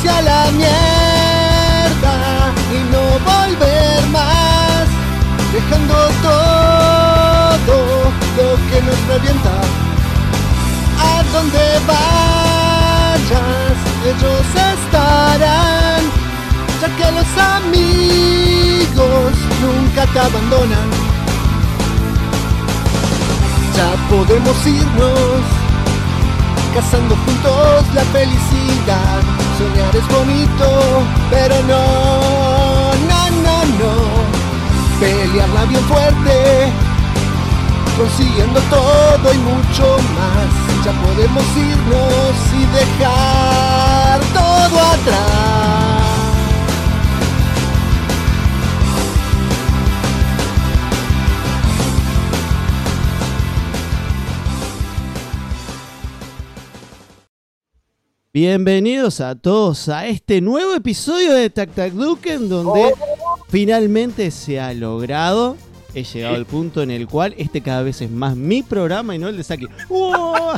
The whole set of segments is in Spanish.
irse a la mierda y no volver más, dejando todo lo que nos revienta. A donde vayas, ellos estarán, ya que los amigos nunca te abandonan. Ya podemos irnos, cazando juntos la felicidad. Soñar es bonito, pero no. Pelearla bien fuerte, consiguiendo todo y mucho más. Ya podemos irnos y dejar todo atrás. Bienvenidos a todos a este nuevo episodio de Tac Tac Duken, donde finalmente se ha logrado. He llegado al punto en el cual este cada vez es más mi programa y no el de Saki. ¡Wow!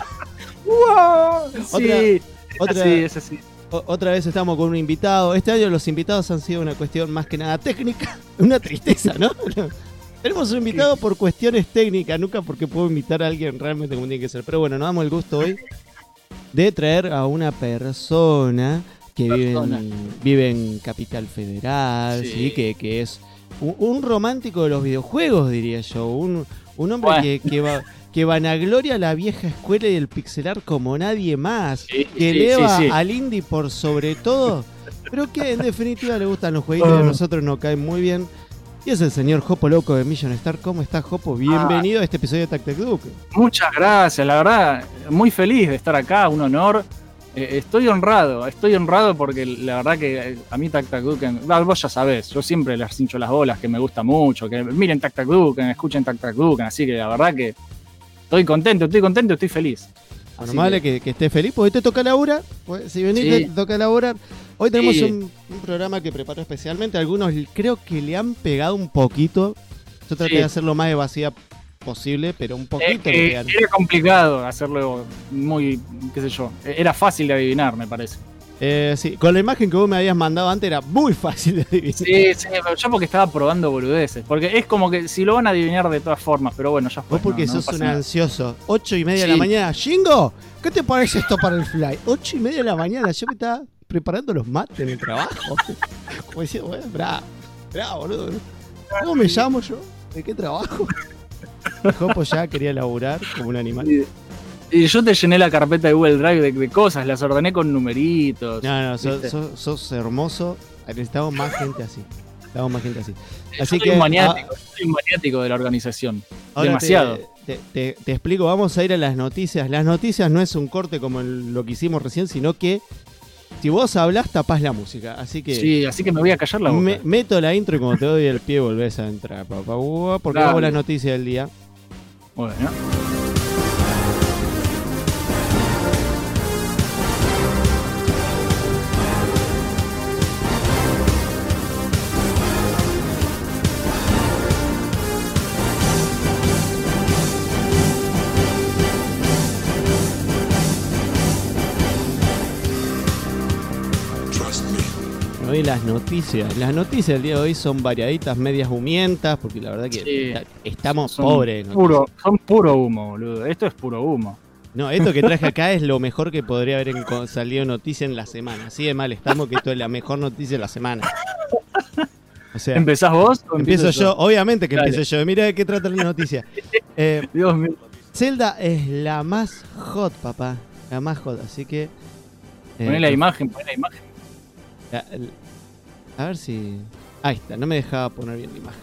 Sí, Otra vez estamos con un invitado. Este año los invitados han sido una cuestión más que nada técnica. Una tristeza, ¿no? Tenemos un invitado por cuestiones técnicas, nunca porque puedo invitar a alguien realmente como tiene que ser. Pero bueno, nos damos el gusto hoy de traer a una persona que vive en Capital Federal, ¿sí? Que es un romántico de los videojuegos, diría yo. Un hombre que vanagloria a la vieja escuela y el pixelar como nadie más, que eleva al indie por sobre todo, pero que en definitiva le gustan los jueguitos y a nosotros nos caen muy bien. Y es el señor Jopo Loco de Million Star. ¿Cómo estás, Jopo? Bienvenido a este episodio de Tac Tac Duken. Muchas gracias, la verdad, muy feliz de estar acá, un honor. Estoy honrado porque la verdad que a mí Tac Tac Duken, vos ya sabés, yo siempre les hincho las bolas, que me gusta mucho, que miren Tac Tac Duken, escuchen Tac Tac Duken, así que la verdad que estoy contento, estoy feliz. Bueno, más vale que estés feliz, porque hoy te toca laburar, si venís te toca laburar. Hoy tenemos un programa que preparó especialmente, algunos creo que le han pegado un poquito, yo traté de hacerlo más evasiva posible, pero un poquito. Era complicado hacerlo muy, qué sé yo, era fácil de adivinar, me parece. Sí, con la imagen que vos me habías mandado antes era muy fácil de adivinar. Sí, pero yo porque estaba probando boludeces, porque es como que si lo van a adivinar de todas formas, pero bueno, ya fue. Vos porque sos un ansioso. 8:30 de la mañana. Shingo, ¿qué te parece esto para el fly? 8:30 de la mañana, yo me estaba preparando los mates en el trabajo. Como decía, bueno, bravo, boludo. ¿Cómo me llamo yo? ¿De qué trabajo? El Jopo ya quería laburar como un animal. Y yo te llené la carpeta de Google Drive de cosas, las ordené con numeritos. No, sos hermoso. Necesitamos más gente así. Así soy un maniático de la organización. Demasiado. Te explico, vamos a ir a las noticias. Las noticias no es un corte como lo que hicimos recién, sino que si vos hablás, tapás la música. Así que me voy a callar la boca. Meto la intro y como te doy el pie volvés a entrar, papá. Porque hago las noticias del día. Bueno. Hoy las noticias del día de hoy son variaditas, medias humientas, porque la verdad que estamos pobres. Son puro humo, boludo. Esto es puro humo. No, esto que traje acá es lo mejor que podría haber salido noticia en la semana. Así de mal estamos que esto es la mejor noticia de la semana. O sea, ¿empezás vos o empiezo yo? Obviamente que empiezo yo. Mira de qué trata la noticia. Dios mío. Zelda es la más hot, papá. La más hot, así que... Poné la imagen. A ver si... Ahí está, no me dejaba poner bien la imagen.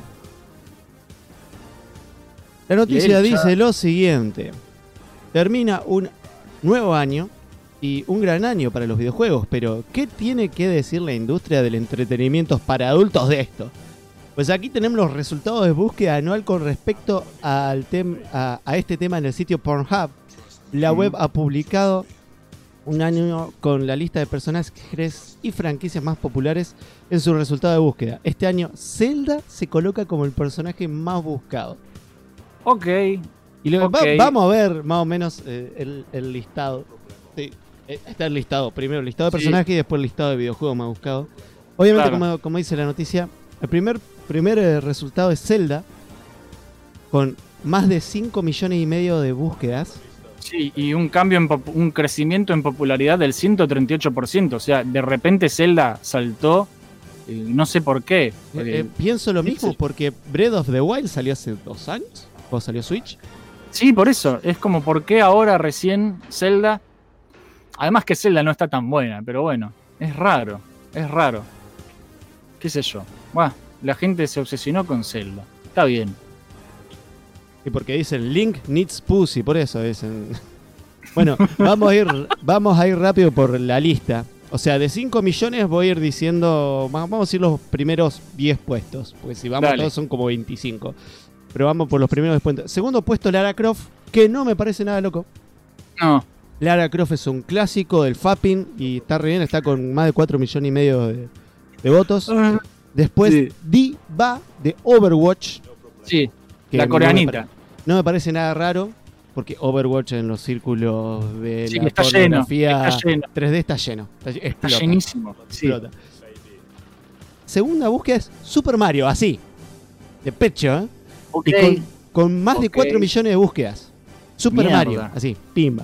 La noticia dice lo siguiente. Termina un nuevo año y un gran año para los videojuegos, pero ¿qué tiene que decir la industria del entretenimiento para adultos de esto? Pues aquí tenemos los resultados de búsqueda anual con respecto a este tema en el sitio Pornhub. La web ha publicado un año con la lista de personajes y franquicias más populares en su resultado de búsqueda. Este año Zelda se coloca como el personaje más buscado. Ok. Y vamos a ver más o menos el listado. Sí. Está el listado. Primero el listado de personajes y después el listado de videojuegos más buscados. Obviamente, Claro. como dice la noticia, el primer resultado es Zelda, con más de 5 millones y medio de búsquedas. Sí, y un crecimiento en popularidad del 138%. O sea, de repente Zelda saltó, no sé por qué. Pienso lo sí, mismo sí. porque Breath of the Wild salió hace 2 años, o salió Switch. Sí, por eso. Es como, ¿por qué ahora recién Zelda? Además que Zelda no está tan buena, pero bueno, es raro. ¿Qué sé yo? Bah, la gente se obsesionó con Zelda. Está bien. Y porque dicen Link needs pussy, por eso dicen. Bueno, vamos a ir rápido por la lista. O sea, de 5 millones voy a ir diciendo, vamos a decir los primeros 10 puestos, porque si vamos Dale. todos son como 25. Pero vamos por los primeros 10 puestos. Segundo puesto, Lara Croft, que no me parece nada loco. No, Lara Croft es un clásico del fapping y está re bien, está con más de 4 millones y medio de votos. Después, Sí. D.Va de Overwatch. sí, Que la coreanita. No me parece nada raro, porque Overwatch en los círculos de Sí, la está lleno, pornografía está lleno. 3D está lleno. Está Explota, llenísimo. Sí. explota. Segunda búsqueda es Super Mario, así. De pecho, ¿eh? Ok. Y con más de Ok. 4 millones de búsquedas. Super Mierda. Mario, así, pimba.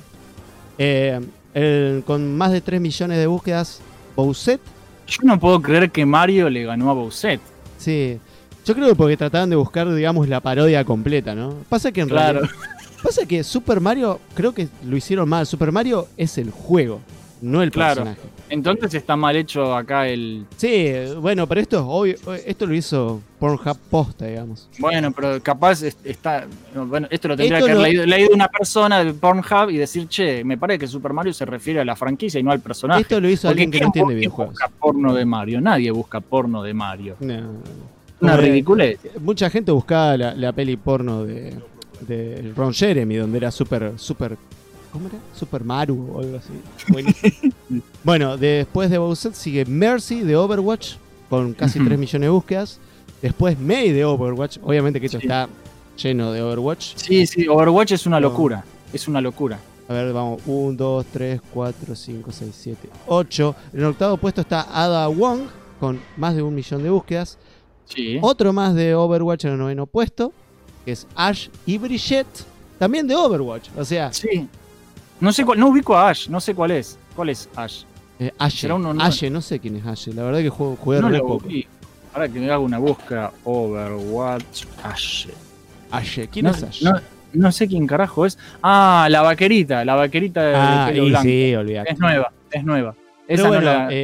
Con más de 3 millones de búsquedas, Bowsette. Yo no puedo creer que Mario le ganó a Bowsette. Sí. Yo creo que porque trataban de buscar, digamos, la parodia completa, ¿no? Pasa que en Claro. realidad. Pasa que Super Mario, creo que lo hicieron mal. Super Mario es el juego, no el Claro. personaje. Entonces está mal hecho acá el. Sí, bueno, pero esto es obvio. Esto lo hizo Pornhub posta, digamos. Bueno, pero capaz está. Bueno, esto lo tendría Esto que haber no- leído una persona de Pornhub y decir, che, me parece que Super Mario se refiere a la franquicia y no al personaje. Esto lo hizo Porque alguien que no entiende ¿quién videojuegos. busca porno de Mario? Nadie busca porno de Mario. No. Una Como de- ridiculez. Mucha gente buscaba la peli porno de Ron Jeremy, donde era super. ¿Cómo era? Super Maru o algo así. Buenísimo. Bueno, después de Bowsette sigue Mercy de Overwatch, con casi 3 millones de búsquedas. Después Mei de Overwatch. Obviamente que esto Sí. está lleno de Overwatch. Sí, Overwatch es una No. locura. Es una locura. A ver, vamos. 1, 2, 3, 4, 5, 6, 7, 8. En el octavo puesto está Ada Wong, con más de 1 millón de búsquedas. Sí. Otro más de Overwatch en el noveno puesto, que es Ash y Brigitte, también de Overwatch. O sea, Sí. No sé cuál, no ubico a Ash, no sé cuál es. ¿Cuál es Ash? Ashe. ¿Será uno nuevo? Ashe, no sé quién es Ashe. La verdad que jugué No re lo poco. vi. Ahora que me hago una búsqueda, Overwatch Ash. Ashe, ¿quién No, es Ashe? no sé quién carajo es. Ah, la vaquerita de pelo y blanco. sí, olvidate. Es nueva. Pero Esa bueno, no la...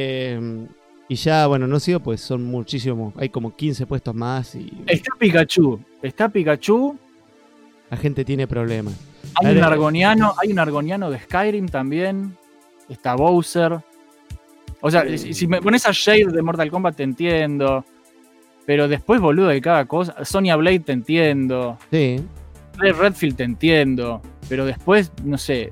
y ya, bueno, no sigo, pues son muchísimos. Hay como 15 puestos más y Está Pikachu. la gente tiene problemas. Hay Dale. un argoniano de Skyrim también. Está Bowser. O sea, si me pones a Shade de Mortal Kombat te entiendo. Pero después, boludo, de cada cosa. Sonya Blade te entiendo. Sí. Redfield te entiendo. Pero después, no sé,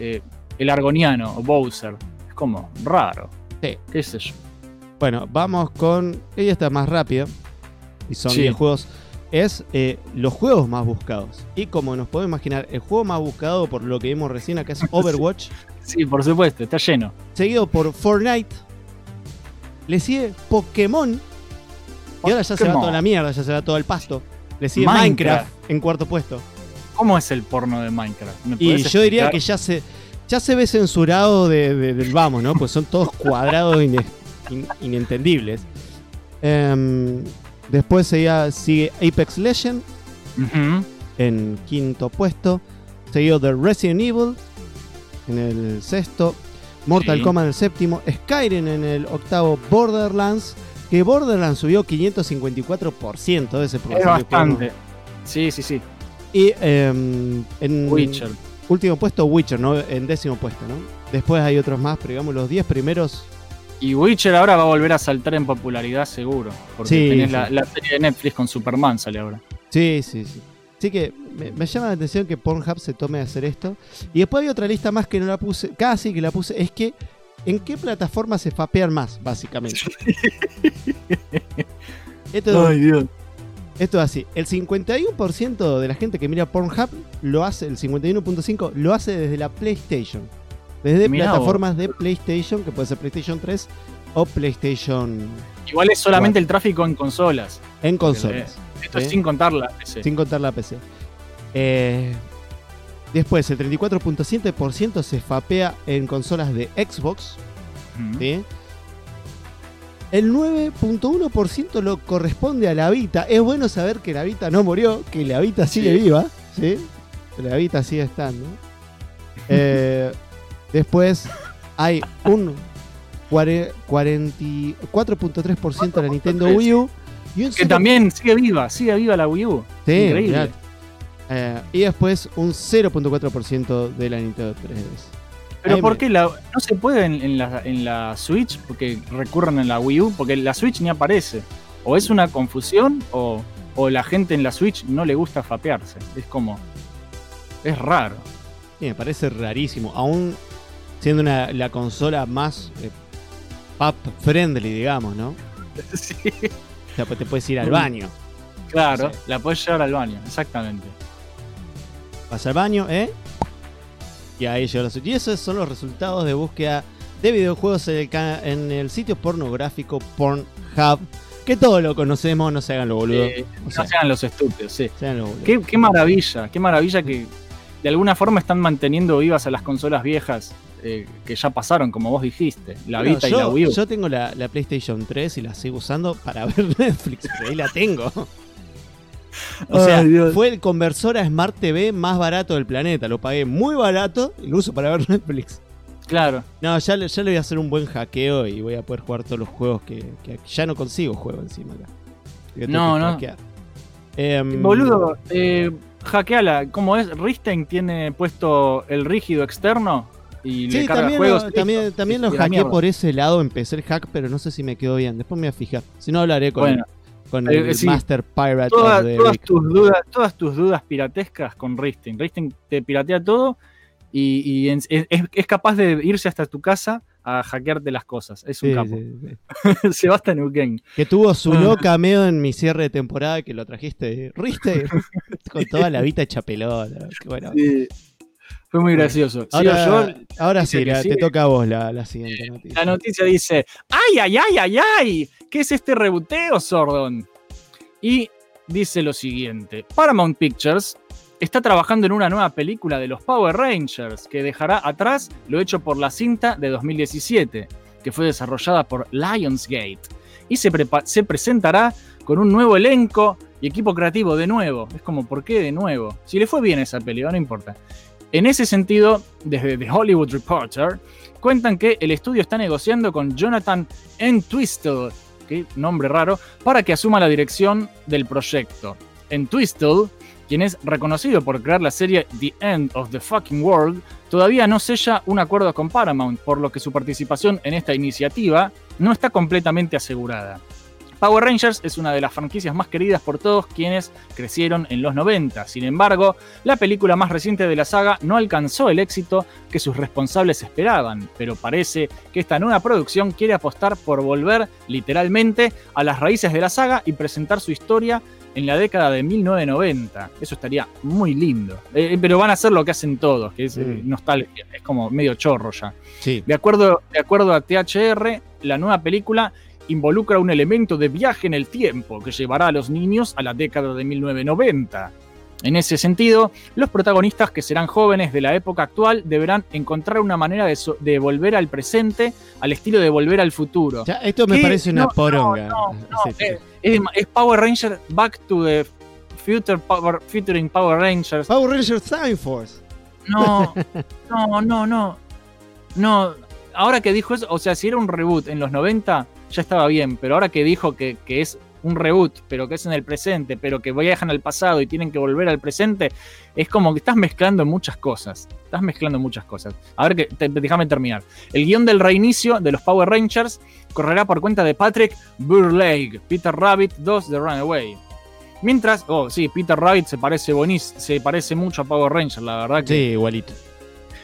el argoniano o Bowser. Es como raro. Sí. ¿Qué sé yo? Bueno, vamos con. Ella está más rápida. Y son Sí. 10 juegos. Es los juegos más buscados. Y como nos podemos imaginar, el juego más buscado por lo que vimos recién acá es Overwatch. Sí, por supuesto, está lleno. Seguido por Fortnite. Le sigue Pokémon. Y ahora ya se va Pokémon. toda la mierda, ya se va todo el pasto. Le sigue Minecraft. Minecraft en cuarto puesto. ¿Cómo es el porno de Minecraft? ¿Me Y podés yo diría explicar? que ya se ve censurado del vamos, ¿no? Pues son todos cuadrados inentendibles. Después sigue Apex Legends Ujú. en quinto puesto. Seguido de Resident Evil en el sexto. Mortal Sí. Kombat en el séptimo. Skyrim en el octavo. Borderlands. Que Borderlands subió 554% de ese Es porcentaje. bastante. Sí. Y en Witcher. último puesto Witcher, ¿no? En décimo puesto, ¿no? Después hay otros más, pero digamos los 10 primeros. Y Witcher ahora va a volver a saltar en popularidad seguro. Porque Sí, tenés sí. la serie de Netflix con Superman sale ahora. Sí. Así que me llama la atención que Pornhub se tome a hacer esto. Y después hay otra lista más que no la puse, casi que la puse, es que ¿en qué plataforma se fapean más, básicamente? Esto Dios. es así. El 51% de la gente que mira Pornhub lo hace, el 51.5% lo hace desde la PlayStation. desde Mirá plataformas de PlayStation, que puede ser PlayStation 3 o PlayStation Igual es solamente el tráfico en consolas. en consolas. Esto ¿sí? es sin contar la PC. Sin contar la PC. Después, el 34.7% se fapea en consolas de Xbox. Ujú. ¿sí? El 9.1% lo corresponde a la Vita. Es bueno saber que la Vita no murió, que la Vita sigue viva. ¿sí? Que la Vita sigue estando. Después hay un 44.3% a la Nintendo Wii U. Y un Que también sigue viva la Wii U. Sí, Increíble. mirá. Y después un 0.4% de la Nintendo 3DS. Pero Ahí ¿por me- qué no se puede en la Switch? Porque recurren en la Wii U, porque la Switch ni aparece. O es una confusión o la gente en la Switch no le gusta fapearse. Es como... Es raro. Sí, me parece rarísimo. Aún siendo la consola más pop friendly, digamos, ¿no? Sí, O sea, pues te puedes ir al baño. claro, Sí. la puedes llevar al baño, exactamente. Vas al baño, y ahí llegó la Switch. Y esos son los resultados de búsqueda de videojuegos en el sitio pornográfico Pornhub. Que todos lo conocemos, no se hagan lo boludo. No sean los estúpidos, sí. se hagan lo boludo. Qué maravilla que de alguna forma están manteniendo vivas a las consolas viejas que ya pasaron, como vos dijiste, la Bueno, Vita y la Wii U. Yo tengo la PlayStation 3 y la sigo usando para ver Netflix, pero ahí la tengo. O sea, Ay, Dios. fue el conversor a Smart TV más barato del planeta. Lo pagué muy barato y lo uso para ver Netflix. Claro. No, ya le voy a hacer un buen hackeo y voy a poder jugar todos los juegos que ya no consigo juego encima acá. Que tengo No, que no. hackear. Boludo, hackeala. ¿Cómo es? Risten tiene puesto el rígido externo y le Sí, carga también, juegos. también lo Y la hackeé mierda. por ese lado. Empecé el hack, pero no sé si me quedó bien. Después me voy a fijar. Si no, hablaré con Bueno, el sí. Master Pirate Todas, of the todas Week. todas tus dudas piratescas con Ristin. Ristin te piratea todo y es capaz de irse hasta tu casa a hackearte las cosas. Es un Sí, capo. sí, sí. Sebastián Uken. Que tuvo su no cameo en mi cierre de temporada que lo trajiste, Riste, con toda la Vita hecha pelota. Qué bueno. Sí. Fue muy gracioso. Sigo Ahora, yo. ahora dice sí, que te sigue. toca a vos la siguiente noticia. La noticia dice: ¡Ay, ay, ay, ay, ay! ¿Qué es este reboteo, Sordon? Y dice lo siguiente: Paramount Pictures está trabajando en una nueva película de los Power Rangers que dejará atrás lo hecho por la cinta de 2017, que fue desarrollada por Lionsgate, y se presentará con un nuevo elenco y equipo creativo de nuevo. Es como, ¿por qué de nuevo? Si le fue bien esa película, no importa. En ese sentido, desde The Hollywood Reporter, cuentan que el estudio está negociando con Jonathan Entwistle, qué nombre raro, para que asuma la dirección del proyecto. Entwistle, quien es reconocido por crear la serie The End of the Fucking World, todavía no sella un acuerdo con Paramount, por lo que su participación en esta iniciativa no está completamente asegurada. Power Rangers es una de las franquicias más queridas por todos quienes crecieron en los 90. Sin embargo, la película más reciente de la saga no alcanzó el éxito que sus responsables esperaban, pero parece que esta nueva producción quiere apostar por volver literalmente a las raíces de la saga y presentar su historia en la década de 1990. Eso estaría muy lindo. Pero van a hacer lo que hacen todos, que es nostalgia, es como medio chorro ya. Sí. De acuerdo a THR, la nueva película involucra un elemento de viaje en el tiempo que llevará a los niños a la década de 1990. En ese sentido, los protagonistas, que serán jóvenes de la época actual, deberán encontrar una manera de volver al presente al estilo de Volver al Futuro. Ya, esto me parece una poronga. Es Power Ranger Back to the Future featuring Power Rangers. Power Rangers Time Force. No. Ahora que dijo eso, o sea, si era un reboot en los 90, ya estaba bien, pero ahora que dijo que es un reboot, pero que es en el presente, pero que viajan al pasado y tienen que volver al presente, es como que estás mezclando muchas cosas. A ver, déjame terminar. El guión del reinicio de los Power Rangers correrá por cuenta de Patrick Burleigh, Peter Rabbit 2 The Runaway. Mientras, Peter Rabbit se parece mucho a Power Rangers, la verdad que... Sí, igualito.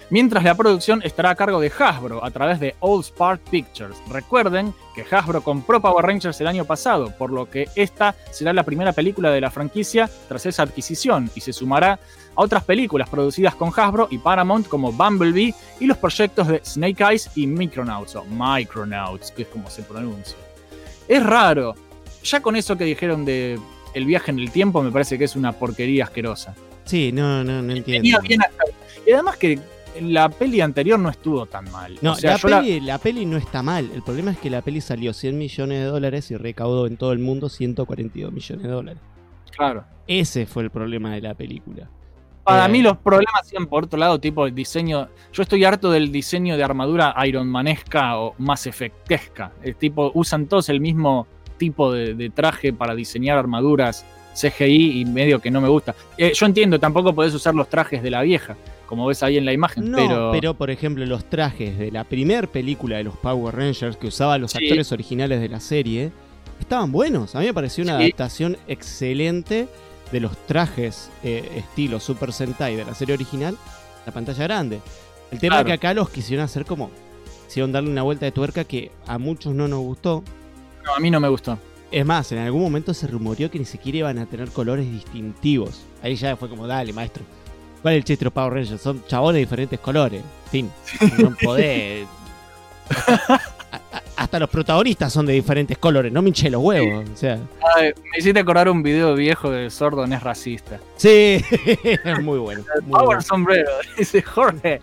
mientras la producción estará a cargo de Hasbro a través de AllSpark Pictures. Recuerden que Hasbro compró Power Rangers el año pasado, por lo que esta será la primera película de la franquicia tras esa adquisición y se sumará a otras películas producidas con Hasbro y Paramount como Bumblebee y los proyectos de Snake Eyes y Micronauts, o Micronauts, que es como se pronuncia. Es raro. Ya con eso que dijeron de el viaje en el tiempo me parece que es una porquería asquerosa. Sí, no entiendo. Y además que la peli anterior no estuvo tan mal. No, o sea, la peli no está mal. El problema es que la peli salió $100 millones y recaudó en todo el mundo $142 millones. Claro. Ese fue el problema de la película. Para mí los problemas siguen por otro lado, tipo el diseño. Yo estoy harto del diseño de armadura Ironmanesca o Mass Effectesca. Tipo, usan todos el mismo tipo de traje para diseñar armaduras CGI y medio que no me gusta. Yo entiendo, tampoco podés usar los trajes de la vieja, como ves ahí en la imagen. No, pero por ejemplo, los trajes de la primer película de los Power Rangers que usaban los actores originales de la serie estaban buenos. A mí me pareció una adaptación excelente de los trajes estilo Super Sentai de la serie original, la pantalla grande. El tema es que acá los quisieron hacer como, quisieron darle una vuelta de tuerca que a muchos no nos gustó. No, a mí no me gustó. Es más, en algún momento se rumoreó que ni siquiera iban a tener colores distintivos. Ahí ya fue como, dale, maestro. ¿Cuál es el chiste de los Power Rangers? Son chabones de diferentes colores. Fin, no podés. Hasta los protagonistas son de diferentes colores, no me hinché los huevos. O sea. Ay, me hiciste acordar un video viejo de Sordon es racista. Sí, es muy bueno. Muy Power bueno. sombrero, dice Jorge.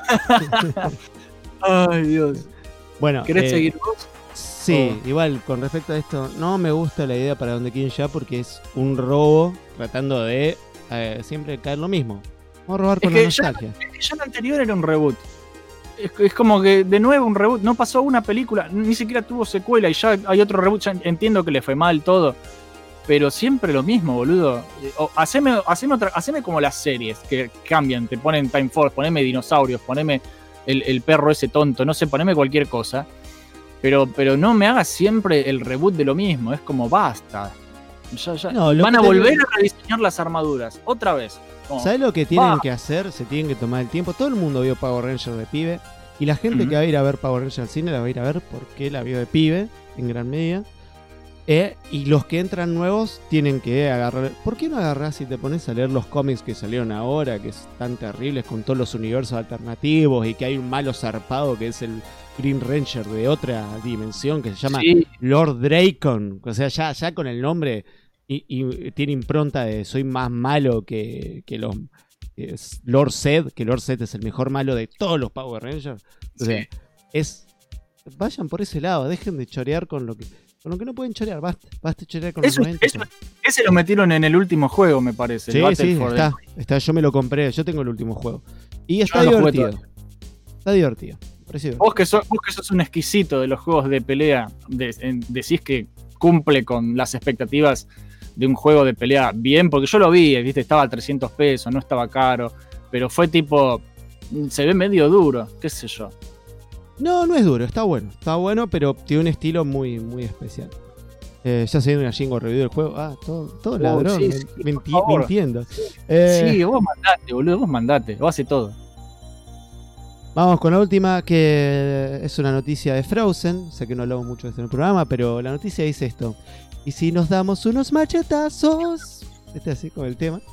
Ay, Dios. Bueno, ¿Querés seguir vos? Sí, igual con respecto a esto, no me gusta la idea para donde quieren ya porque es un robo tratando de siempre caer lo mismo. Vamos a robar con la nostalgia. Ya el anterior era un reboot. Es como que de nuevo un reboot. No pasó una película, ni siquiera tuvo secuela y ya hay otro reboot. Ya entiendo que le fue mal todo, pero siempre lo mismo, boludo. Haceme como las series que cambian, te ponen Time Force, poneme dinosaurios, poneme el perro ese tonto, no sé, poneme cualquier cosa. Pero no me hagas siempre el reboot de lo mismo. Es como basta. No, van a volver a rediseñar las armaduras. Otra vez. ¿Sabes lo que tienen que hacer? Se tienen que tomar el tiempo. Todo el mundo vio Power Rangers de pibe. Y la gente que va a ir a ver Power Rangers al cine la va a ir a ver porque la vio de pibe, en gran medida. Y los que entran nuevos tienen que agarrar. ¿Por qué no agarrás y te pones a leer los cómics que salieron ahora, que están terribles con todos los universos alternativos y que hay un malo zarpado que es el Green Ranger de otra dimensión que se llama Lord Dracon? O sea, ya con el nombre y tiene impronta de soy más malo que los Lord Zed, que Lord Zed es el mejor malo de todos los Power Rangers. O sea, vayan por ese lado, dejen de chorear con lo que no pueden chorear, basta de chorear con los 90. Ese lo metieron en el último juego, me parece. Sí, está, yo me lo compré, yo tengo el último juego. Y está divertido. Está divertido. Vos que sos un exquisito de los juegos de pelea, decís que cumple con las expectativas de un juego de pelea bien, porque yo lo vi, viste, estaba a $300, no estaba caro, pero fue tipo, se ve medio duro, qué sé yo. No es duro, está bueno, pero tiene un estilo muy, muy especial. Ya se viene una jingle review del juego. Todo ladrón, mintiendo. Sí, vos mandate, boludo, vos haces todo. Vamos con la última, que es una noticia de Frozen. Sé que no hablamos mucho de esto en el programa, pero la noticia dice esto. ¿Y si nos damos unos machetazos? Así con el tema.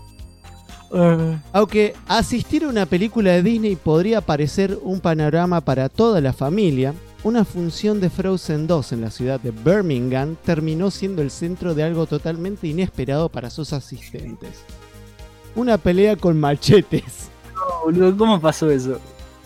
Aunque asistir a una película de Disney podría parecer un panorama para toda la familia, una función de Frozen 2 en la ciudad de Birmingham terminó siendo el centro de algo totalmente inesperado para sus asistentes. Una pelea con machetes. No, boludo, ¿cómo pasó eso?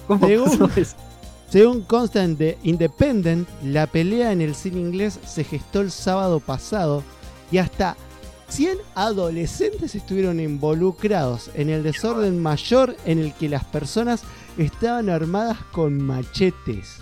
Según consta en The Independent, la pelea en el cine inglés se gestó el sábado pasado y hasta 100 adolescentes estuvieron involucrados en el desorden mayor en el que las personas estaban armadas con machetes.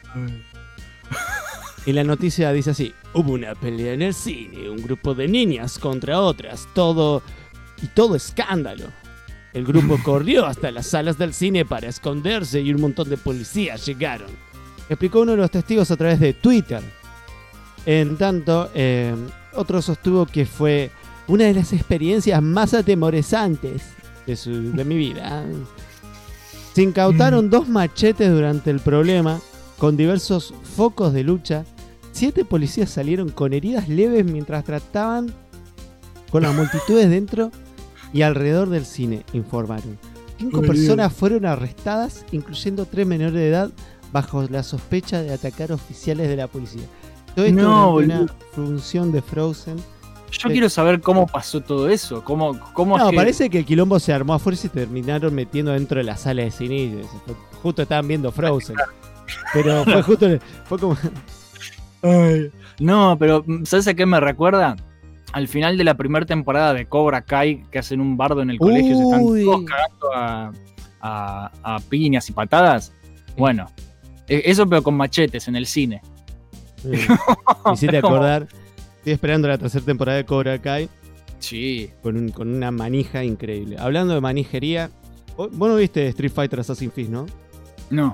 Y la noticia dice así: hubo una pelea en el cine, un grupo de niñas contra otras, todo escándalo. El grupo corrió hasta las salas del cine para esconderse y un montón de policías llegaron, explicó uno de los testigos a través de Twitter. En tanto, otro sostuvo que fue una de las experiencias más atemorizantes de mi vida. Se incautaron 2 machetes durante el problema, con diversos focos de lucha. 7 policías salieron con heridas leves mientras trataban con las multitudes dentro y alrededor del cine, informaron. 5 personas fueron arrestadas, incluyendo 3 menores de edad, bajo la sospecha de atacar oficiales de la policía. Todo esto durante una función de Frozen. Yo quiero saber cómo pasó todo eso. ¿Cómo No, es que... parece que el quilombo se armó a fuerza y terminaron metiendo dentro de la sala de cine. Y justo estaban viendo Frozen. Pero fue justo... Fue como... Ay. No, pero ¿sabes a qué me recuerda? Al final de la primera temporada de Cobra Kai, que hacen un bardo en el colegio, se están todos cagando a piñas y patadas. Bueno, eso pero con machetes en el cine. Me hiciste acordar. Estoy esperando la 3ª temporada de Cobra Kai. Sí. Con una manija increíble. Hablando de manijería, vos no viste Street Fighter Assassin's Creed, ¿no? No.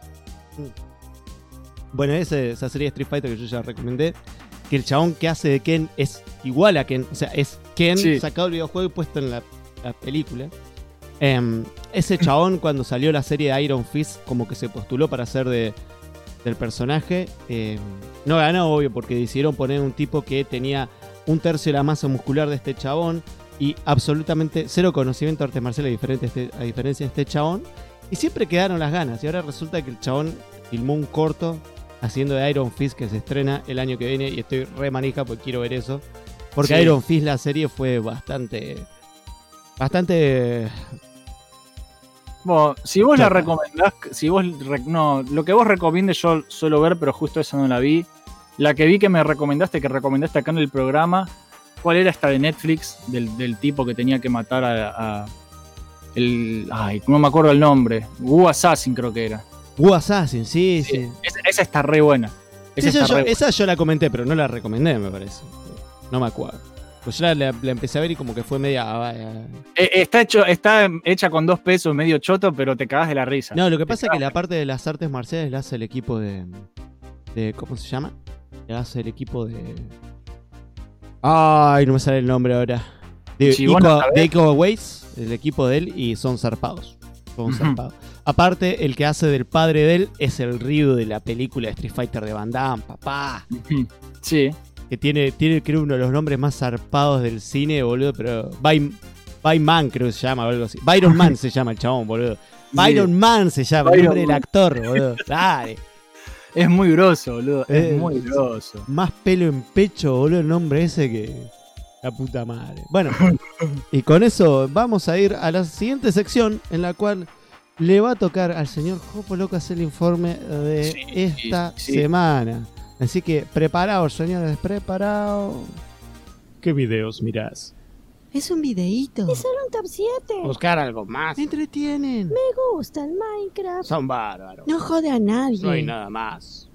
Bueno, esa serie de Street Fighter que yo ya recomendé, que el chabón que hace de Ken es igual a Ken. O sea, es Ken sacado del videojuego y puesto en la película. Ese chabón, cuando salió la serie de Iron Fist, como que se postuló para ser del personaje. No ganó, obvio, porque decidieron poner un tipo que tenía 1/3 de la masa muscular de este chabón y absolutamente cero conocimiento de artes marciales a diferencia de este chabón. Y siempre quedaron las ganas. Y ahora resulta que el chabón filmó un corto haciendo de Iron Fist que se estrena el año que viene y estoy re manija porque quiero ver eso. Porque Iron Fist, la serie, fue bastante... Bueno, si vos la recomendás, lo que vos recomiendes yo suelo ver, pero justo esa no la vi. La que vi que recomendaste acá en el programa, ¿cuál era esta de Netflix? Del tipo que tenía que matar no me acuerdo el nombre. Wu Assassin creo que era. Wu Assassin, sí. Esa está re buena. Esa yo la comenté, pero no la recomendé, me parece. No me acuerdo. Pues yo la empecé a ver y como que fue media... Está hecha con 2 pesos, medio choto, pero te cagás de la risa. No, lo que pasa es que la parte de las artes marciales la hace el equipo de ¿cómo se llama? La hace el equipo de... Ay, no me sale el nombre ahora. De Iko Uwais, el equipo de él, y son zarpados. Zarpados. Aparte, el que hace del padre de él es el Ryu de la película de Street Fighter de Van Damme, papá. Sí. Que tiene creo uno de los nombres más zarpados del cine, boludo, pero Byman creo que se llama o algo así. Byron Man se llama el chabón, boludo. Byron Man se llama, el nombre del actor, boludo. Dale. Es muy groso, boludo. Es muy groso. Más pelo en pecho, boludo, el nombre ese que... La puta madre. Bueno, y con eso vamos a ir a la siguiente sección en la cual le va a tocar al señor Jopo Loco hacer el informe de esta semana. Así que preparaos, señores, preparaos. ¿Qué videos mirás? Es un videíto. Es solo un top 7. Buscar algo más. Me entretienen. Me gusta el Minecraft. Son bárbaros. No jode a nadie. No hay nada más.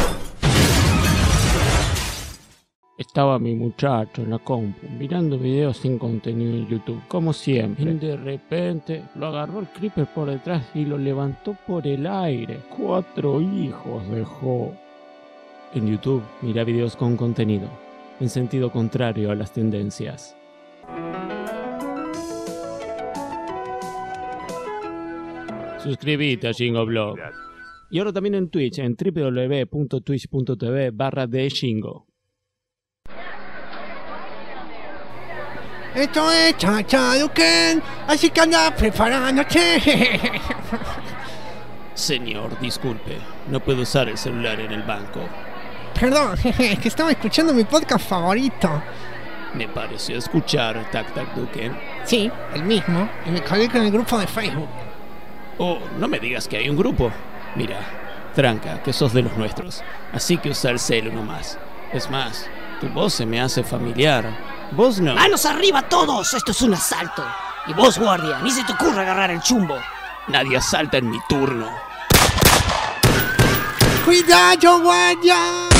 Estaba mi muchacho en la compu mirando videos sin contenido en YouTube, como siempre. Y de repente lo agarró el creeper por detrás y lo levantó por el aire. 4 hijos dejó. En YouTube, mira videos con contenido, en sentido contrario a las tendencias. Suscríbete a Shingo Y ahora también en Twitch, en www.twitch.tv/theshingo. Esto es Chachaduken, así que anda preparándote. Señor, disculpe, no puedo usar el celular en el banco. Perdón, es que estaba escuchando mi podcast favorito. Me pareció escuchar Tac Tac Duken. Sí, el mismo, y me colgué con el grupo de Facebook. Oh, no me digas que hay un grupo. Mira, tranca, que sos de los nuestros, así que usa el celu nomás. Es más, tu voz se me hace familiar. Vos no. ¡Manos arriba todos! Esto es un asalto. Y vos, guardia, ni se te ocurra agarrar el chumbo. Nadie asalta en mi turno. ¡Cuidado, guardia!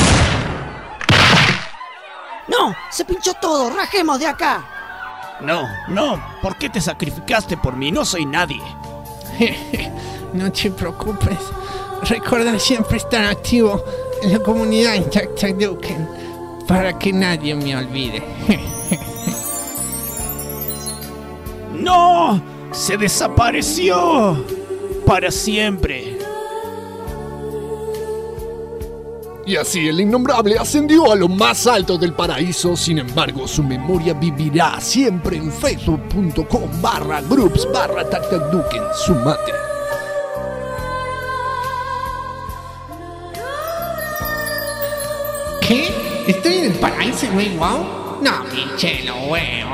¡No! ¡Se pinchó todo! ¡Rajemos de acá! No, ¿por qué te sacrificaste por mí? No soy nadie. No te preocupes. Recuerda siempre estar activo en la comunidad en Chachaduken para que nadie me olvide. ¡No! ¡Se desapareció! para siempre. Y así el innombrable ascendió a lo más alto del paraíso. Sin embargo, su memoria vivirá siempre en facebook.com/groups/tactacduken. Sumate. ¿Qué? ¿Estoy en el paraíso, güey? ¿Wow? No, pinche lo huevo.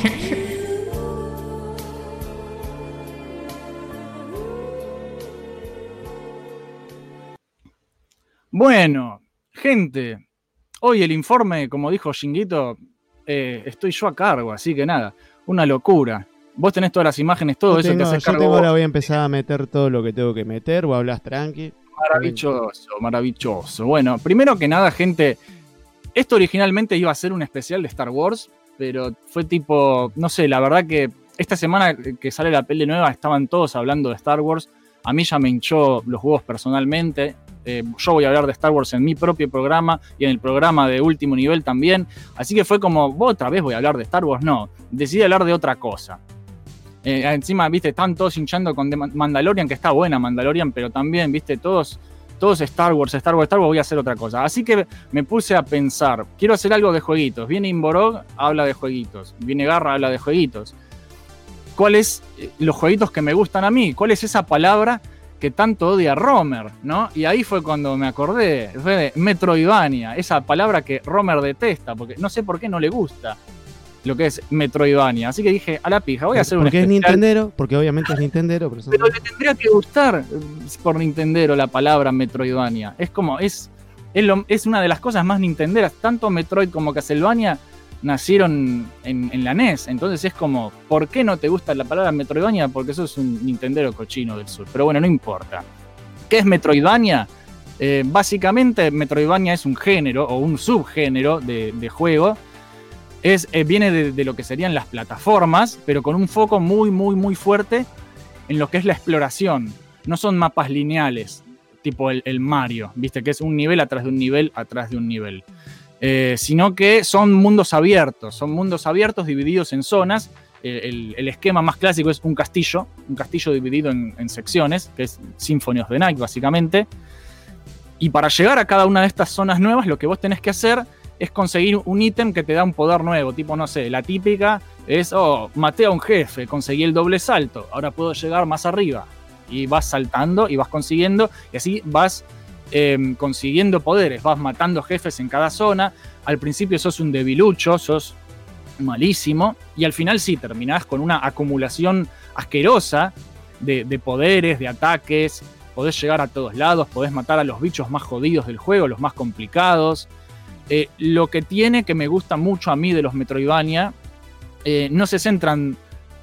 Bueno, gente, hoy el informe, como dijo Shinguito, estoy yo a cargo, así que nada, una locura. Vos tenés todas las imágenes, todo eso que haces cargo. Ahora voy a empezar a meter todo lo que tengo que meter, vos hablás tranqui. Maravilloso, maravilloso. Bueno, primero que nada, gente, esto originalmente iba a ser un especial de Star Wars, pero fue tipo, no sé, la verdad que esta semana que sale la peli nueva estaban todos hablando de Star Wars. A mí ya me hinchó los huevos personalmente. Yo voy a hablar de Star Wars en mi propio programa y en el programa de Último Nivel también. Así que fue como, ¿vos otra vez voy a hablar de Star Wars? No, decidí hablar de otra cosa. Encima, viste, están todos hinchando con Mandalorian, que está buena Mandalorian, pero también, viste, todos Star Wars, voy a hacer otra cosa. Así que me puse a pensar, quiero hacer algo de jueguitos. Viene Imborog, habla de jueguitos. Viene Garra, habla de jueguitos. ¿Cuáles los jueguitos que me gustan a mí? ¿Cuál es esa palabra que tanto odia Romer, ¿no? Y ahí fue cuando me acordé, fue de Metroidvania, esa palabra que Romer detesta, porque no sé por qué no le gusta lo que es Metroidvania. Así que dije, a la pija, voy a hacer un especial. Porque es Nintendero, porque obviamente es Nintendero. Pero le tendría que gustar por Nintendero la palabra Metroidvania. Es como, es una de las cosas más nintenderas. Tanto Metroid como Castlevania nacieron en la NES, entonces es como, ¿por qué no te gusta la palabra Metroidvania? Porque sos un Nintendero cochino del sur, pero bueno, no importa. ¿Qué es Metroidvania? Básicamente Metroidvania es un género o un subgénero de juego, viene de lo que serían las plataformas, pero con un foco muy, muy, muy fuerte en lo que es la exploración. No son mapas lineales, tipo el Mario, viste, que es un nivel atrás de un nivel, atrás de un nivel. Sino que son mundos abiertos divididos en zonas. El esquema más clásico es un castillo dividido en secciones, que es Symphony of the Night básicamente. Y para llegar a cada una de estas zonas nuevas, lo que vos tenés que hacer es conseguir un ítem que te da un poder nuevo, tipo, no sé, la típica es, maté a un jefe, conseguí el doble salto, ahora puedo llegar más arriba. Y vas saltando y vas consiguiendo, y así vas consiguiendo poderes, vas matando jefes en cada zona. Al principio sos un debilucho, sos malísimo, y al final sí, terminás con una acumulación asquerosa de poderes, de ataques, podés llegar a todos lados, podés matar a los bichos más jodidos del juego, los más complicados. Lo que tiene, que me gusta mucho a mí de los Metroidvania, no se centran,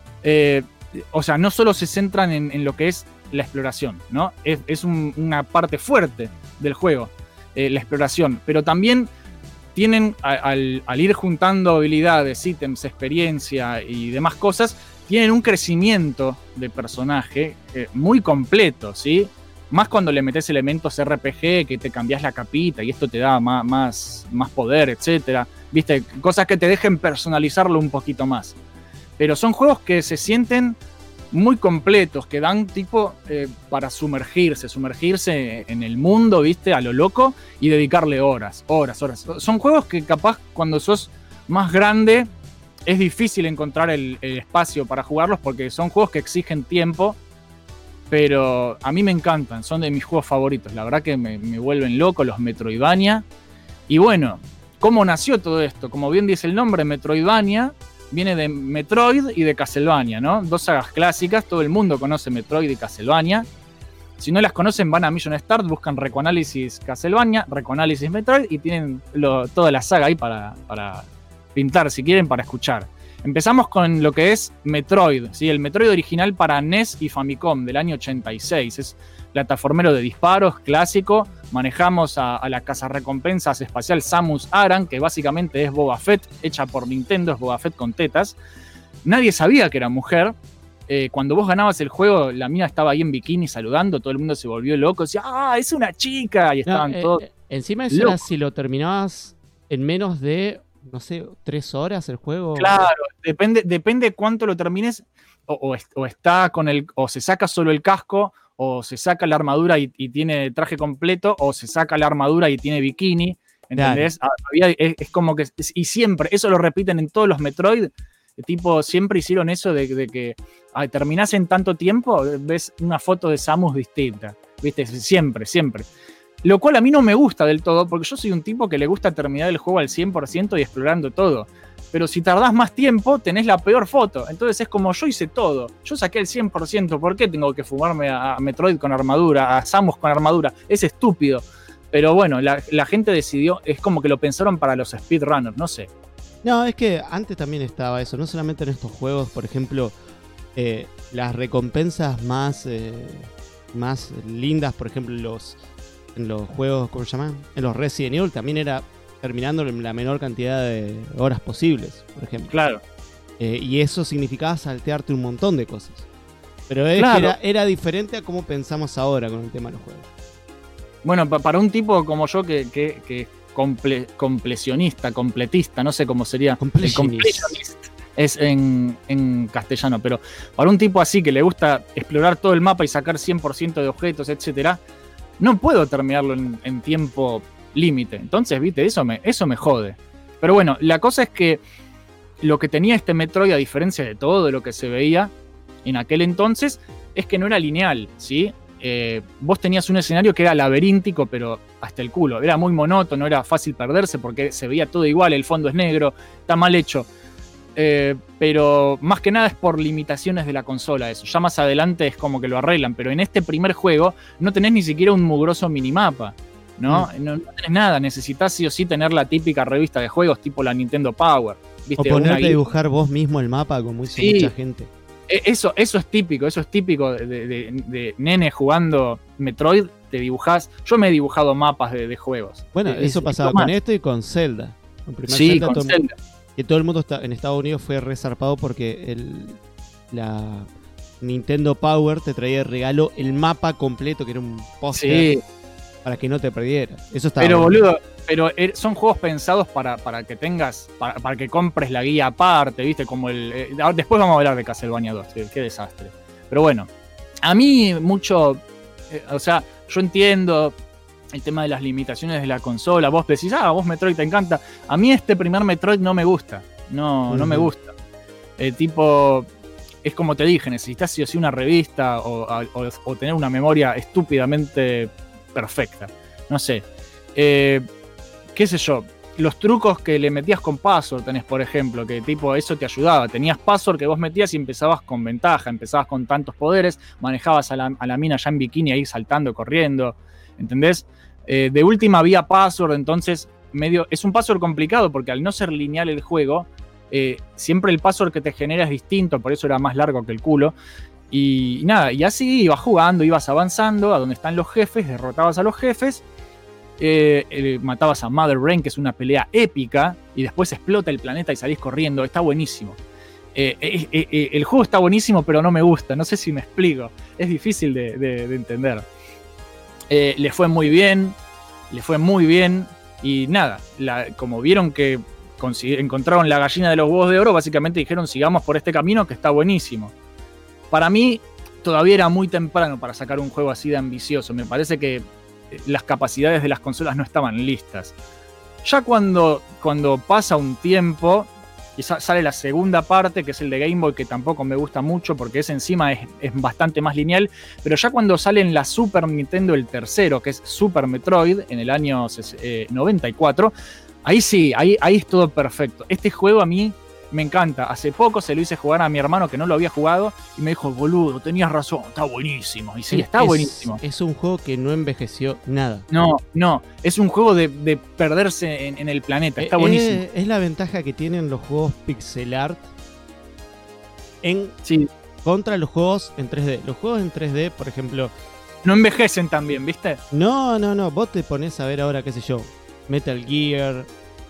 no solo se centran en lo que es la exploración, ¿no? Es una parte fuerte del juego, la exploración, pero también tienen, al ir juntando habilidades, ítems, experiencia y demás cosas, tienen un crecimiento de personaje muy completo, ¿sí? Más cuando le metes elementos RPG, que te cambias la capita y esto te da más poder, etcétera. ¿Viste? Cosas que te dejen personalizarlo un poquito más. Pero son juegos que se sienten muy completos, que dan tipo para sumergirse en el mundo, ¿viste? A lo loco, y dedicarle horas. Son juegos que capaz cuando sos más grande es difícil encontrar el espacio para jugarlos, porque son juegos que exigen tiempo, pero a mí me encantan, son de mis juegos favoritos. La verdad que me vuelven loco los Metroidvania. Y bueno, ¿cómo nació todo esto? Como bien dice el nombre, Metroidvania viene de Metroid y de Castlevania, ¿no? Dos sagas clásicas, todo el mundo conoce Metroid y Castlevania. Si no las conocen, van a Million Start, buscan Recoanálisis Castlevania, Recoanálisis Metroid, y tienen toda la saga ahí para pintar, si quieren, para escuchar. Empezamos con lo que es Metroid, ¿sí? El Metroid original para NES y Famicom del año 86. Es plataformero de disparos, clásico. Manejamos a la cazarrecompensas espacial Samus Aran, que básicamente es Boba Fett, hecha por Nintendo, es Boba Fett con tetas. Nadie sabía que era mujer. Cuando vos ganabas el juego, la mina estaba ahí en bikini saludando, todo el mundo se volvió loco, decía, ¡ah, es una chica! Y estaban todos... Encima eso era si lo terminabas en menos de no sé, 3 horas el juego. Claro, depende cuánto lo termines, o está con o se saca solo el casco, o se saca la armadura y tiene traje completo, o se saca la armadura y tiene bikini, ¿entendés? Es como que, y siempre, eso lo repiten en todos los Metroid, tipo, siempre hicieron eso de que terminás en tanto tiempo, ves una foto de Samus distinta, ¿viste? Siempre. Lo cual a mí no me gusta del todo, porque yo soy un tipo que le gusta terminar el juego al 100% y explorando todo. Pero si tardás más tiempo, tenés la peor foto. Entonces es como, yo hice todo. Yo saqué el 100%. ¿Por qué tengo que fumarme a Metroid con armadura, a Samus con armadura? Es estúpido. Pero bueno, la gente decidió, es como que lo pensaron para los speedrunners, no sé. No, es que antes también estaba eso. No solamente en estos juegos, por ejemplo, las recompensas más lindas, por ejemplo, en los juegos, ¿cómo se llaman? En los Resident Evil también era terminando en la menor cantidad de horas posibles, por ejemplo. Claro. Y eso significaba saltearte un montón de cosas. Pero Claro. era diferente a cómo pensamos ahora con el tema de los juegos. Bueno, para un tipo como yo que es completista, no sé cómo sería. Completionist es en castellano, pero para un tipo así que le gusta explorar todo el mapa y sacar 100% de objetos, etcétera, no puedo terminarlo en tiempo límite. Entonces, viste, eso me jode. Pero bueno, la cosa es que lo que tenía este Metroid, a diferencia de todo lo que se veía en aquel entonces, es que no era lineal, ¿sí? Vos tenías un escenario que era laberíntico, pero hasta el culo. Era muy monótono, era fácil perderse porque se veía todo igual, el fondo es negro, está mal hecho. Pero más que nada es por limitaciones de la consola eso. Ya más adelante es como que lo arreglan, pero en este primer juego no tenés ni siquiera un mugroso minimapa, ¿no? No tenés nada, necesitas sí o sí tener la típica revista de juegos tipo la Nintendo Power, ¿viste? O ponerte a dibujar vos mismo el mapa como hizo mucha gente. Eso es típico de nene jugando Metroid, te dibujás. Yo me he dibujado mapas de juegos. Bueno, eso pasaba con esto y con Zelda. Con primer sí, Zelda, con Zelda. Que todo el mundo en Estados Unidos fue resarpado porque la Nintendo Power te traía de regalo el mapa completo, que era un póster, para que no te perdieras. Eso estaba pero bueno. boludo, son juegos pensados para que tengas, para que compres la guía aparte, ¿viste? Como después vamos a hablar de Castlevania 2, qué desastre. Pero bueno, a mí mucho, o sea, yo entiendo el tema de las limitaciones de la consola. Vos decís, vos Metroid te encanta. A mí este primer Metroid no me gusta. No me gusta. Tipo, es como te dije, necesitas sí o sí una revista o tener una memoria estúpidamente perfecta. No sé. Qué sé yo. Los trucos que le metías con password tenés, por ejemplo, que tipo eso te ayudaba. Tenías password que vos metías y empezabas con ventaja, empezabas con tantos poderes, manejabas a la mina ya en bikini ahí saltando, corriendo. ¿Entendés? De última había password, entonces es un password complicado porque al no ser lineal el juego, siempre el password que te genera es distinto, por eso era más largo que el culo. Y nada, y así ibas jugando, ibas avanzando a donde están los jefes, derrotabas a los jefes, matabas a Mother Brain, que es una pelea épica, y después explota el planeta y salís corriendo. Está buenísimo. El juego está buenísimo, pero no me gusta, no sé si me explico, es difícil de entender. Le fue muy bien y nada, como vieron que encontraron la gallina de los huevos de oro, básicamente dijeron sigamos por este camino que está buenísimo. Para mí todavía era muy temprano para sacar un juego así de ambicioso, me parece que las capacidades de las consolas no estaban listas. Ya cuando pasa un tiempo y sale la segunda parte, que es el de Game Boy, que tampoco me gusta mucho porque ese encima es bastante más lineal, pero ya cuando sale en la Super Nintendo el tercero, que es Super Metroid, en el año 94, ahí sí, ahí es todo perfecto. Este juego a mí me encanta. Hace poco se lo hice jugar a mi hermano que no lo había jugado y me dijo, boludo, tenías razón, está buenísimo. Y sí, está buenísimo. Es un juego que no envejeció nada. No, es un juego de perderse en el planeta, está buenísimo. Es la ventaja que tienen los juegos pixel art contra los juegos en 3D. Los juegos en 3D, por ejemplo... No envejecen tan bien, ¿viste? No, vos te pones a ver ahora, qué sé yo, Metal Gear...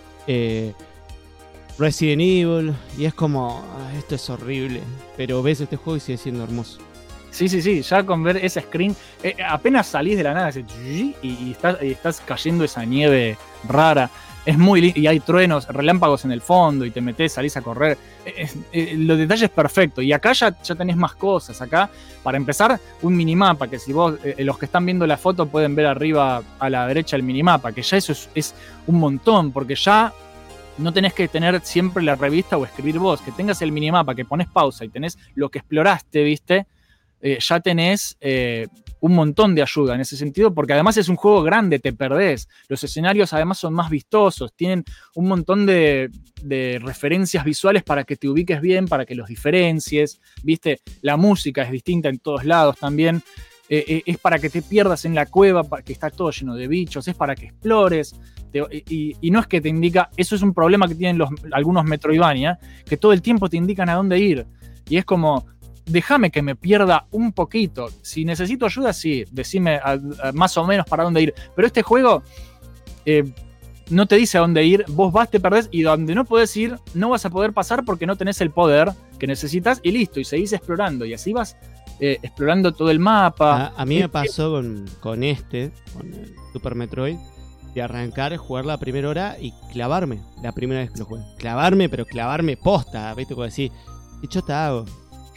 Resident Evil, y es como, esto es horrible, pero ves este juego y sigue siendo hermoso. Sí, ya con ver ese screen, apenas salís de la nada y estás cayendo esa nieve rara. Es muy lindo, y hay truenos, relámpagos en el fondo, y te metés, salís a correr. Los detalles perfectos. Y acá ya tenés más cosas. Acá, para empezar, un minimapa, que si vos, los que están viendo la foto pueden ver arriba a la derecha el minimapa, que ya eso es un montón, porque ya no tenés que tener siempre la revista o escribir vos, que tengas el minimapa, que pones pausa y tenés lo que exploraste, ¿viste? Ya tenés un montón de ayuda en ese sentido, porque además es un juego grande, te perdés. Los escenarios además son más vistosos, tienen un montón de referencias visuales para que te ubiques bien, para que los diferencies, ¿viste? La música es distinta en todos lados también. Es para que te pierdas en la cueva, que está todo lleno de bichos, es para que explores. Y no es que te indica, eso es un problema que tienen algunos Metroidvania, que todo el tiempo te indican a dónde ir. Y es como, déjame que me pierda un poquito. Si necesito ayuda, sí, decime más o menos para dónde ir. Pero este juego no te dice a dónde ir, vos vas, te perdés, y donde no podés ir, no vas a poder pasar porque no tenés el poder que necesitas, y listo, y seguís explorando. Y así vas explorando todo el mapa. A mí me pasó con el Super Metroid, de arrancar, jugar la primera hora y clavarme la primera vez que lo jugué. Clavarme, pero clavarme posta, ¿viste? Como decir, ¿qué chota hago?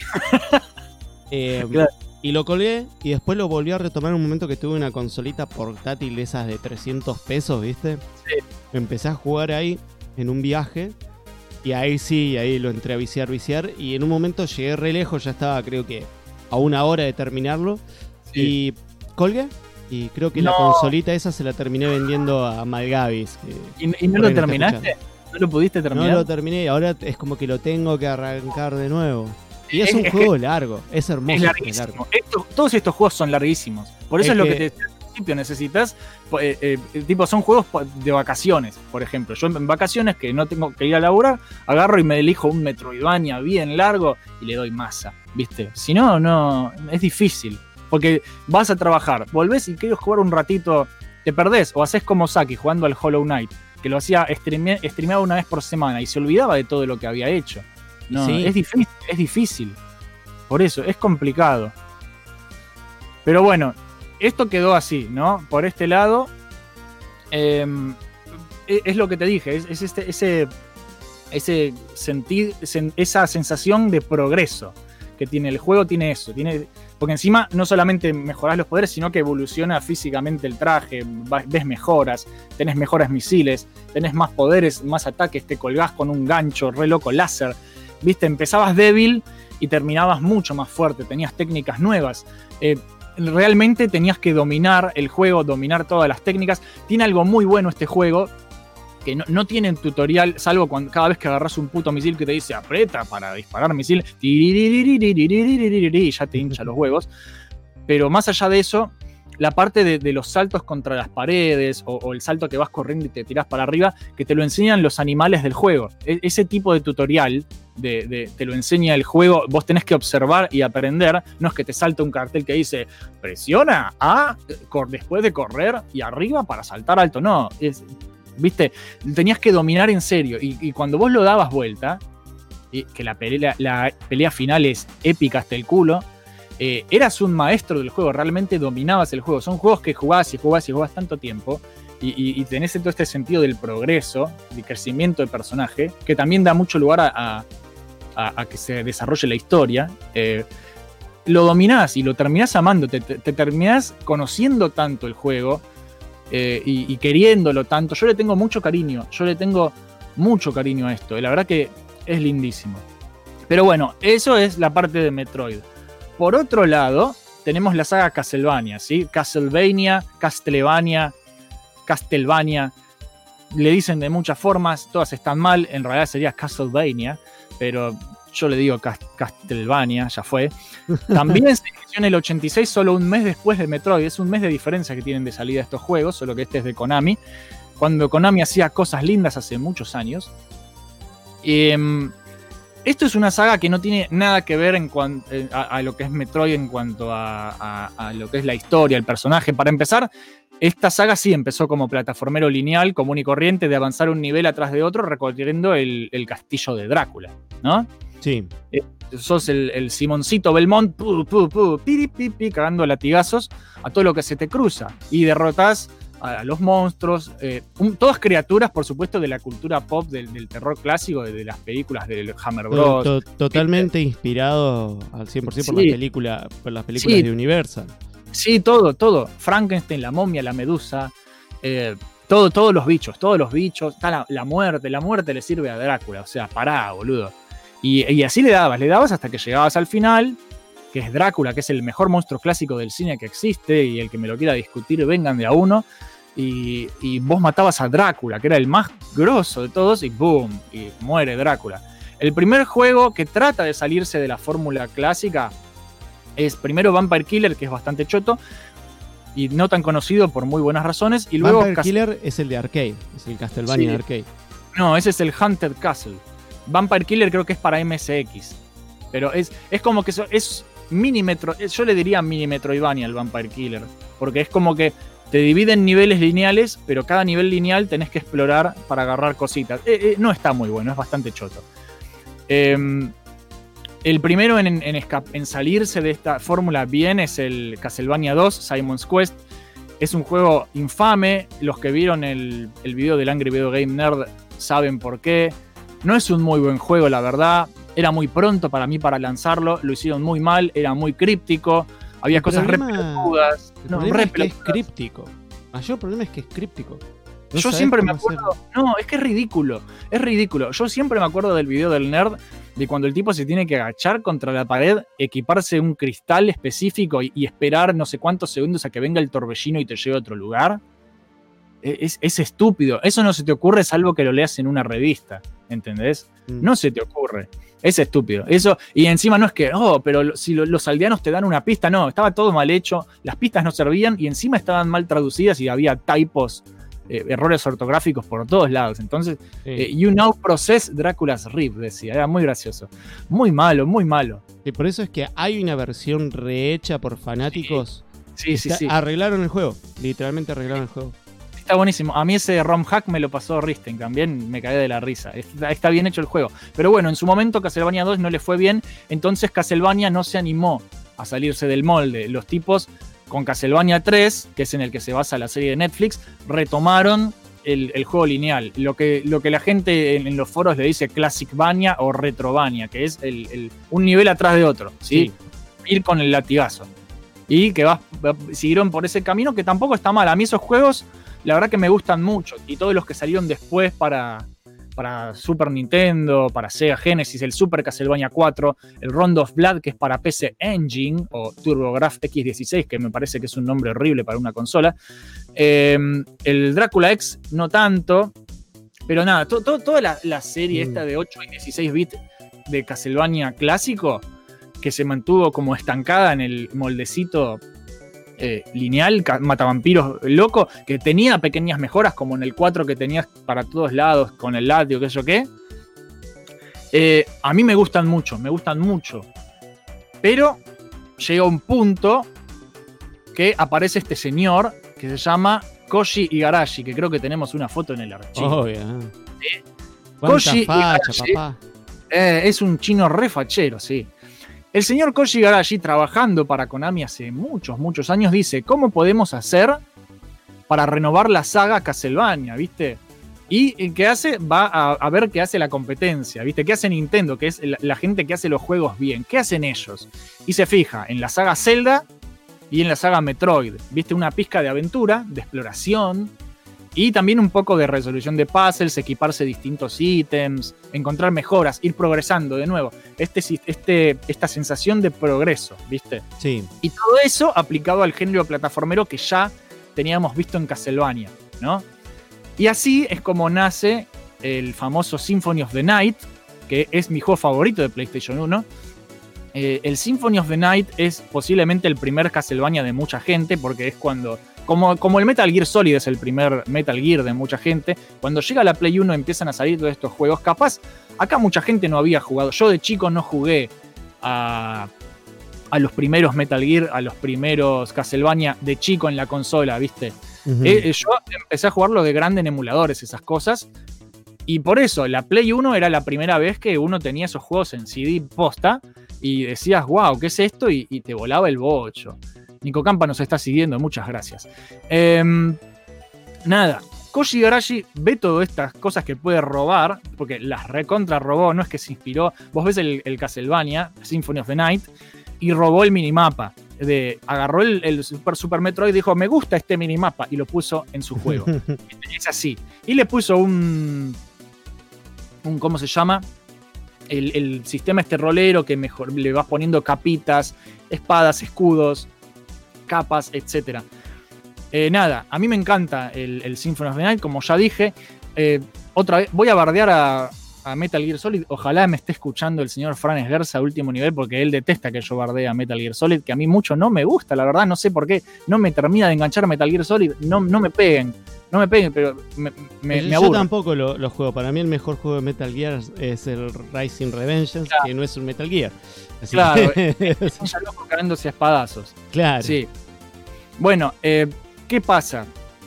Claro. Y lo colgué y después lo volví a retomar en un momento que tuve una consolita portátil de esas de 300 pesos, ¿viste? Sí. Empecé a jugar ahí en un viaje y ahí lo entré a viciar y en un momento llegué re lejos, ya estaba creo que a una hora de terminarlo, sí. Y colgué y creo que la consolita esa se la terminé vendiendo a Malgavis. ¿Y no lo terminaste? ¿No lo pudiste terminar? No lo terminé y ahora es como que lo tengo que arrancar de nuevo. Y es un juego largo, es hermoso. Es larguísimo. Todos estos juegos son larguísimos. Por eso es lo que te decía al principio, necesitas, tipo, son juegos de vacaciones, por ejemplo. Yo en vacaciones que no tengo que ir a laburar, agarro y me elijo un Metroidvania bien largo y le doy masa, ¿viste? Si no, es difícil. Porque vas a trabajar, volvés y querés jugar un ratito, te perdés, o haces como Saki jugando al Hollow Knight, que lo hacía, streameaba una vez por semana y se olvidaba de todo lo que había hecho. No, sí. Es difícil. Por eso, es complicado. Pero bueno, esto quedó así, ¿no? Por este lado, es lo que te dije, es ese sentir, esa sensación de progreso que tiene el juego, tiene eso, porque encima no solamente mejorás los poderes, sino que evoluciona físicamente el traje, ves mejoras, tenés mejores misiles, tenés más poderes, más ataques, te colgás con un gancho re loco láser, ¿viste? Empezabas débil y terminabas mucho más fuerte, tenías técnicas nuevas. Realmente tenías que dominar el juego, dominar todas las técnicas. Tiene algo muy bueno este juego, que no tiene tutorial, salvo cada vez que agarras un puto misil que te dice aprieta para disparar misil, y ya te hincha los huevos. Pero más allá de eso, la parte de los saltos contra las paredes o el salto que vas corriendo y te tirás para arriba, que te lo enseñan los animales del juego. Ese tipo de tutorial te lo enseña el juego, vos tenés que observar y aprender, no es que te salta un cartel que dice presiona A después de correr y arriba para saltar alto, no, ¿viste? Tenías que dominar en serio y cuando vos lo dabas vuelta, que la pelea final es épica hasta el culo, eras un maestro del juego, realmente dominabas el juego. Son juegos que jugás tanto tiempo y tenés todo este sentido del progreso, del crecimiento del personaje, que también da mucho lugar a que se desarrolle la historia. Lo dominás y lo terminás amando, te terminás conociendo tanto el juego y queriéndolo tanto. Yo le tengo mucho cariño a esto, la verdad que es lindísimo. Pero bueno, eso es la parte de Metroid. Por otro lado, tenemos la saga Castlevania, ¿sí? Castlevania, le dicen de muchas formas, todas están mal, en realidad sería Castlevania, pero yo le digo Castlevania, ya fue. También se inició en el 86, solo un mes después de Metroid, es un mes de diferencia que tienen de salida estos juegos, solo que este es de Konami, cuando Konami hacía cosas lindas hace muchos años. Esto es una saga que no tiene nada que ver a lo que es Metroid en cuanto a lo que es la historia, el personaje. Para empezar, esta saga sí empezó como plataformero lineal, común y corriente, de avanzar un nivel atrás de otro recorriendo el castillo de Drácula, ¿no? Sí. Sos el Simoncito Belmont, cagando latigazos a todo lo que se te cruza. Y derrotás a los monstruos, todas criaturas, por supuesto, de la cultura pop, del terror clásico, de las películas del Hammer Bros. Totalmente inspirado al 100% por las películas Sí. de Universal. Sí, todo. Frankenstein, la momia, la medusa, todos los bichos. Está la muerte le sirve a Drácula, o sea, pará, boludo. Y así le dabas hasta que llegabas al final, que es Drácula, que es el mejor monstruo clásico del cine que existe, y el que me lo quiera discutir, vengan de a uno, y vos matabas a Drácula, que era el más grosso de todos, y ¡boom! Y muere Drácula. El primer juego que trata de salirse de la fórmula clásica es primero Vampire Killer, que es bastante choto, y no tan conocido por muy buenas razones, y luego... Vampire Killer es el de arcade, es el Castlevania de arcade. No, ese es el Haunted Castle. Vampire Killer creo que es para MSX, pero es como que es mini metro, yo le diría mini Metroidvania al Vampire Killer, porque es como que te divide en niveles lineales, pero cada nivel lineal tenés que explorar para agarrar cositas. No está muy bueno, es bastante choto. El primero en salirse de esta fórmula bien es el Castlevania 2, Simon's Quest. Es un juego infame, los que vieron el video del Angry Video Game Nerd saben por qué. No es un muy buen juego, la verdad. Era muy pronto para mí para lanzarlo. Lo hicieron muy mal, era muy críptico. Había cosas re pelotudas. El problema es que es críptico. El mayor problema es que es críptico. Yo siempre me acuerdo... No, es que es ridículo. Es ridículo. Yo siempre me acuerdo del video del nerd de cuando el tipo se tiene que agachar contra la pared, equiparse un cristal específico y esperar no sé cuántos segundos a que venga el torbellino y te lleve a otro lugar. Es estúpido. Eso no se te ocurre salvo que lo leas en una revista. ¿Entendés? No se te ocurre. Es estúpido. Eso, y encima no es que, pero si los aldeanos te dan una pista, no, estaba todo mal hecho, las pistas no servían y encima estaban mal traducidas y había typos, errores ortográficos por todos lados. Entonces, you now process Dracula's Rip, decía, era muy gracioso. Muy malo, muy malo. Y por eso es que hay una versión rehecha por fanáticos. Sí. Arreglaron el juego, literalmente arreglaron el juego. Está buenísimo. A mí ese ROM hack me lo pasó Risten, también me caí de la risa. Está bien hecho el juego. Pero bueno, en su momento Castlevania 2 no le fue bien, entonces Castlevania no se animó a salirse del molde. Los tipos con Castlevania 3, que es en el que se basa la serie de Netflix, retomaron el juego lineal. Lo que la gente en los foros le dice Classicvania o Retrovania, que es un nivel atrás de otro, ¿sí? Ir con el latigazo. Y que siguieron por ese camino que tampoco está mal. A mí esos juegos la verdad que me gustan mucho, y todos los que salieron después para Super Nintendo, para Sega Genesis, el Super Castlevania 4, el Rondo of Blood, que es para PC Engine, o TurboGrafx X16, que me parece que es un nombre horrible para una consola, el Drácula X no tanto, pero nada, toda la serie esta de 8 y 16 bits de Castlevania clásico, que se mantuvo como estancada en el moldecito lineal, matavampiros loco, que tenía pequeñas mejoras, como en el 4 que tenías para todos lados, con el látigo, qué sé yo qué. A mí me gustan mucho, pero llega un punto que aparece este señor que se llama Koji Igarashi, que creo que tenemos una foto en el archivo. ¿Sí? Koji facha, Igarashi, papá. Es un chino re fachero, sí. El señor Koji Igarashi, trabajando para Konami hace muchos años, dice: ¿cómo podemos hacer para renovar la saga Castlevania? ¿Viste? Y ¿qué hace? Va a ver qué hace la competencia, ¿viste? ¿Qué hace Nintendo? Que es la gente que hace los juegos bien. ¿Qué hacen ellos? Y se fija en la saga Zelda y en la saga Metroid. ¿Viste? Una pizca de aventura, de exploración, y también un poco de resolución de puzzles, equiparse distintos ítems, encontrar mejoras, ir progresando de nuevo. Esta sensación de progreso, ¿viste? Sí. Y todo eso aplicado al género plataformero que ya teníamos visto en Castlevania, ¿no? Y así es como nace el famoso Symphony of the Night, que es mi juego favorito de PlayStation 1. El Symphony of the Night es posiblemente el primer Castlevania de mucha gente, porque es cuando... Como el Metal Gear Solid es el primer Metal Gear de mucha gente, cuando llega la Play 1 empiezan a salir todos estos juegos. Capaz, acá mucha gente no había jugado. Yo de chico no jugué a los primeros Metal Gear, a los primeros Castlevania de chico en la consola, ¿viste? Uh-huh. Yo empecé a jugarlo de grande en emuladores, esas cosas. Y por eso, la Play 1 era la primera vez que uno tenía esos juegos en CD posta y decías, wow, ¿qué es esto? Y te volaba el bocho. Nico Campa nos está siguiendo, muchas gracias. Nada, Koji Igarashi ve todas estas cosas que puede robar, porque las recontra robó, no es que se inspiró. Vos ves el Castlevania, Symphony of the Night, y robó el minimapa. Agarró el Super Metroid y dijo, me gusta este minimapa, y lo puso en su juego. Es así. Y le puso un ¿cómo se llama? El sistema este rolero que mejor le vas poniendo capitas, espadas, escudos, capas, etc. Nada, a mí me encanta el Symphony of the Night, como ya dije. Otra vez, voy a bardear a Metal Gear Solid. Ojalá me esté escuchando el señor Fran Esguerza a último nivel, porque él detesta que yo bardee a Metal Gear Solid, que a mí mucho no me gusta, la verdad, no sé por qué. No me termina de enganchar Metal Gear Solid, no me peguen. No me peguen, pero me Yo aburre. tampoco lo juego. Para mí el mejor juego de Metal Gear es el Rising Revengeance, Claro. que no es un Metal Gear. Así Claro, que- ya loco cagándose a espadazos. claro. Sí. Bueno, ¿qué pasa?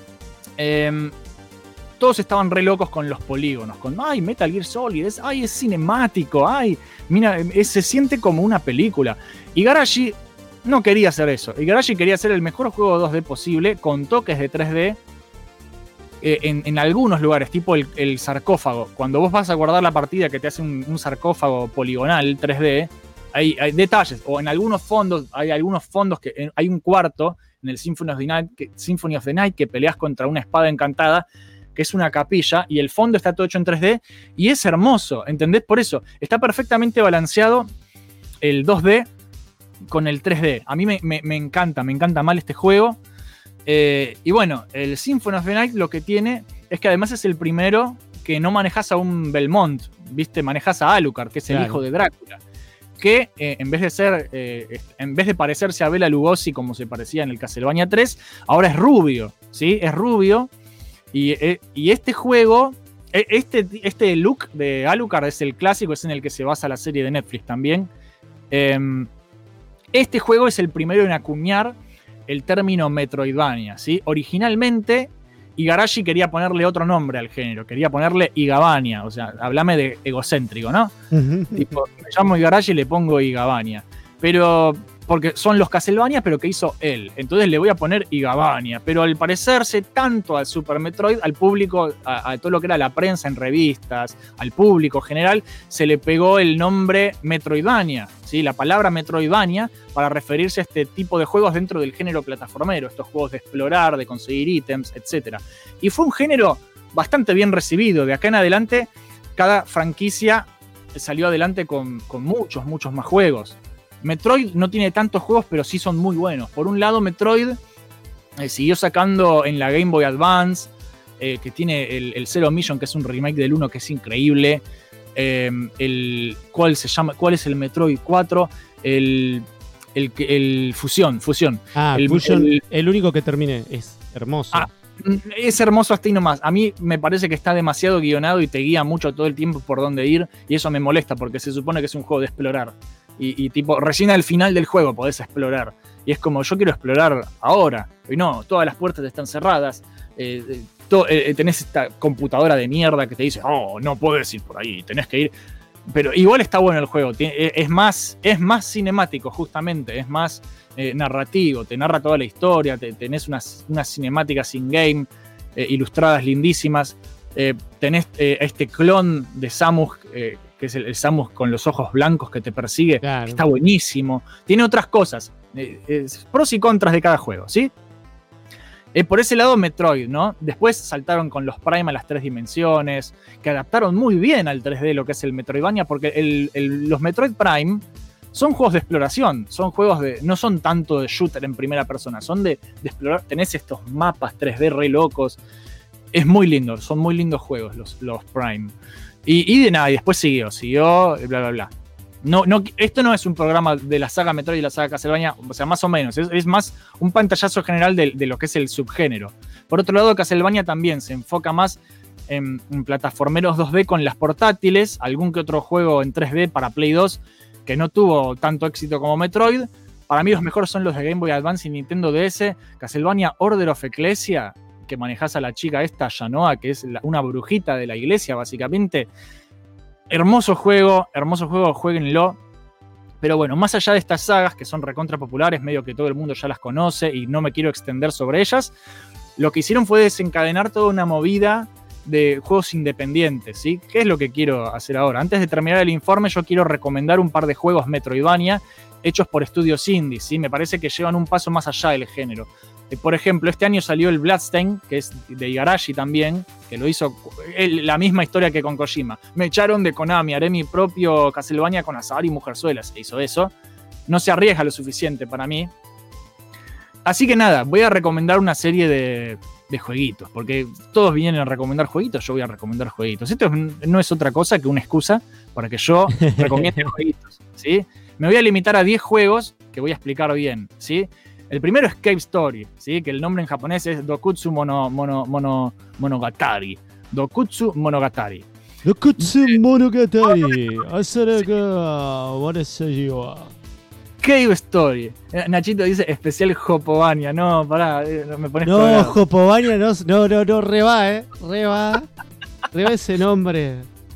Todos estaban re locos con los polígonos, con ay, Metal Gear Solid, es cinemático, ay, mira, se siente como una película. Igarashi no quería hacer eso. Igarashi quería hacer el mejor juego 2D posible, con toques de 3D en algunos lugares, tipo el sarcófago. Cuando vos vas a guardar la partida que te hace un sarcófago poligonal 3D, hay detalles, o en algunos fondos, hay un cuarto en el Symphony of the Night que peleas contra una espada encantada, que es una capilla, y el fondo está todo hecho en 3D, y es hermoso, ¿entendés? Por eso, está perfectamente balanceado el 2D con el 3D. A mí me encanta mal este juego. Y bueno, el Symphony of the Night lo que tiene es que además es el primero que no manejas a un Belmont, ¿viste? Manejas a Alucard, que es el hijo de Drácula, que en vez de parecerse a Bela Lugosi como se parecía en el Castlevania 3, ahora es rubio, ¿sí? Es rubio. Y este juego, este look de Alucard es el clásico, es en el que se basa la serie de Netflix también. Este juego es el primero en acuñar el término Metroidvania, ¿sí? Originalmente, Igarashi quería ponerle otro nombre al género, quería ponerle Igavania, o sea, hablame de egocéntrico, ¿no? Tipo, me llamo Igarashi y le pongo Igavania. Pero, porque son los Castlevania, pero que hizo él. Entonces le voy a poner Igavania. Pero al parecerse tanto al Super Metroid, al público, a todo lo que era la prensa en revistas, al público general, se le pegó el nombre Metroidvania, ¿sí? La palabra Metroidvania para referirse a este tipo de juegos dentro del género plataformero, estos juegos de explorar, de conseguir ítems, etc. Y fue un género bastante bien recibido. De acá en adelante, cada franquicia salió adelante con muchos más juegos. Metroid no tiene tantos juegos, pero sí son muy buenos. Por un lado, Metroid siguió sacando en la Game Boy Advance, que tiene el Zero Mission, que es un remake del 1 que es increíble. ¿Cuál es el Metroid 4? El Fusión. Fusion, el único que terminé, es hermoso. Es hermoso hasta ahí nomás. A mí me parece que está demasiado guionado y te guía mucho todo el tiempo por dónde ir, y eso me molesta porque se supone que es un juego de explorar. Y tipo, recién al final del juego podés explorar. Y es como, yo quiero explorar ahora. Y no, todas las puertas están cerradas. Tenés esta computadora de mierda que te dice, oh, no podés ir por ahí, tenés que ir. Pero igual está bueno el juego. Es más cinemático, justamente. Es más narrativo. Te narra toda la historia. Tenés unas cinemáticas in-game ilustradas lindísimas. Tenés este clon de Samus, que es el Samus con los ojos blancos que te persigue. Claro. Está buenísimo. Tiene otras cosas. Pros y contras de cada juego, ¿sí? Por ese lado, Metroid, ¿no? Después saltaron con los Prime a las 3 dimensiones, que adaptaron muy bien al 3D lo que es el Metroidvania, porque los Metroid Prime son juegos de exploración, son juegos no son tanto de shooter en primera persona, son de explorar. Tenés estos mapas 3D re locos. Es muy lindo, son muy lindos juegos los Prime. Y de nada, y después siguió, bla, bla, bla. No, esto no es un programa de la saga Metroid y la saga Castlevania, o sea, más o menos, es más un pantallazo general de lo que es el subgénero. Por otro lado, Castlevania también se enfoca más en plataformeros 2D con las portátiles, algún que otro juego en 3D para Play 2 que no tuvo tanto éxito como Metroid. Para mí los mejores son los de Game Boy Advance y Nintendo DS. Castlevania Order of Ecclesia, que manejás a la chica esta, Yanoa, que es una brujita de la iglesia, básicamente. Hermoso juego, jueguenlo. Pero bueno, más allá de estas sagas, que son recontra populares, medio que todo el mundo ya las conoce y no me quiero extender sobre ellas, lo que hicieron fue desencadenar toda una movida de juegos independientes, ¿sí? ¿Qué es lo que quiero hacer ahora? Antes de terminar el informe, yo quiero recomendar un par de juegos Metroidvania hechos por estudios indies, ¿sí? Me parece que llevan un paso más allá del género. Por ejemplo, este año salió el Bloodstain, que es de Igarashi también, que lo hizo la misma historia que con Kojima. Me echaron de Konami, haré mi propio Castlevania con Azar y Mujerzuelas. Se hizo eso. No se arriesga lo suficiente para mí. Así que nada, voy a recomendar una serie de jueguitos, porque todos vienen a recomendar jueguitos, yo voy a recomendar jueguitos. Esto no es otra cosa que una excusa para que yo recomiende jueguitos, ¿sí? Me voy a limitar a 10 juegos que voy a explicar bien, ¿sí? El primero es Cave Story, ¿sí? Que el nombre en japonés es Dokutsu Monogatari. Dokutsu Monogatari. Dokutsu Monogatari. Asaraka Warasajiwa. Cave Story. Nachito dice especial Jopovania. No, pará, me pones No, colorado. Jopovania no, re va. Re va ese nombre.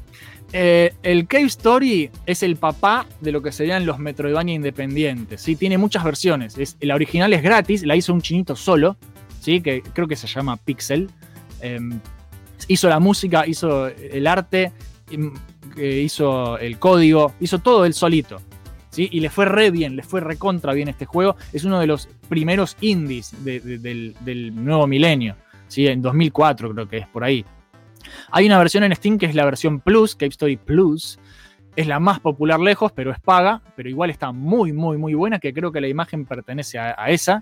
El Cave Story es el papá de lo que serían los Metroidvania independientes, ¿sí? Tiene muchas versiones. La original es gratis, la hizo un chinito solo, ¿sí? Que creo que se llama Pixel. Hizo la música, hizo el arte, hizo el código, hizo todo él solito. ¿Sí? Y le fue re bien, le fue recontra bien este juego. Es uno de los primeros indies del nuevo milenio, ¿sí? En 2004 creo que es por ahí. Hay una versión en Steam que es la versión Plus, Cave Story Plus. Es la más popular lejos, pero es paga. Pero igual está muy, muy, muy buena, que creo que la imagen pertenece a esa.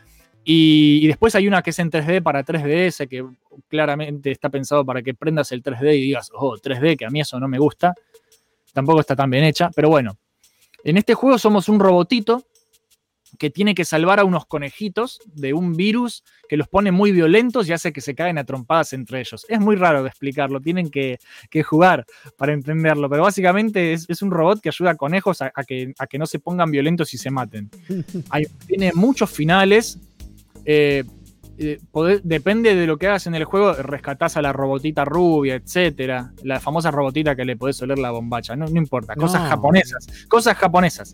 Y después hay una que es en 3D para 3DS, que claramente está pensado para que prendas el 3D y digas, oh, 3D, que a mí eso no me gusta. Tampoco está tan bien hecha, pero bueno. En este juego somos un robotito que tiene que salvar a unos conejitos de un virus que los pone muy violentos y hace que se caen a trompadas entre ellos. Es muy raro de explicarlo, tienen que jugar para entenderlo, pero básicamente es un robot que ayuda a conejos a que no se pongan violentos y se maten. Tiene muchos finales. Depende de lo que hagas en el juego, rescatás a la robotita rubia, etcétera, la famosa robotita que le podés oler la bombacha, no importa, cosas japonesas.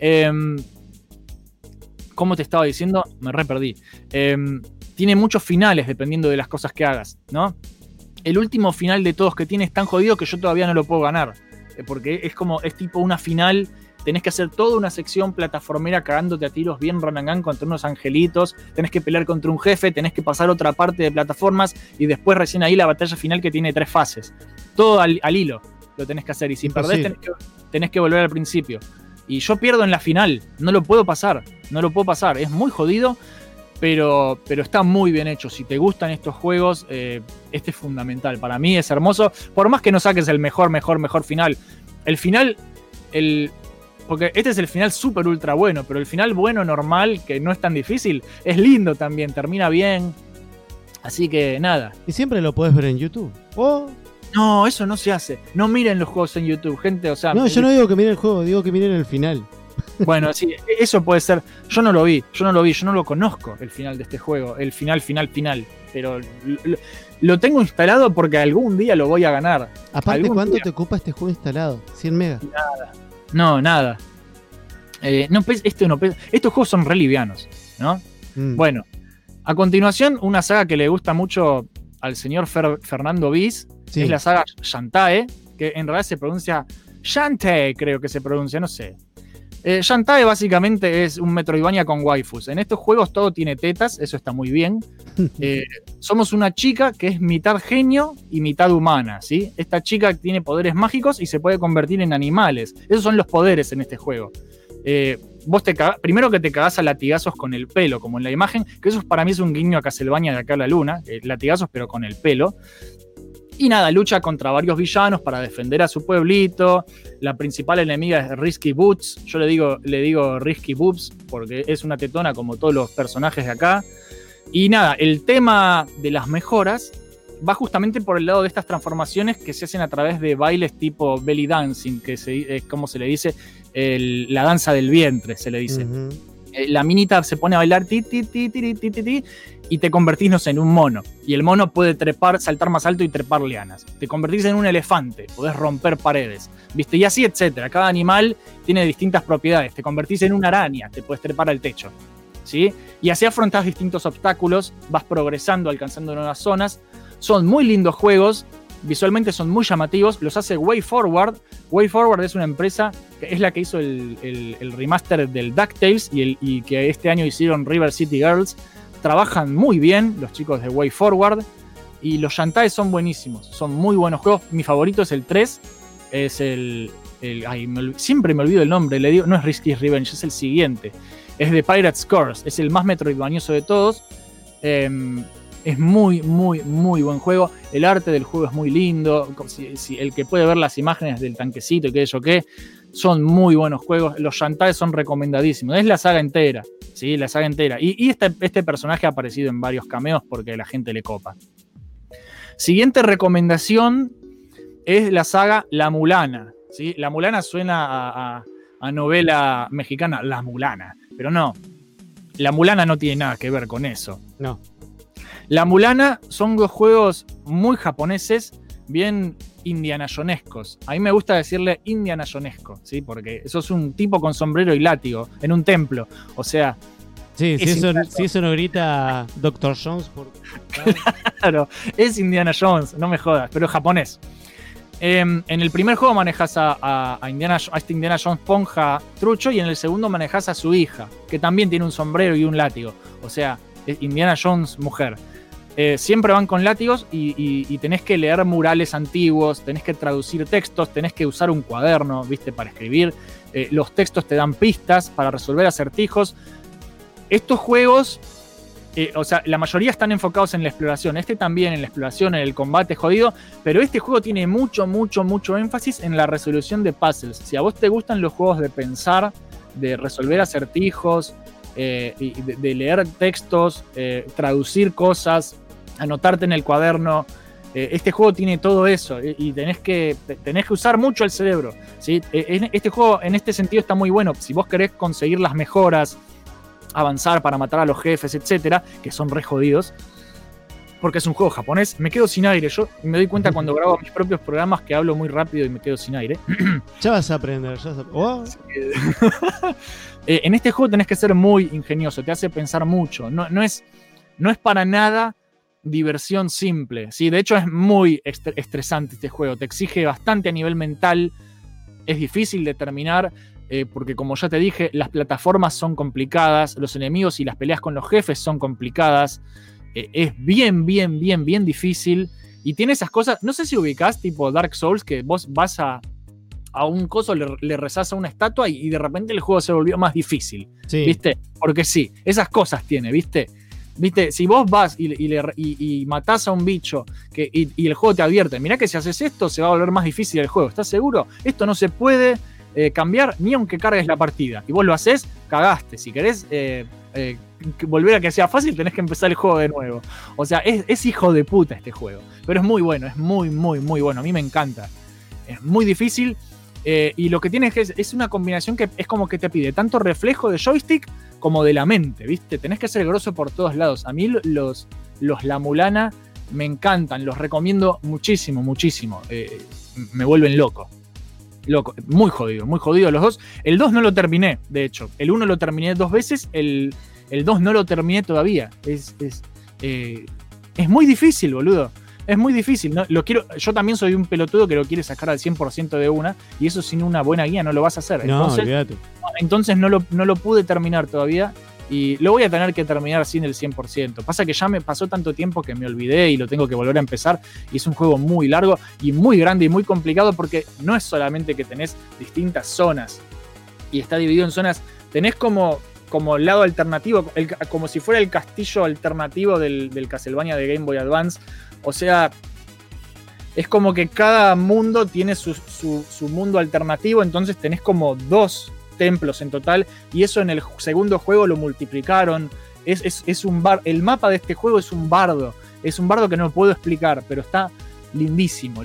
¿Cómo te estaba diciendo? Me re perdí. Tiene muchos finales dependiendo de las cosas que hagas, ¿no? El último final de todos que tiene es tan jodido que yo todavía no lo puedo ganar, porque es tipo una final. Tenés que hacer toda una sección plataformera cagándote a tiros bien ranangán contra unos angelitos, tenés que pelear contra un jefe, tenés que pasar otra parte de plataformas y después recién ahí la batalla final que tiene 3 fases. Todo al hilo lo tenés que hacer y si perdés tenés que volver al principio. Y yo pierdo en la final, no lo puedo pasar, es muy jodido, pero está muy bien hecho. Si te gustan estos juegos, este es fundamental. Para mí es hermoso, por más que no saques el mejor final. El final, porque este es el final súper ultra bueno, pero el final bueno normal, que no es tan difícil, es lindo también, termina bien. Así que nada. Y siempre lo podés ver en YouTube. No, eso no se hace. No miren los juegos en YouTube, gente. O sea, no, yo no digo que miren el juego, digo que miren el final. Bueno, sí, eso puede ser. Yo no lo conozco el final de este juego, el final. Pero lo tengo instalado porque algún día lo voy a ganar. Aparte, ¿cuánto te ocupa este juego instalado? 100 megas. Nada. Estos juegos son re livianos, ¿no? Bueno, a continuación, una saga que le gusta mucho al señor Fernando Bis, sí. Es la saga Shantae, que en realidad se pronuncia Shantae, creo que se pronuncia, no sé. Shantae básicamente es un Metroidvania con waifus. En estos juegos todo tiene tetas, eso está muy bien. Somos una chica que es mitad genio y mitad humana, ¿sí? Esta chica tiene poderes mágicos y se puede convertir en animales. Esos son los poderes en este juego. Vos primero que te cagás a latigazos con el pelo, como en la imagen, que eso para mí es un guiño a Castlevania de acá a la luna, latigazos pero con el pelo. Y nada, lucha contra varios villanos para defender a su pueblito. La principal enemiga es Risky Boots. Yo le digo Risky Boobs porque es una tetona como todos los personajes de acá. Y nada, el tema de las mejoras va justamente por el lado de estas transformaciones que se hacen a través de bailes tipo belly dancing, que es como se le dice, la danza del vientre, se le dice. Uh-huh. La minita se pone a bailar y te convertís, no sé, en un mono. Y el mono puede saltar más alto y trepar lianas. Te convertís en un elefante, podés romper paredes, ¿viste? Y así, etcétera. Cada animal tiene distintas propiedades. Te convertís en una araña, te podés trepar al techo. ¿sí? Y así afrontas distintos obstáculos, vas progresando, alcanzando nuevas zonas. Son muy lindos juegos, visualmente son muy llamativos, los hace WayForward. WayForward es una empresa que es la que hizo el remaster del DuckTales y que este año hicieron River City Girls. Trabajan muy bien los chicos de WayForward y los Shantae son buenísimos, son muy buenos juegos. Mi favorito es el 3, es siempre me olvido el nombre, le digo, no es Risky's Revenge, es el siguiente, es de Pirate's Curse, es el más metroidvanioso de todos. Es muy, muy, muy buen juego. El arte del juego es muy lindo. El que puede ver las imágenes del tanquecito y qué sé yo qué, son muy buenos juegos. Los Shantae son recomendadísimos. Es la saga entera, ¿sí? La saga entera. Y este personaje ha aparecido en varios cameos porque a la gente le copa. Siguiente recomendación es la saga La Mulana, ¿sí? La Mulana suena a novela mexicana, La Mulana, pero no. La Mulana no tiene nada que ver con eso. No. La Mulana son dos juegos muy japoneses, bien indianajonescos. A mí me gusta decirle indianajonesco, ¿sí? Porque sos un tipo con sombrero y látigo en un templo. O sea... Sí, si eso no grita Dr. Jones. Claro, es Indiana Jones, no me jodas, pero es japonés. En el primer juego manejas a este Indiana Jones ponja trucho y en el segundo manejas a su hija, que también tiene un sombrero y un látigo. O sea, es Indiana Jones mujer. Siempre van con látigos y tenés que leer murales antiguos, tenés que traducir textos, tenés que usar un cuaderno, ¿viste? Para escribir. Los textos te dan pistas para resolver acertijos. Estos juegos, o sea, la mayoría están enfocados en la exploración. Este también en la exploración, en el combate jodido, pero este juego tiene mucho, mucho, mucho énfasis en la resolución de puzzles. Si a vos te gustan los juegos de pensar, de resolver acertijos, de leer textos, traducir cosas, anotarte en el cuaderno, este juego tiene todo eso y tenés que usar mucho el cerebro, ¿sí? Este juego en este sentido está muy bueno. Si vos querés conseguir las mejoras, avanzar para matar a los jefes, etcétera, que son re jodidos, porque es un juego japonés, me quedo sin aire. Yo me doy cuenta cuando grabo mis propios programas que hablo muy rápido y me quedo sin aire. Ya vas a aprender. Oh. En este juego tenés que ser muy ingenioso, te hace pensar mucho. No es para nada diversión simple, ¿sí? De hecho es muy estresante este juego, te exige bastante a nivel mental, es difícil de terminar. Porque como ya te dije, las plataformas son complicadas, los enemigos y las peleas con los jefes son complicadas, es bien difícil y tiene esas cosas, no sé si ubicás tipo Dark Souls, que vos vas a un coso, le rezás a una estatua y de repente el juego se volvió más difícil, sí. ¿Viste? Porque sí, esas cosas tiene, ¿viste? Si vos vas y matás a un bicho y el juego te advierte, mirá que si haces esto se va a volver más difícil el juego, ¿estás seguro? Esto no se puede cambiar ni aunque cargues la partida. Y vos lo haces, cagaste. Si querés volver a que sea fácil, tenés que empezar el juego de nuevo. O sea, es hijo de puta este juego. Pero es muy bueno, es muy bueno. A mí me encanta. Es muy difícil. Y lo que tiene es una combinación que es como que te pide tanto reflejo de joystick como de la mente, ¿viste? Tenés que ser grosso por todos lados. A mí los La Mulana me encantan. Los recomiendo muchísimo. Me vuelven loco. Muy jodido los dos. El 2 no lo terminé, de hecho. El 1 lo terminé 2 veces, el 2 no lo terminé todavía. Es muy difícil, boludo. Es muy difícil. ¿No? Yo también soy un pelotudo que lo quiere sacar al 100% de una, y eso sin una buena guía no lo vas a hacer. Entonces no lo pude terminar todavía. Y lo voy a tener que terminar sin el 100%. Pasa que ya me pasó tanto tiempo que me olvidé y lo tengo que volver a empezar. Y es un juego muy largo y muy grande y muy complicado porque no es solamente que tenés distintas zonas y está dividido en zonas. Tenés como lado alternativo, como si fuera el castillo alternativo del Castlevania de Game Boy Advance. O sea, es como que cada mundo tiene su mundo alternativo. Entonces tenés como 2 templos en total, y eso en el segundo juego lo multiplicaron. Es un bar. El mapa de este juego es un bardo que no lo puedo explicar, pero está lindísimo.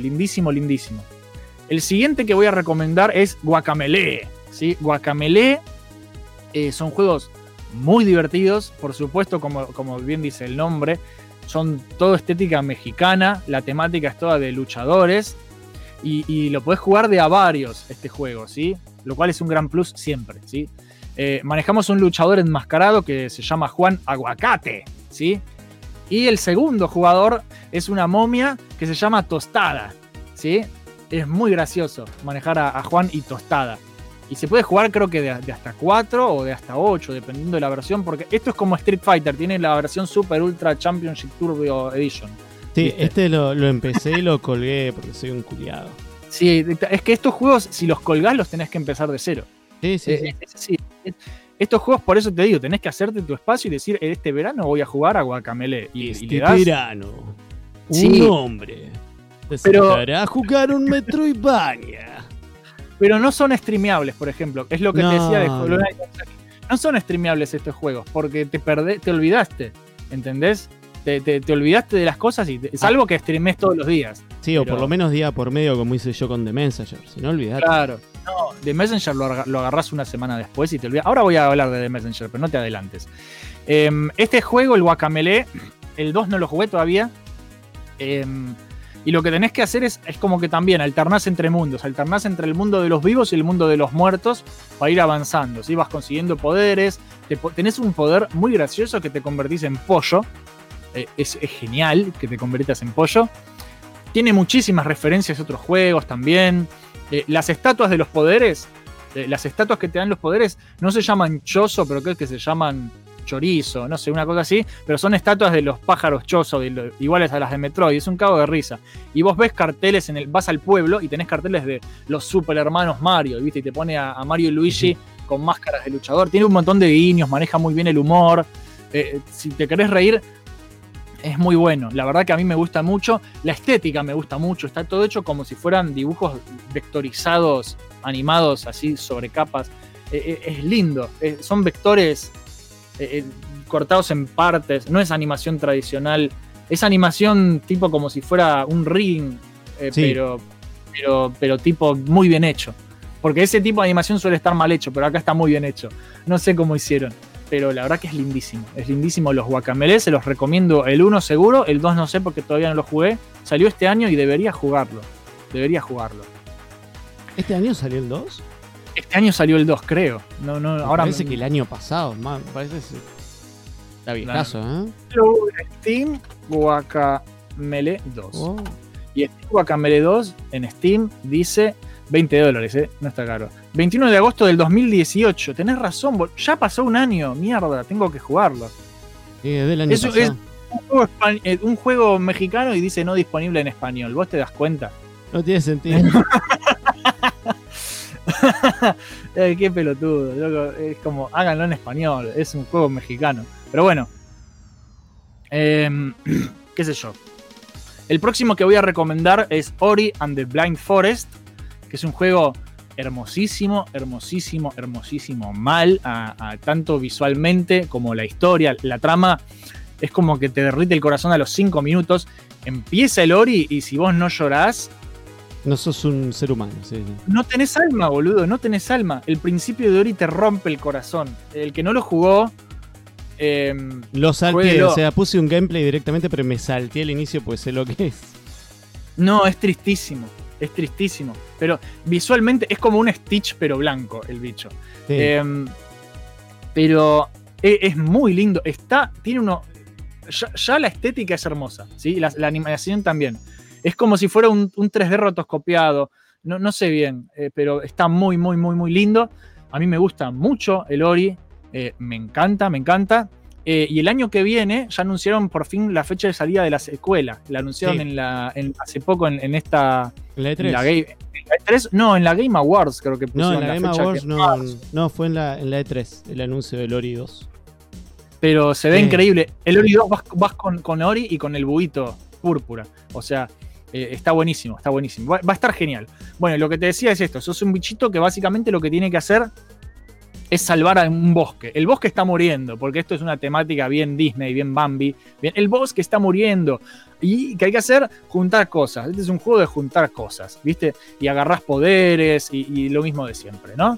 El siguiente que voy a recomendar es Guacamelee, ¿sí? Guacamelee son juegos muy divertidos, por supuesto, como bien dice el nombre, son todo estética mexicana, la temática es toda de luchadores, y lo podés jugar de a varios este juego, ¿sí? Lo cual es un gran plus siempre, ¿sí? manejamos un luchador enmascarado que se llama Juan Aguacate, ¿sí? Y el segundo jugador es una momia que se llama Tostada, ¿sí? Es muy gracioso manejar a Juan y Tostada. Y se puede jugar creo que de hasta 4 o de hasta 8, dependiendo de la versión, porque esto es como Street Fighter, tiene la versión Super Ultra Championship Turbo Edition. Sí, ¿viste? este lo empecé y lo colgué porque soy un culiado. Sí, es que estos juegos, si los colgás, los tenés que empezar de cero. Sí. Sí, estos juegos, por eso te digo, tenés que hacerte tu espacio y decir, este verano voy a jugar a Guacamelee. Y le das. verano, Sí. un hombre se sentará a jugar un Metroidvania. Pero no son streameables, por ejemplo. Es lo que te decía de No. No son streameables estos juegos, porque te olvidaste, ¿entendés? Te olvidaste de las cosas, salvo que streames todos los días. Sí, o Pero- por lo menos día por medio, como hice yo con The Messenger. Si no, olvidate. Claro. No, The Messenger lo agarrás una semana después y te olvidas. Ahora voy a hablar de The Messenger, pero no te adelantes. Este juego, el Guacamelee, el 2 no lo jugué todavía. Y lo que tenés que hacer es como que también alternás entre mundos. Alternás entre el mundo de los vivos y el mundo de los muertos para ir avanzando. ¿Sí? Vas consiguiendo poderes. Tenés un poder muy gracioso que te convertís en pollo. Es genial que te conviertas en pollo. Tiene muchísimas referencias a otros juegos también. Las estatuas de los poderes, las estatuas que te dan los poderes, no se llaman chozo, pero creo que se llaman chorizo, no sé, una cosa así. Pero son estatuas de los pájaros chozo, iguales a las de Metroid. Es un cago de risa. Y vos ves carteles, vas al pueblo y tenés carteles de los super hermanos Mario, ¿viste? Y te pone a Mario y Luigi con máscaras de luchador. Tiene un montón de guiños, maneja muy bien el humor. Si te querés reír, es muy bueno. La verdad que a mí me gusta mucho. La estética me gusta mucho. Está todo hecho como si fueran dibujos vectorizados, animados así sobre capas. Es lindo. Son vectores cortados en partes. No es animación tradicional. Es animación tipo como si fuera un ring, Sí. pero tipo muy bien hecho. Porque ese tipo de animación suele estar mal hecho, pero acá está muy bien hecho. No sé cómo hicieron, pero la verdad que es lindísimo. Es lindísimo los Guacamelee, se los recomiendo. El 1 seguro, el 2 no sé porque todavía no lo jugué. Salió este año y debería jugarlo. ¿Este año salió el 2? Este año salió el 2, creo. No, ahora Parece que el año pasado, man. Parece está viejazo, ¿eh? Steam Guacamelee 2. Oh. Y Steam Guacamelee 2 en Steam dice $20, no está caro. 21 de agosto del 2018. Tenés razón, ya pasó un año. Mierda, tengo que jugarlo. Sí, es del año Eso pasado. es un juego mexicano y dice no disponible en español. ¿Vos te das cuenta? No tiene sentido. Qué pelotudo, loco. Es como, háganlo en español. Es un juego mexicano. Pero bueno. Qué sé yo. El próximo que voy a recomendar es Ori and the Blind Forest, que es un juego hermosísimo, mal, tanto visualmente como la historia, la trama. Es como que te derrite el corazón a los 5 minutos. Empieza el Ori y si vos no llorás, No sos un ser humano, sí. no tenés alma, boludo, no tenés alma. El principio de Ori te rompe el corazón. El que no lo jugó, Lo salté, jueguelo. o sea, puse un gameplay directamente, pero me salté al inicio pues sé lo que es. no, es tristísimo. Pero visualmente es como un Stitch, pero blanco, el bicho. Sí. Pero es muy lindo. Tiene uno. Ya la estética es hermosa, ¿sí? La animación también. Es como si fuera un 3D rotoscopiado. No sé bien, pero está muy lindo. A mí me gusta mucho el Ori. Me encanta. Y el año que viene ya anunciaron por fin la fecha de salida de la secuela. La anunciaron Sí. hace poco en esta. En la E3. En la E3. No, en la Game Awards creo que No, pusieron en la la Game fecha Awards que- no, fue en la E3, el anuncio del Ori 2. Pero se ve Sí. increíble. El Ori 2 vas con Ori y con el buito púrpura. O sea, está buenísimo. Va a estar genial. Bueno, lo que te decía es esto. Sos un bichito que básicamente lo que tiene que hacer es salvar a un bosque. El bosque está muriendo, porque esto es una temática bien Disney, bien Bambi. Bien, el bosque está muriendo. Y ¿qué hay que hacer? Juntar cosas. Este es un juego de juntar cosas, ¿viste? Y agarrás poderes y lo mismo de siempre, ¿no?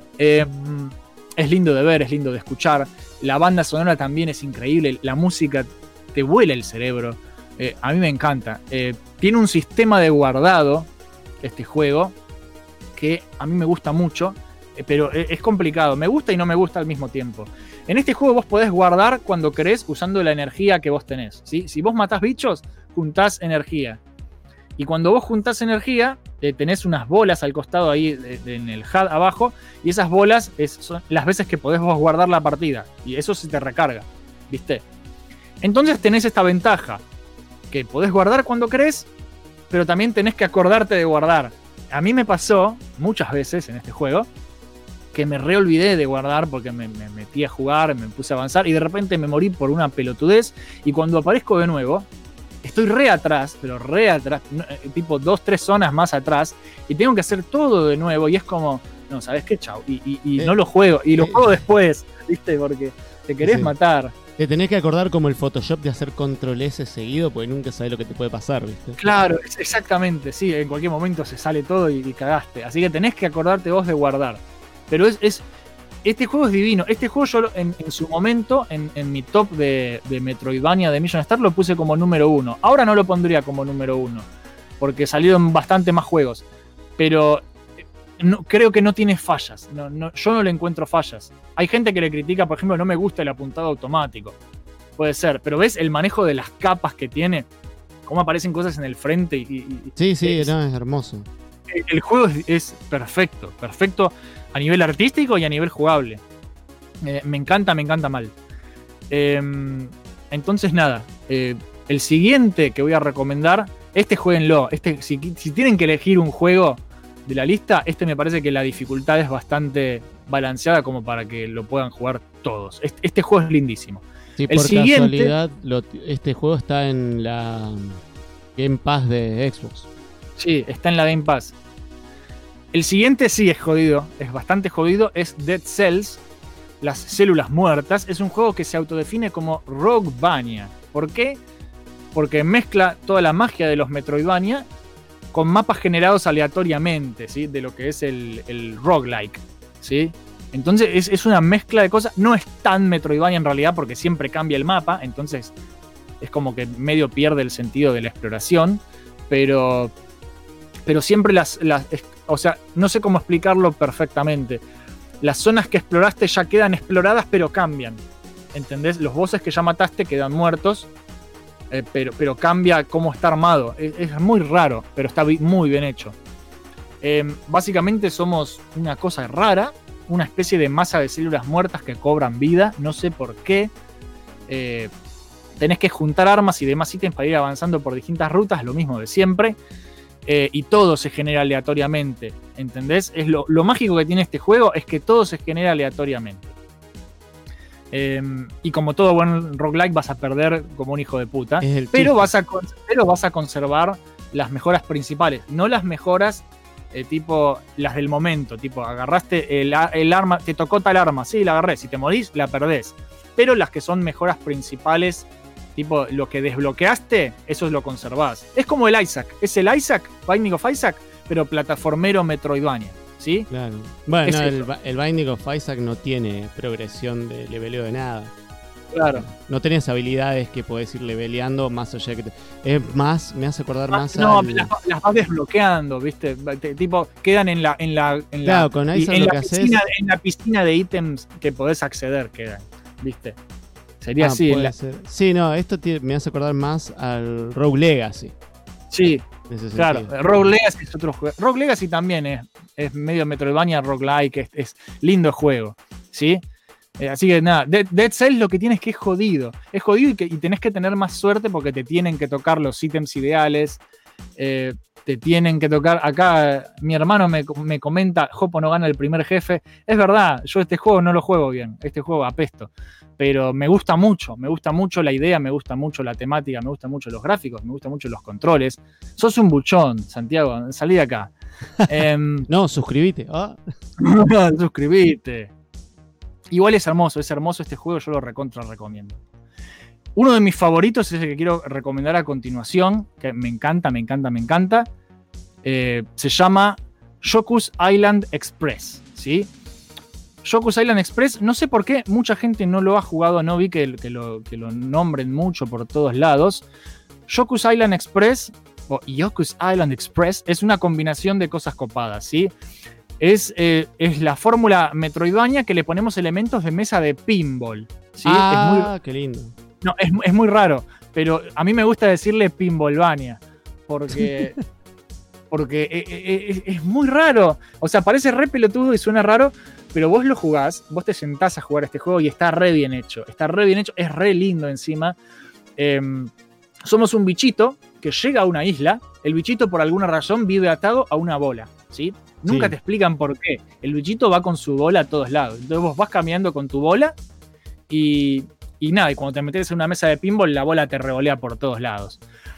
Es lindo de ver, es lindo de escuchar. La banda sonora también es increíble. La música te vuela el cerebro. A mí me encanta. Tiene un sistema de guardado, este juego, que a mí me gusta mucho. pero es complicado. Me gusta y no me gusta al mismo tiempo. En este juego vos podés guardar cuando querés usando la energía que vos tenés, ¿sí? Si vos matás bichos, juntás energía. Y cuando vos juntás energía, tenés unas bolas al costado ahí en el HUD abajo, y esas bolas son las veces que podés vos guardar la partida. Y eso se te recarga, ¿viste? Entonces tenés esta ventaja, que podés guardar cuando querés, pero también tenés que acordarte de guardar. A mí me pasó muchas veces en este juego que me reolvidé de guardar porque me metí a jugar, me puse a avanzar y de repente me morí por una pelotudez, y cuando aparezco de nuevo estoy re atrás, pero re atrás, tipo 2-3 zonas más atrás, y tengo que hacer todo de nuevo, y es como, no, ¿sabes qué? Chau. Y no lo juego, y lo juego después, ¿viste? Porque te querés matar. Te tenés que acordar como el Photoshop de hacer control S seguido, porque nunca sabés lo que te puede pasar, ¿viste? Claro, exactamente, sí, en cualquier momento se sale todo y cagaste. Así que tenés que acordarte vos de guardar. Pero este juego es divino. Este juego yo en su momento, en mi top de Metroidvania de Million Star, lo puse como número 1. Ahora no lo pondría como número 1, porque salieron bastante más juegos. Pero creo que no tiene fallas. Yo no le encuentro fallas. Hay gente que le critica, por ejemplo, no me gusta el apuntado automático. Puede ser, pero ¿ves el manejo de las capas que tiene? Cómo aparecen cosas en el frente. Sí, es hermoso. El juego es perfecto. Perfecto a nivel artístico y a nivel jugable. Me encanta mal. Entonces nada, el siguiente que voy a recomendar, jueguenlo. Si tienen que elegir un juego de la lista, me parece que la dificultad es bastante balanceada como para que lo puedan jugar todos. Este juego es lindísimo. Sí, por casualidad, este juego está en la Game Pass de Xbox. Sí, está en la Game Pass. El siguiente sí es jodido, es bastante jodido, es Dead Cells, las células muertas. Es un juego que se autodefine como Roguevania. ¿Por qué? Porque mezcla toda la magia de los Metroidvania con mapas generados aleatoriamente, ¿sí? De lo que es el roguelike, ¿sí? Entonces es una mezcla de cosas. No es tan Metroidvania en realidad porque siempre cambia el mapa, entonces es como que medio pierde el sentido de la exploración, pero siempre o sea, no sé cómo explicarlo perfectamente. Las zonas que exploraste ya quedan exploradas, pero cambian, ¿entendés? Los bosses que ya mataste quedan muertos, pero cambia cómo está armado. Es muy raro, pero está muy bien hecho. Básicamente somos una cosa rara, una especie de masa de células muertas que cobran vida, no sé por qué. Tenés que juntar armas y demás ítems para ir avanzando por distintas rutas, lo mismo de siempre. Y todo se genera aleatoriamente, ¿entendés? Lo mágico que tiene este juego es que todo se genera aleatoriamente. Y como todo buen roguelike vas a perder como un hijo de puta, pero vas a conservar las mejoras principales, no las mejoras tipo las del momento, tipo agarraste el arma, te tocó tal arma, sí, la agarré, si te morís, la perdés, pero las que son mejoras principales, tipo lo que desbloqueaste, eso lo conservás. Es como el Isaac, es el Isaac, Binding of Isaac, pero plataformero Metroidvania, ¿sí? Claro. Bueno, el Binding of Isaac no tiene progresión de leveleo de nada. Claro. No tenés habilidades que podés ir leveleando más allá de que es más, me hace acordar más las vas desbloqueando, ¿viste? Tipo, quedan en la claro, con Isaac lo que haces en la piscina de ítems que podés acceder, quedan, ¿viste? Sería así. Sí, no, esto me hace acordar más al Rogue Legacy. Sí, claro. Rogue Legacy es otro juego. Rogue Legacy también es medio Metroidvania roguelike, es lindo juego, ¿sí? Así que nada, Dead Cells lo que tiene es que es jodido. Es jodido y tenés que tener más suerte porque te tienen que tocar los ítems ideales. Te tienen que tocar. Acá mi hermano me comenta, Jopo no gana el primer jefe. Es verdad, yo este juego no lo juego bien. Este juego apesto. Pero me gusta mucho la idea, me gusta mucho la temática, me gustan mucho los gráficos, me gustan mucho los controles. Sos un buchón, Santiago, salí de acá. No, suscribite. Suscribite. Igual es hermoso este juego, yo lo recomiendo. Uno de mis favoritos es el que quiero recomendar a continuación, que me encanta. Se llama Yoku's Island Express, ¿sí? Yoku's Island Express, no sé por qué mucha gente no lo ha jugado, no vi que lo nombren mucho por todos lados. Yoku's Island Express o Yoku's Island Express es una combinación de cosas copadas, ¿sí? es la fórmula Metroidvania que le ponemos elementos de mesa de pinball. ¿Sí? Qué lindo. No, es muy raro, pero a mí me gusta decirle Pinballvania, porque es muy raro. O sea, parece re pelotudo y suena raro, pero vos lo jugás, vos te sentás a jugar este juego y está re bien hecho. Está re bien hecho, es re lindo encima. Somos un bichito que llega a una isla. El bichito por alguna razón vive atado a una bola, ¿sí? Nunca te explican por qué. El bichito va con su bola a todos lados. Entonces vos vas caminando con tu bola y nada, y cuando te metes en una mesa de pinball, la bola te revolea por todos lados.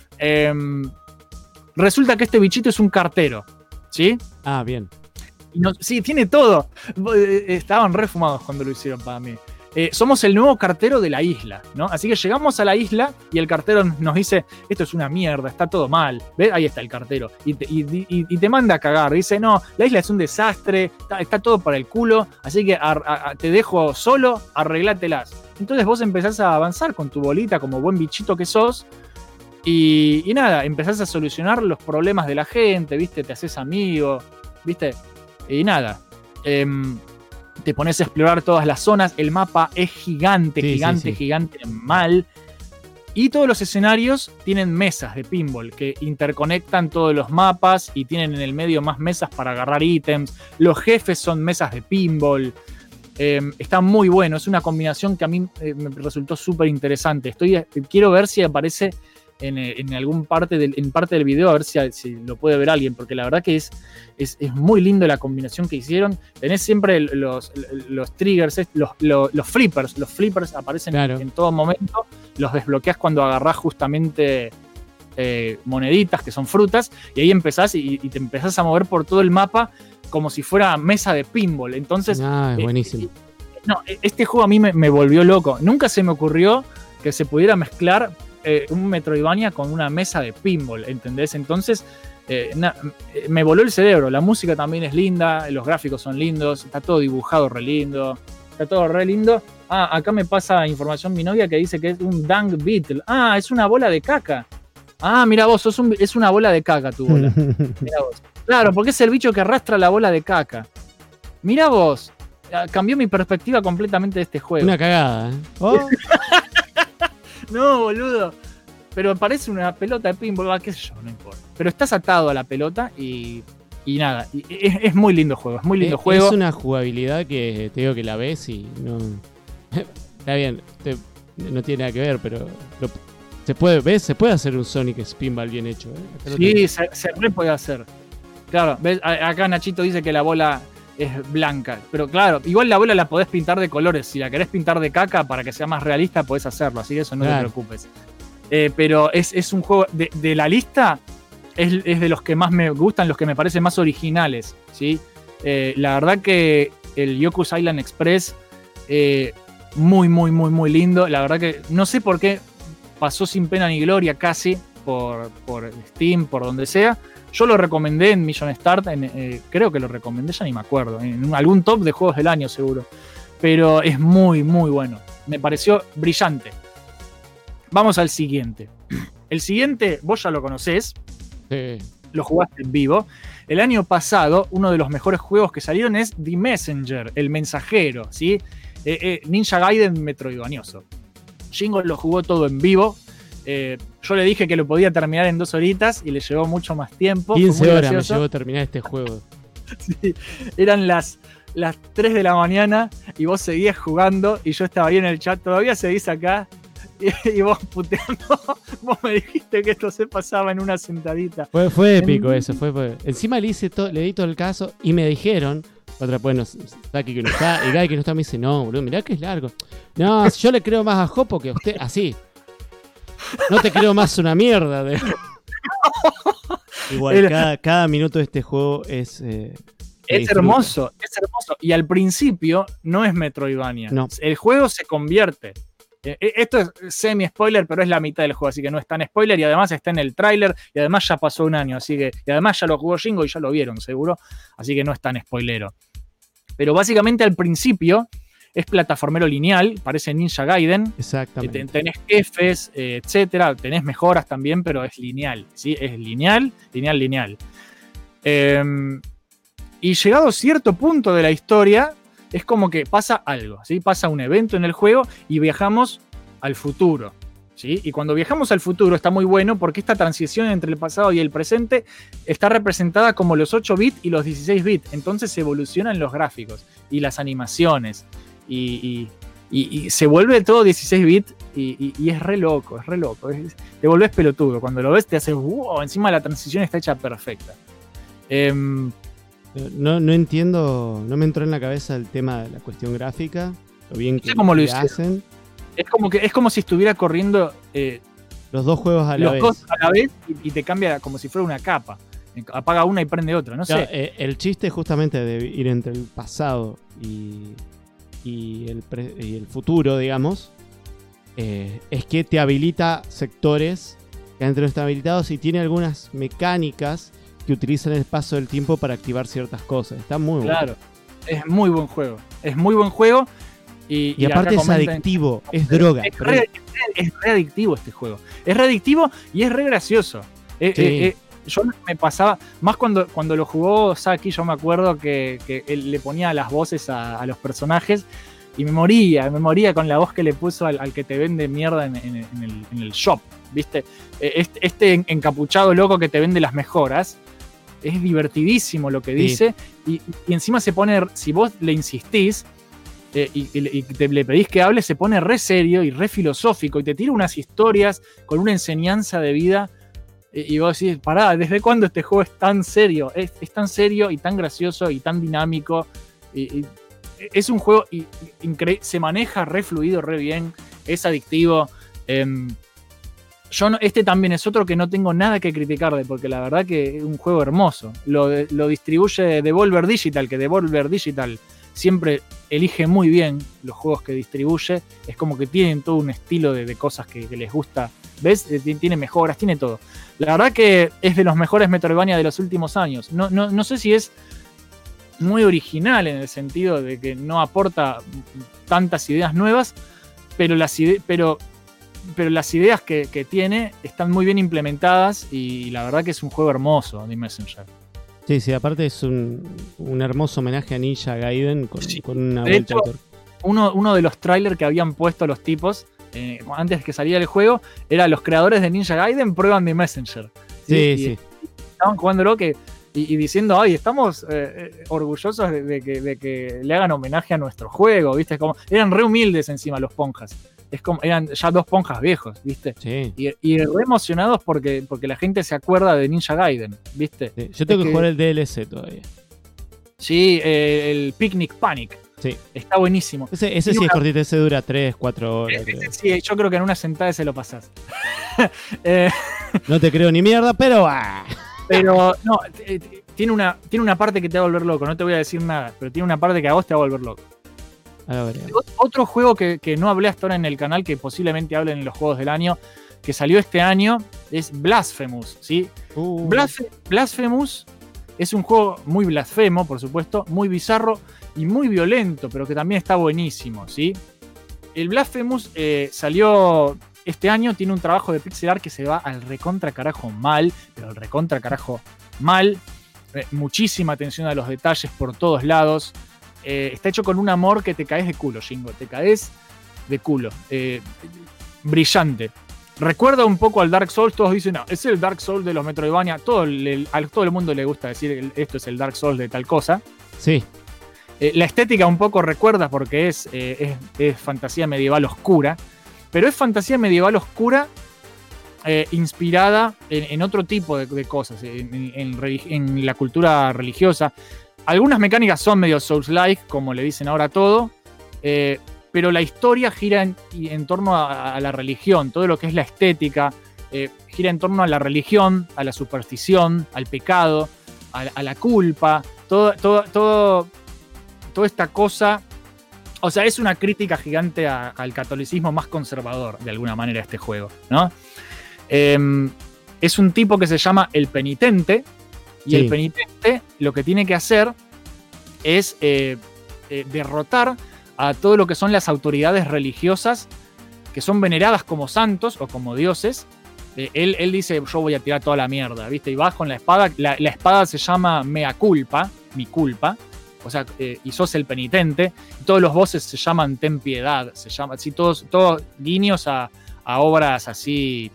Resulta que este bichito es un cartero, ¿sí? Ah, bien. Sí, tiene todo. Estaban refumados cuando lo hicieron para mí. Somos el nuevo cartero de la isla, ¿no? Así que llegamos a la isla y el cartero nos dice, esto es una mierda, está todo mal. ¿Ves? Ahí está el cartero. Y te manda a cagar. Dice, no, la isla es un desastre, está todo para el culo, así que te dejo solo, arreglátelas. Entonces vos empezás a avanzar con tu bolita como buen bichito que sos y nada, empezás a solucionar los problemas de la gente, ¿viste? Te haces amigo, ¿viste? Y nada, te pones a explorar todas las zonas, el mapa es gigante, gigante mal. Y todos los escenarios tienen mesas de pinball que interconectan todos los mapas y tienen en el medio más mesas para agarrar ítems. Los jefes son mesas de pinball. Está muy bueno, es una combinación que a mí me resultó súper interesante. Quiero ver si aparece en algún parte del video, a ver si lo puede ver alguien, porque la verdad que es muy lindo la combinación que hicieron. Tenés siempre los triggers, los flippers. Los flippers aparecen en todo momento. Los desbloqueás cuando agarrás justamente moneditas, que son frutas, y ahí empezás y te empezás a mover por todo el mapa como si fuera mesa de pinball. Entonces, es buenísimo. Este juego a mí me volvió loco. Nunca se me ocurrió que se pudiera mezclar un Metroidvania con una mesa de pinball, ¿entendés? Entonces, me voló el cerebro. La música también es linda, los gráficos son lindos, está todo dibujado re lindo. Está todo re lindo. Acá me pasa información mi novia que dice que es un Dung Beetle. Es una bola de caca. Mira vos, es una bola de caca tu bola. Mirá vos. Claro, porque es el bicho que arrastra la bola de caca. Mirá vos. Cambió mi perspectiva completamente de este juego. Una cagada, ¿eh? No, boludo. Pero parece una pelota de pinball, qué sé yo, no importa. Pero estás atado a la pelota y nada. Es muy lindo juego, es muy lindo juego. Es una jugabilidad que te digo que la ves y no... Está bien, no tiene nada que ver, pero se puede hacer un Sonic Spinball bien hecho, ¿eh? Sí, se re puede hacer. Claro, ¿ves? Acá Nachito dice que la bola es blanca. Pero claro, igual la bola la podés pintar de colores. Si la querés pintar de caca para que sea más realista, podés hacerlo. Así que eso no te preocupes. Pero es un juego de la lista, es de los que más me gustan, los que me parecen más originales, ¿sí? La verdad que el Yoku's Island Express, muy, muy, muy, muy lindo. La verdad que no sé por qué pasó sin pena ni gloria casi por Steam, por donde sea. Yo lo recomendé en Million Start, creo que lo recomendé, ya ni me acuerdo, en algún top de juegos del año seguro. Pero es muy, muy bueno. Me pareció brillante. Vamos al siguiente. El siguiente, vos ya lo conocés. Sí. Lo jugaste en vivo. El año pasado, uno de los mejores juegos que salieron es The Messenger, el mensajero, ¿sí? Ninja Gaiden metroidvanioso. Shingo lo jugó todo en vivo. Yo le dije que lo podía terminar en 2 horitas y le llevó mucho más tiempo. 15 horas me llevó a terminar este juego. Sí, eran las 3 de la mañana y vos seguías jugando y yo estaba ahí en el chat. Todavía seguís acá y vos puteando. Vos me dijiste que esto se pasaba en una sentadita. Fue épico eso. Encima le di todo el caso y me dijeron... Otra pues Saki que no está, y Guy que no está, me dice, no, boludo, mirá que es largo. No, yo le creo más a Jopo que a usted, así. No te creo más una mierda. Igual, cada minuto de este juego es hermoso, es hermoso. Y al principio no es Metroidvania. No. El juego se convierte. Esto es semi-spoiler, pero es la mitad del juego, así que no es tan spoiler. Y además está en el tráiler, y además ya pasó un año, así que. Y además ya lo jugó Shingo y ya lo vieron, seguro. Así que no es tan spoilero. Pero básicamente al principio es plataformero lineal, parece Ninja Gaiden. Exactamente. Tenés jefes, etcétera. Tenés mejoras también, pero es lineal, ¿sí? Es lineal. Y llegado a cierto punto de la historia, es como que pasa algo, ¿sí? Pasa un evento en el juego y viajamos al futuro, ¿sí? Y cuando viajamos al futuro está muy bueno porque esta transición entre el pasado y el presente está representada como los 8 bits y los 16 bits. Entonces se evolucionan los gráficos y las animaciones y se vuelve todo 16 bits y es re loco, te volvés pelotudo. Cuando lo ves te haces wow, encima la transición está hecha perfecta. No entiendo, no me entró en la cabeza el tema de la cuestión gráfica, lo bien que cómo lo hacen. Es como si estuviera corriendo los dos juegos a la vez. Los dos a la vez y te cambia como si fuera una capa. Apaga una y prende otra, no Claro, sé. El chiste justamente de ir entre el pasado y el futuro, digamos, es que te habilita sectores que antes no están habilitados y tiene algunas mecánicas que utilizan el paso del tiempo para activar ciertas cosas. Está muy bueno. Claro, es muy buen juego. Es muy buen juego. Y aparte es adictivo, es droga. Es re adictivo este juego. Es re adictivo y es re gracioso. Sí. Yo me pasaba, más cuando lo jugó Saki, yo me acuerdo que él le ponía las voces a los personajes y me moría con la voz que le puso al que te vende mierda en el shop, ¿viste? Este encapuchado loco que te vende las mejoras. Es divertidísimo lo que dice y encima se pone, si vos le insistís le pedís que hable, se pone re serio y re filosófico y te tira unas historias con una enseñanza de vida y vos decís, pará, ¿desde cuándo este juego es tan serio? Es tan serio y tan gracioso y tan dinámico y es un juego se maneja re fluido, re bien, es adictivo. Este también es otro que no tengo nada que criticarle, porque la verdad que es un juego hermoso. Lo distribuye Devolver Digital, que Devolver Digital siempre elige muy bien los juegos que distribuye. Es como que tienen todo un estilo de cosas que les gusta. ¿Ves? Tiene mejoras, tiene todo. La verdad que es de los mejores Metroidvania de los últimos años. No sé si es muy original en el sentido de que no aporta tantas ideas nuevas, pero las ideas que tiene están muy bien implementadas y la verdad que es un juego hermoso, The Messenger. Sí, aparte es un hermoso homenaje a Ninja Gaiden con una vuelta de tuerca. Uno de los trailers que habían puesto los tipos antes de que saliera el juego era los creadores de Ninja Gaiden prueban The Messenger. Sí. Estaban jugándolo y diciendo, ay, estamos orgullosos de que le hagan homenaje a nuestro juego, ¿viste? Como, eran re humildes encima los ponjas. Es como, eran ya 2 ponjas viejos, ¿viste? Sí. Y re emocionados porque la gente se acuerda de Ninja Gaiden, ¿viste? Sí. Yo tengo que jugar el DLC todavía. Sí, el Picnic Panic. Sí. Está buenísimo. Ese sí es cortito, ese dura 3-4 horas. Sí, yo creo que en una sentada se lo pasás. No te creo ni mierda, pero... Pero no, tiene una parte que te va a volver loco. No te voy a decir nada, pero tiene una parte que a vos te va a volver loco. Otro juego que no hablé hasta ahora en el canal, que posiblemente hablen en los juegos del año, que salió este año, es Blasphemous, ¿sí? Blasphemous es un juego muy blasfemo, por supuesto, muy bizarro y muy violento, pero que también está buenísimo, ¿sí? El Blasphemous salió este año, tiene un trabajo de pixel art que se va al recontra carajo mal, pero al recontra carajo mal. Muchísima atención a los detalles por todos lados. Está hecho con un amor que te caes de culo, Jingo. Te caes de culo. Brillante. Recuerda un poco al Dark Souls. Todos dicen, no, es el Dark Souls de los Metroidvania. A todo el mundo le gusta decir, esto es el Dark Souls de tal cosa. Sí. La estética un poco recuerda porque es fantasía medieval oscura. Pero es fantasía medieval oscura inspirada en otro tipo de cosas. En la cultura religiosa. Algunas mecánicas son medio Souls-like, como le dicen ahora a todo, pero la historia gira en torno a la religión. Todo lo que es la estética gira en torno a la religión, a la superstición, al pecado, a la culpa. Toda esta cosa. O sea, es una crítica gigante al catolicismo más conservador, de alguna manera, este juego, ¿no? Es un tipo que se llama el penitente. Y el penitente lo que tiene que hacer es derrotar a todo lo que son las autoridades religiosas que son veneradas como santos o como dioses Él dice, yo voy a tirar toda la mierda, ¿viste? Y vas con la espada. La espada se llama Mea Culpa, mi culpa. O sea, y sos el penitente. Y todos los bosses se llaman Ten Piedad. Se llama así, todos guiños a obras así.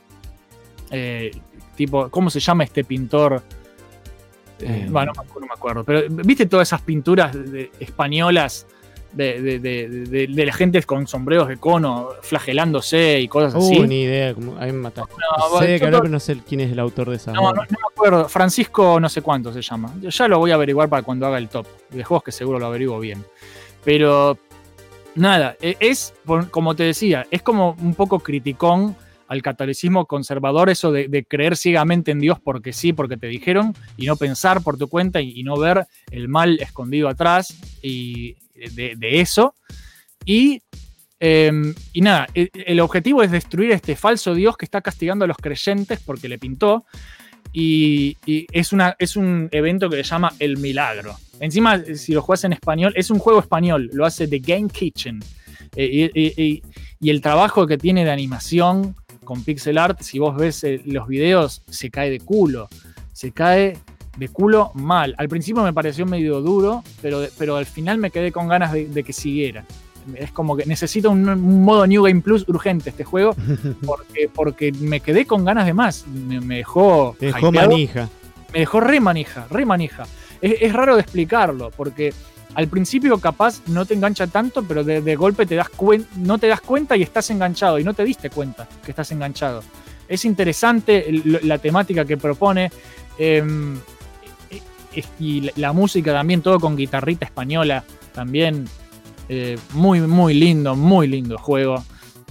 Tipo, ¿cómo se llama este pintor? Bueno, no me acuerdo. Pero, ¿viste todas esas pinturas españolas? De la gente con sombreros de cono flagelándose y cosas así. Ni idea, ahí me mataste. Sé de qué hablar, pero no sé quién es el autor de esa. No me acuerdo. Francisco no sé cuánto se llama. Yo ya lo voy a averiguar para cuando haga el top de juegos, que seguro lo averiguo bien. Pero nada, es, como te decía, es como un poco criticón al catolicismo conservador, eso de creer ciegamente en Dios porque sí, porque te dijeron, y no pensar por tu cuenta y no ver el mal escondido atrás y de eso. Y nada, el objetivo es destruir este falso Dios que está castigando a los creyentes porque le pintó. Y es un evento que se llama El Milagro. Encima, si lo juegas en español, es un juego español, lo hace The Game Kitchen. Y el trabajo que tiene de animación con pixel art, si vos ves los videos, se cae de culo. Se cae de culo mal. Al principio me pareció medio duro, pero al final me quedé con ganas de que siguiera. Es como que necesito un modo New Game Plus urgente este juego, porque me quedé con ganas de más. Me dejó... Te dejó manija. Me dejó re manija. Es raro de explicarlo, porque al principio capaz no te engancha tanto, pero de golpe no te das cuenta y estás enganchado, y no te diste cuenta que estás enganchado. Es interesante la temática que propone, y la música también, todo con guitarrita española, también muy, muy lindo juego.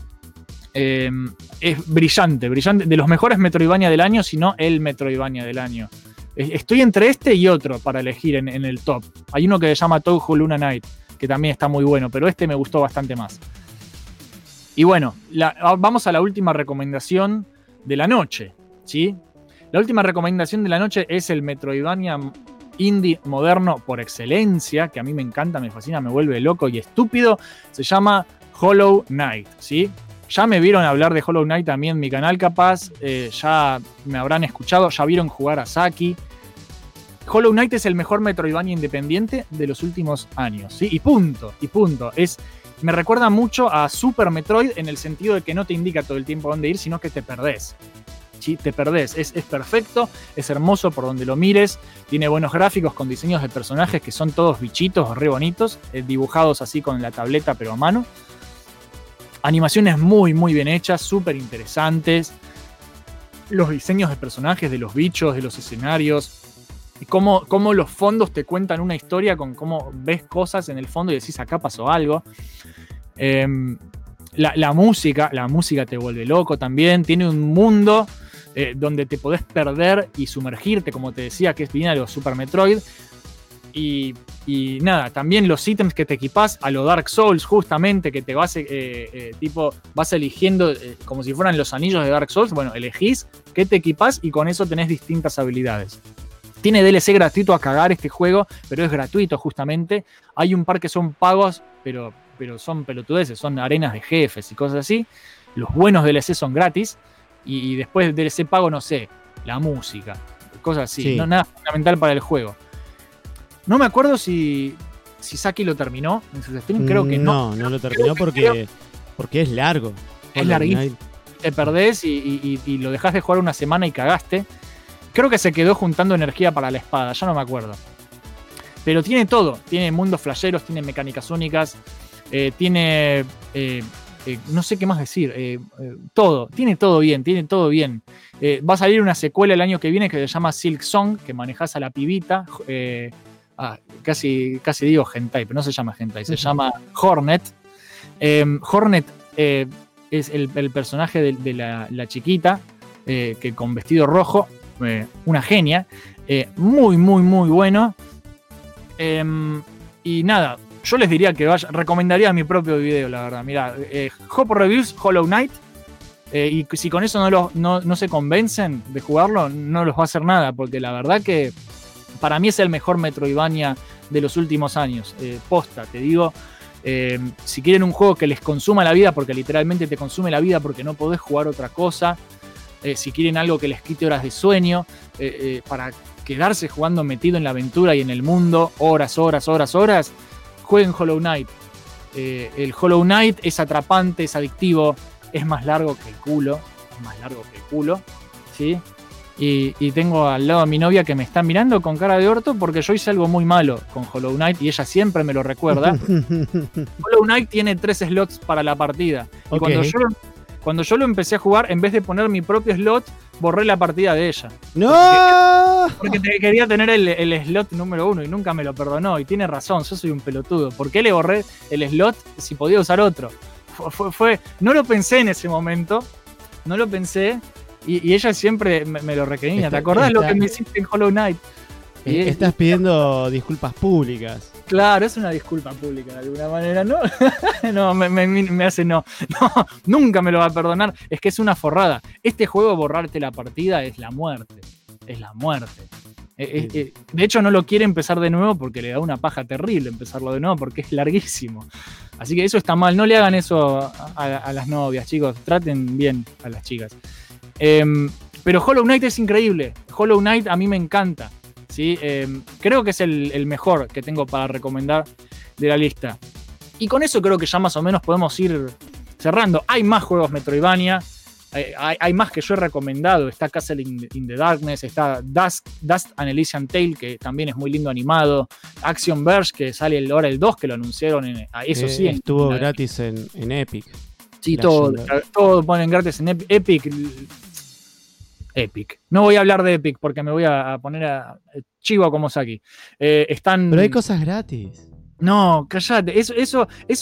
Es brillante, de los mejores Metroidvania del año, si no el Metroidvania del año. Estoy entre este y otro para elegir en el top. Hay uno que se llama Touhou Luna Night, que también está muy bueno, pero este me gustó bastante más. Y bueno, vamos a la última recomendación de la noche, ¿sí? La última recomendación de la noche es el Metroidvania indie moderno por excelencia, que a mí me encanta, me fascina, me vuelve loco y estúpido. Se llama Hollow Knight, ¿sí? Ya me vieron hablar de Hollow Knight también en mi canal, capaz. Ya me habrán escuchado, ya vieron jugar a Saki. Hollow Knight es el mejor Metroidvania independiente de los últimos años, ¿sí? Y punto. Me recuerda mucho a Super Metroid en el sentido de que no te indica todo el tiempo dónde ir, sino que te perdés. ¿Sí? Te perdés. Es perfecto, es hermoso por donde lo mires. Tiene buenos gráficos con diseños de personajes que son todos bichitos re bonitos, dibujados así con la tableta pero a mano. Animaciones muy, muy bien hechas, súper interesantes. Los diseños de personajes, de los bichos, de los escenarios. Y cómo los fondos te cuentan una historia con cómo ves cosas en el fondo y decís, acá pasó algo. La música te vuelve loco también. Tiene un mundo donde te podés perder y sumergirte, como te decía, que es bien a lo Super Metroid. Y nada, también los ítems que te equipás a lo Dark Souls, justamente, que te vas vas eligiendo como si fueran los anillos de Dark Souls. Bueno, elegís qué te equipás y con eso tenés distintas habilidades. Tiene DLC gratuito a cagar este juego, pero es gratuito justamente. Hay un par que son pagos, pero son pelotudeces, son arenas de jefes y cosas así. Los buenos DLC son gratis. Y después del DLC pago, no sé, la música, cosas así. Sí. No, nada fundamental para el juego. No me acuerdo si Saki lo terminó en su stream, creo que no. No lo terminó porque es largo. Es larguísimo. Te perdés y lo dejás de jugar una semana y cagaste. Creo que se quedó juntando energía para la espada, ya no me acuerdo. Pero tiene todo. Tiene mundos flasheros, tiene mecánicas únicas, tiene... no sé qué más decir. Todo. Tiene todo bien. Va a salir una secuela el año que viene que se llama Silk Song, que manejás a la pibita. Casi digo hentai, pero no se llama hentai, se llama Hornet. Hornet es el personaje de la chiquita, que con vestido rojo, una genia, muy, muy, muy bueno. Y nada, yo les diría que recomendaría mi propio video, la verdad. Mirá, Hop Reviews Hollow Knight, y si con eso no se convencen de jugarlo, no los va a hacer nada, porque la verdad que para mí es el mejor Metroidvania de los últimos años. Posta, te digo. Si quieren un juego que les consuma la vida, porque literalmente te consume la vida porque no podés jugar otra cosa, si quieren algo que les quite horas de sueño, para quedarse jugando metido en la aventura y en el mundo, horas, jueguen Hollow Knight. El Hollow Knight es atrapante, es adictivo, es más largo que el culo, ¿sí? Y tengo al lado a mi novia que me está mirando con cara de orto porque yo hice algo muy malo con Hollow Knight y ella siempre me lo recuerda. Hollow Knight tiene 3 slots para la partida. Y cuando yo lo empecé a jugar, en vez de poner mi propio slot, borré la partida de ella. ¡No! Porque quería tener el slot número 1 y nunca me lo perdonó. Y tiene razón, yo soy un pelotudo. ¿Por qué le borré el slot si podía usar otro? No lo pensé en ese momento. No lo pensé. Y ella siempre me lo requería. ¿Te acordás lo que me hiciste en Hollow Knight? Estás pidiendo disculpas públicas. Claro, es una disculpa pública de alguna manera, ¿no? No, me hace no, nunca me lo va a perdonar. Es que es una forrada. Este juego, borrarte la partida, es la muerte. Es la muerte. De hecho, no lo quiere empezar de nuevo porque le da una paja terrible empezarlo de nuevo porque es larguísimo. Así que eso está mal. No le hagan eso a las novias, chicos. Traten bien a las chicas. Pero Hollow Knight es increíble. Hollow Knight a mí me encanta. ¿Sí? Creo que es el mejor que tengo para recomendar de la lista. Y con eso creo que ya más o menos podemos ir cerrando. Hay más juegos Metroidvania. Hay más que yo he recomendado. Está Castle in the Darkness. Está Dust and Elysian Tale, que también es muy lindo animado. Action Verge, que sale ahora el 2, que lo anunciaron. Eso sí. Estuvo gratis en Epic. Sí, todo ponen gratis en Epic. No voy a hablar de Epic porque me voy a poner a chivo como Saki. Pero hay cosas gratis. No, callate. Eso es.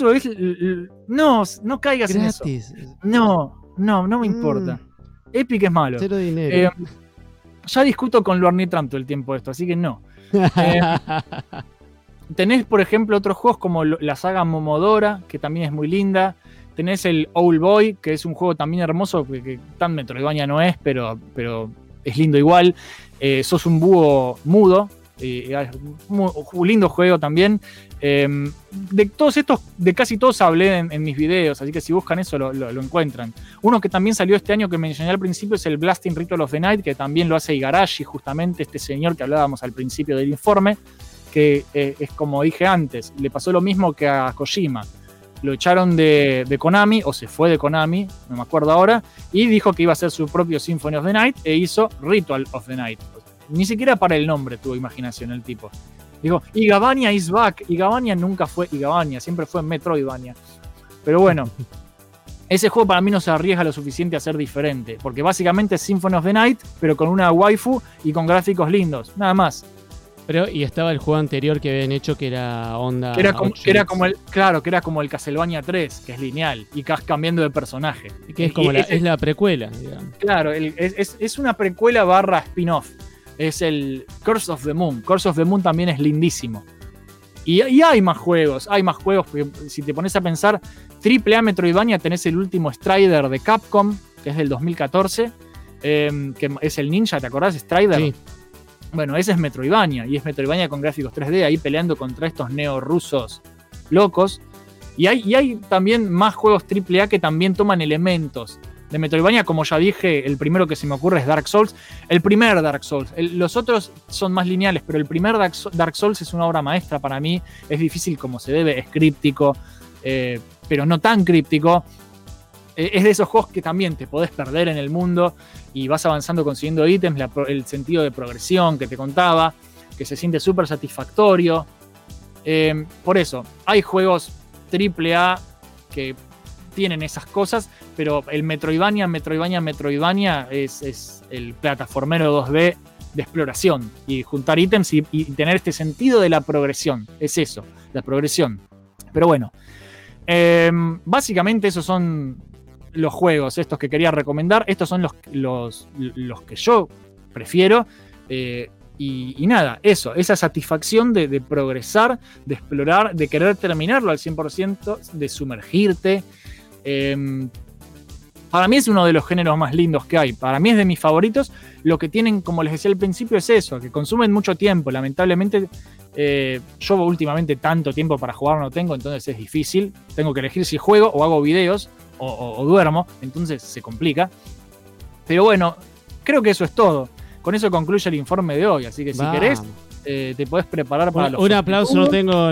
No caigas gratis. En eso. No me importa. Epic es malo. Cero dinero. Ya discuto con Luarni Trump todo el tiempo esto, así que no. Tenés, por ejemplo, otros juegos como la saga Momodora, que también es muy linda. Tenés el Owl Boy, que es un juego también hermoso, que tan Metroidvania no es, pero es lindo igual. Sos un búho mudo. Un lindo juego también. De todos estos, de casi todos hablé en mis videos, así que si buscan eso lo encuentran. Uno que también salió este año que mencioné al principio es el Blasting Ritual of the Night, que también lo hace Igarashi, justamente este señor que hablábamos al principio del informe, que es como dije antes, le pasó lo mismo que a Kojima. Lo echaron de Konami, o se fue de Konami, no me acuerdo ahora, y dijo que iba a hacer su propio Symphony of the Night e hizo Ritual of the Night. Ni siquiera para el nombre tuvo imaginación el tipo. Dijo, Igavania is back. Igavania nunca fue Igavania, siempre fue Metroidvania. Pero bueno, ese juego para mí no se arriesga lo suficiente a ser diferente, porque básicamente es Symphony of the Night, pero con una waifu y con gráficos lindos, nada más. Y estaba el juego anterior que habían hecho que era onda. Era como el Castlevania 3, que es lineal, y cambiando de personaje. Que es como es la precuela, digamos. Claro, es una precuela / spin-off. Es el Curse of the Moon. Curse of the Moon también es lindísimo. Y hay más juegos, porque si te pones a pensar, AAA Metroidvania tenés el último Strider de Capcom, que es del 2014, que es el ninja, ¿te acordás? Strider. Sí. Bueno, ese es Metroidvania, y es Metroidvania con gráficos 3D, ahí peleando contra estos neo-rusos locos. Y hay también más juegos AAA que también toman elementos de Metroidvania, como ya dije, el primero que se me ocurre es Dark Souls. El primer Dark Souls, los otros son más lineales, pero el primer Dark Souls es una obra maestra para mí, es difícil como se debe, es críptico, pero no tan críptico. Es de esos juegos que también te podés perder en el mundo y vas avanzando consiguiendo ítems, el sentido de progresión que te contaba, que se siente súper satisfactorio. Por eso, hay juegos AAA que tienen esas cosas, pero el Metroidvania es el plataformero 2D de exploración y juntar ítems y tener este sentido de la progresión. Es eso, la progresión. Pero bueno, básicamente esos son los juegos estos que quería recomendar. Estos son los que yo prefiero. Y nada, esa satisfacción de progresar, de explorar, de querer terminarlo al 100%, de sumergirte. Para mí es uno de los géneros más lindos que hay. Para mí es de mis favoritos. Lo que tienen, como les decía al principio, es eso, que consumen mucho tiempo. Lamentablemente, yo últimamente tanto tiempo para jugar no tengo, entonces es difícil. Tengo que elegir si juego o hago videos o duermo, entonces se complica. Pero bueno, creo que eso es todo. Con eso concluye el informe de hoy, así que si querés, te podés preparar para los un aplauso, no tengo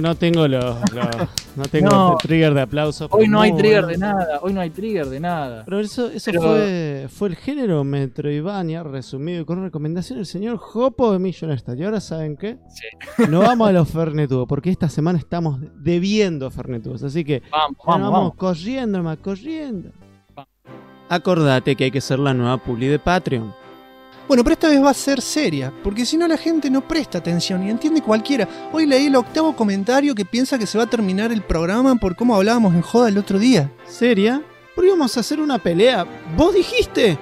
trigger de aplauso. Hoy no hay trigger de nada, Pero eso fue el género Metroidvania resumido y con recomendación del señor Jopo de Millonesta. Y ahora, ¿saben qué? Sí. No vamos a los Fernetudos, porque esta semana estamos debiendo Fernetudos. Así que vamos corriendo. Acordate que hay que ser la nueva publi de Patreon. Bueno, pero esta vez va a ser seria, porque si no la gente no presta atención y entiende cualquiera. Hoy leí el 8º comentario que piensa que se va a terminar el programa por cómo hablábamos en joda el otro día. ¿Seria? ¿Por qué íbamos a hacer una pelea? ¿Vos dijiste?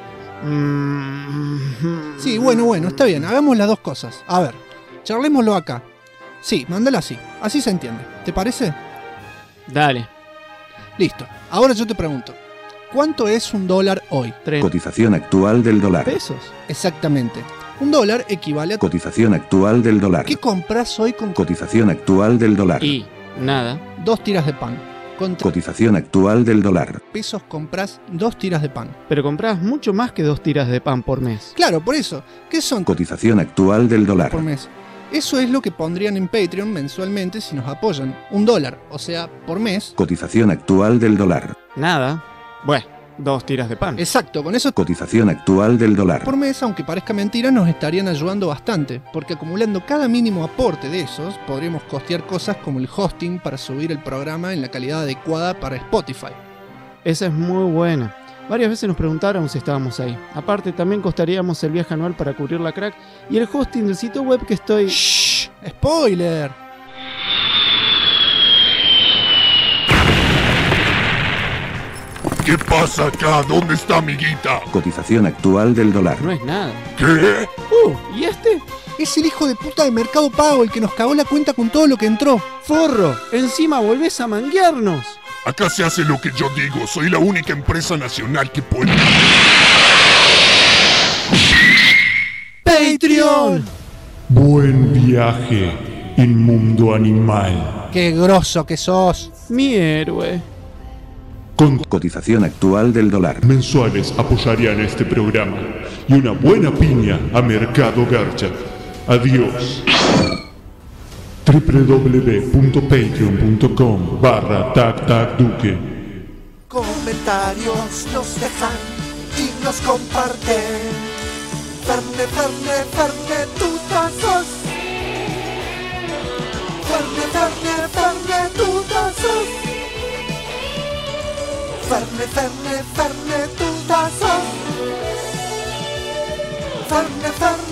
Sí, bueno, está bien, hagamos las dos cosas. A ver, charlémoslo acá. Sí, mándala así se entiende. ¿Te parece? Dale. Listo, ahora yo te pregunto. ¿Cuánto es $1 hoy? Cotización actual del dólar. ¿Pesos? Exactamente. $1 equivale a... Cotización actual del dólar. ¿Qué compras hoy con... Cotización actual del dólar. Y nada. 2 tiras de pan. Con Cotización actual del dólar. pesos compras 2 tiras de pan. Pero compras mucho más que 2 tiras de pan por mes. Claro, por eso. ¿Qué son Cotización actual del dólar. por mes? Eso es lo que pondrían en Patreon mensualmente si nos apoyan. $1, o sea, por mes. Cotización actual del dólar. Nada. Bueno, 2 tiras de pan. Exacto, con eso Cotización actual del dólar. por mes, aunque parezca mentira, nos estarían ayudando bastante, porque acumulando cada mínimo aporte de esos, podríamos costear cosas como el hosting para subir el programa en la calidad adecuada para Spotify. Esa es muy buena. Varias veces nos preguntaron si estábamos ahí. Aparte, también costaríamos el viaje anual para cubrir la crack y el hosting del sitio web que estoy... ¡Shh! ¡Spoiler! ¿Qué pasa acá? ¿Dónde está amiguita? Cotización actual del dólar. No es nada. ¿Qué? ¿Y este? Es el hijo de puta de Mercado Pago el que nos cagó la cuenta con todo lo que entró. ¡Forro! ¡Encima volvés a manguearnos! Acá se hace lo que yo digo. Soy la única empresa nacional que puede... ¡Patreon! Buen viaje, inmundo animal. ¡Qué grosso que sos! Mi héroe. Con Cotización actual del dólar. mensuales apoyarían este programa y una buena piña a Mercado Garcha. Adiós. www.patreon.com/tactacduque. Comentarios nos dejan y nos comparten. Ferne, tutazos. Ferne, tutazos. Ferne, tutazos. Ferne,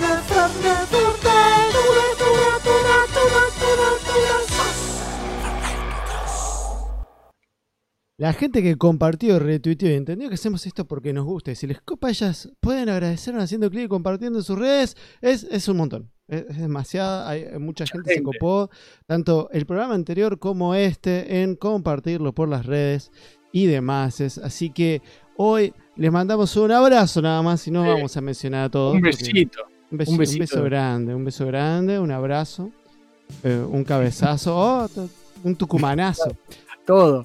La gente que compartió, retuiteó y entendió que hacemos esto porque nos gusta. Y si les copa, ellas pueden agradecernos haciendo clic y compartiendo en sus redes. Es un montón. Es demasiado. Mucha gente se copó. Tanto el programa anterior como este en compartirlo por las redes y demás. Así que hoy les mandamos un abrazo nada más y no vamos a mencionar a todos. Un besito. Un beso grande, un abrazo, un cabezazo, un tucumanazo. Todo.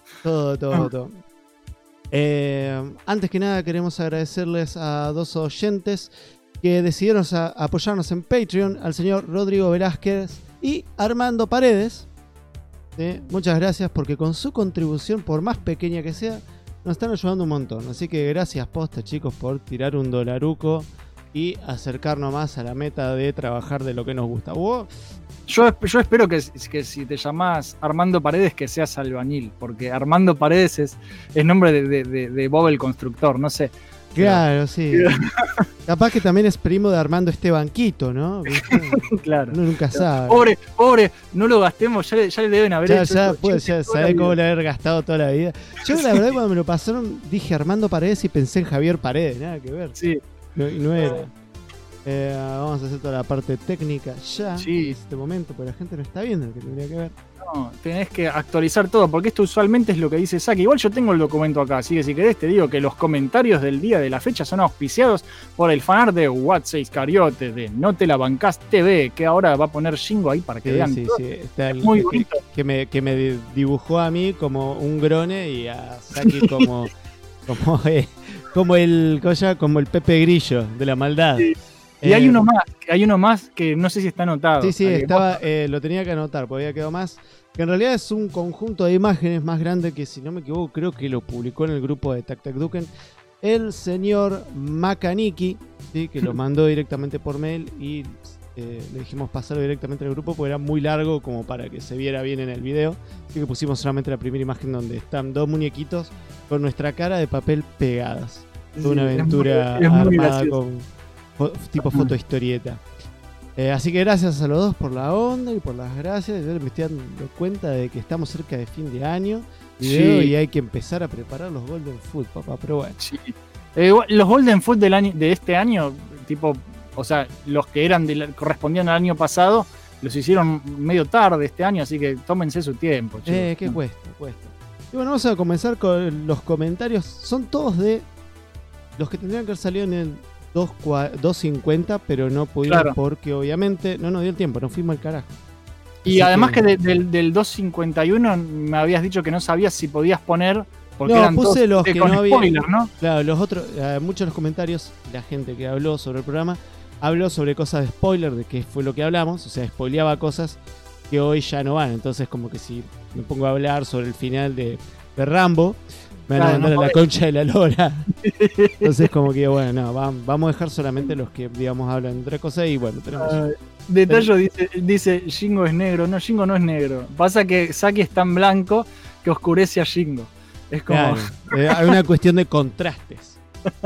Antes que nada queremos agradecerles a 2 oyentes que decidieron apoyarnos en Patreon, al señor Rodrigo Velázquez y Armando Paredes. Muchas gracias porque con su contribución, por más pequeña que sea, nos están ayudando un montón. Así que gracias posta, chicos, por tirar un dolaruco y acercarnos más a la meta de trabajar de lo que nos gusta. Yo espero que si te llamás Armando Paredes que seas albañil, porque Armando Paredes es nombre de Bob el constructor, no sé. Claro, sí. Capaz que también es primo de Armando Estebanquito, ¿no? Claro. Uno nunca sabe. Pobre, no lo gastemos, ya le deben haber hecho. Ya sabés cómo le haber gastado toda la vida. Yo la verdad cuando me lo pasaron dije Armando Paredes y pensé en Javier Paredes, nada que ver. Sí. No era. Vamos a hacer toda la parte técnica ya sí. En este momento, porque la gente no está viendo lo que tendría que ver. No, tenés que actualizar todo, porque esto usualmente es lo que dice Saki. Igual yo tengo el documento acá, así que si querés te digo que los comentarios del día de la fecha son auspiciados por el fanart de What Iscariote de No Te La Bancás TV, que ahora va a poner Jingo ahí para que vean. Sí. Está el muy bonito. Que me dibujó a mí como un grone y a Saki como Como el Pepe Grillo de la maldad. Sí. Y hay uno más que no sé si está anotado. Sí, estaba, lo tenía que anotar, porque había quedado más. Que en realidad es un conjunto de imágenes más grande que, si no me equivoco, creo que lo publicó en el grupo de Tac Tac Duken el señor Makaniki, ¿sí? Que lo mandó directamente por mail y le dijimos pasarlo directamente al grupo porque era muy largo como para que se viera bien en el video. Así que pusimos solamente la primera imagen donde están dos muñequitos con nuestra cara de papel pegadas. Toda una aventura armada con tipo fotohistorieta. Así que gracias a los dos por la onda y por las gracias. Yo me estoy dando cuenta de que estamos cerca de fin de año y hay que empezar a preparar los Golden Food, papá. Pero bueno. Sí. Los Golden Food de este año, tipo, o sea, los que correspondían al año pasado, los hicieron medio tarde este año, así que tómense su tiempo. Que cuesta. Y bueno, vamos a comenzar con los comentarios. Son todos de los que tendrían que haber salido en el 2.50, pero no pudieron porque obviamente no nos dio el tiempo, nos fuimos al carajo. Y así además que del 2.51 me habías dicho que no sabías si podías poner, porque no, eran puse los que no había spoiler, ¿no? Claro, los otros, muchos de los comentarios, la gente que habló sobre el programa habló sobre cosas de spoiler, de qué fue lo que hablamos, o sea, spoileaba cosas que hoy ya no van. Entonces, como que si me pongo a hablar sobre el final de Rambo, me van a mandar a la concha de la lora. Entonces, como que bueno, no, vamos a dejar solamente los que, digamos, hablan de otra cosa. Y bueno, tenemos. Detalle dice: Shingo es negro. No, Shingo no es negro. Pasa que Saki es tan blanco que oscurece a Shingo. Es como. Claro, hay una cuestión de contrastes.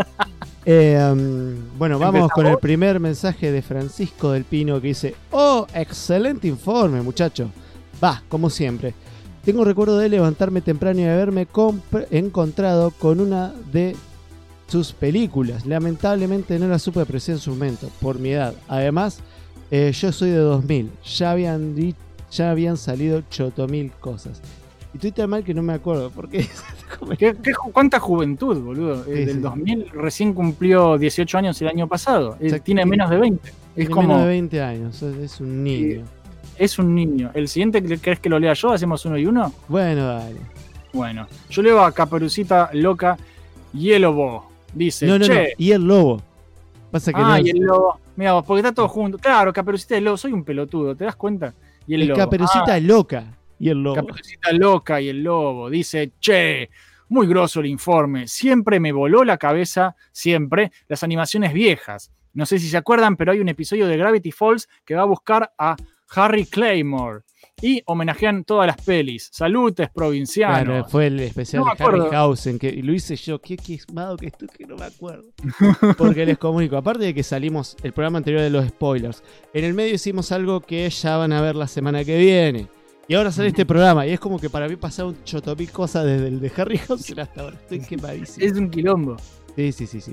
Bueno, vamos con el primer mensaje de Francisco del Pino que dice: oh, excelente informe, muchacho. Va, como siempre. Tengo recuerdo de levantarme temprano y haberme encontrado con una de sus películas. Lamentablemente no la supe apreciar en su momento, por mi edad. Además, yo soy de 2000. Ya habían salido chotomil cosas. Y estoy tan mal que no me acuerdo. Porque ¿Cuánta juventud, boludo? Del 2000 recién cumplió 18 años el año pasado. Tiene menos de 20. Menos de 20 años. Es un niño. Es un niño. ¿El siguiente querés que lo lea yo? ¿Hacemos uno y uno? Bueno, dale. Bueno, yo leo a Caperucita Loca Yellowbo. Dice, no, y el lobo. Pasa que y el lobo. Mira, porque está todo junto. Claro, Caperucita y el lobo. Soy un pelotudo, ¿te das cuenta? Y el lobo. Caperucita Loca y el lobo. Caperucita Loca y el lobo. Dice, muy grosso el informe. Siempre me voló la cabeza, las animaciones viejas. No sé si se acuerdan, pero hay un episodio de Gravity Falls que va a buscar a Harry Claymore y homenajean todas las pelis. Salutes provincianos. Claro, fue el especial de Harryhausen que lo hice yo. Qué quismado que estoy, que no me acuerdo. Porque les comunico, aparte de que salimos el programa anterior de los spoilers, en el medio hicimos algo que ya van a ver la semana que viene. Y ahora sale este programa y es como que para mí pasaron chotomil cosas desde el de Harryhausen hasta ahora. Estoy quemadísimo. Es un quilombo. Sí.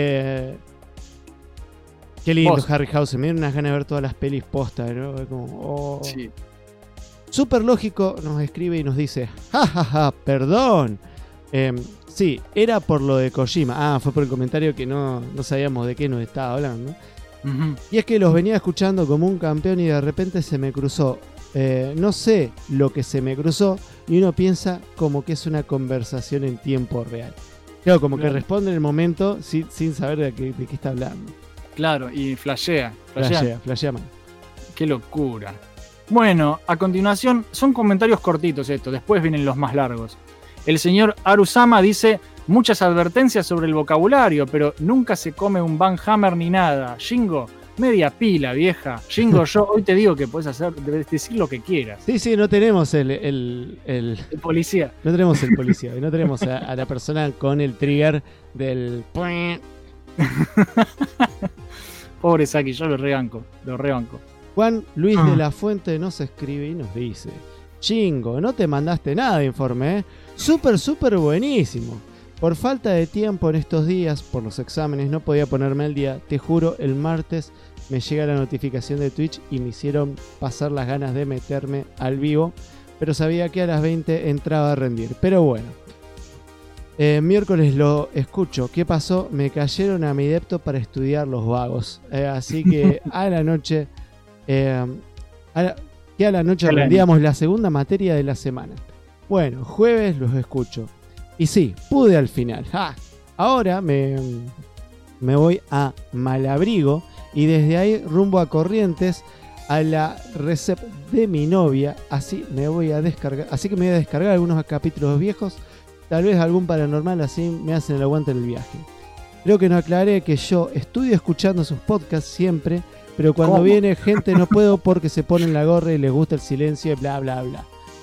Qué lindo Harryhausen, me dieron unas ganas de ver todas las pelis postas, ¿no? Como, Sí. Super Lógico nos escribe y nos dice: jajaja, perdón. Sí, era por lo de Kojima. Fue por el comentario que no sabíamos de qué nos estaba hablando. Uh-huh. Y es que los venía escuchando como un campeón y de repente se me cruzó. No sé lo que se me cruzó y uno piensa como que es una conversación en tiempo real. Claro, como que responde en el momento sin saber de qué está hablando. Claro, y flashea man. Qué locura. Bueno, a continuación, son comentarios cortitos estos, después vienen los más largos. El señor Arusama dice: muchas advertencias sobre el vocabulario, pero nunca se come un Van Hammer ni nada. Shingo, media pila, vieja. Shingo, yo hoy te digo que puedes decir lo que quieras. Sí, no tenemos el policía. No tenemos el policía, y no tenemos a la persona con el trigger del... Pobre Saki, yo lo rebanco. Juan Luis de la Fuente nos escribe y nos dice: Chingo, no te mandaste nada de informe, ¿eh? Súper buenísimo. Por falta de tiempo en estos días, por los exámenes, no podía ponerme al día. Te juro, el martes me llega la notificación de Twitch y me hicieron pasar las ganas de meterme al vivo, pero sabía que a las 20 entraba a rendir. Pero bueno. Miércoles lo escucho. ¿Qué pasó? Me cayeron a mi depto para estudiar los vagos. Así que a la noche... a la noche rendíamos la segunda materia de la semana. Bueno, jueves los escucho. Y sí, pude al final. Ahora me voy a Malabrigo y desde ahí rumbo a Corrientes a la Recep de mi novia. Así que me voy a descargar algunos capítulos viejos, tal vez algún paranormal, así me hacen el aguante en el viaje. Creo que no aclaré que yo estudio escuchando sus podcasts siempre, pero cuando viene gente no puedo porque se ponen la gorra y les gusta el silencio y bla bla bla.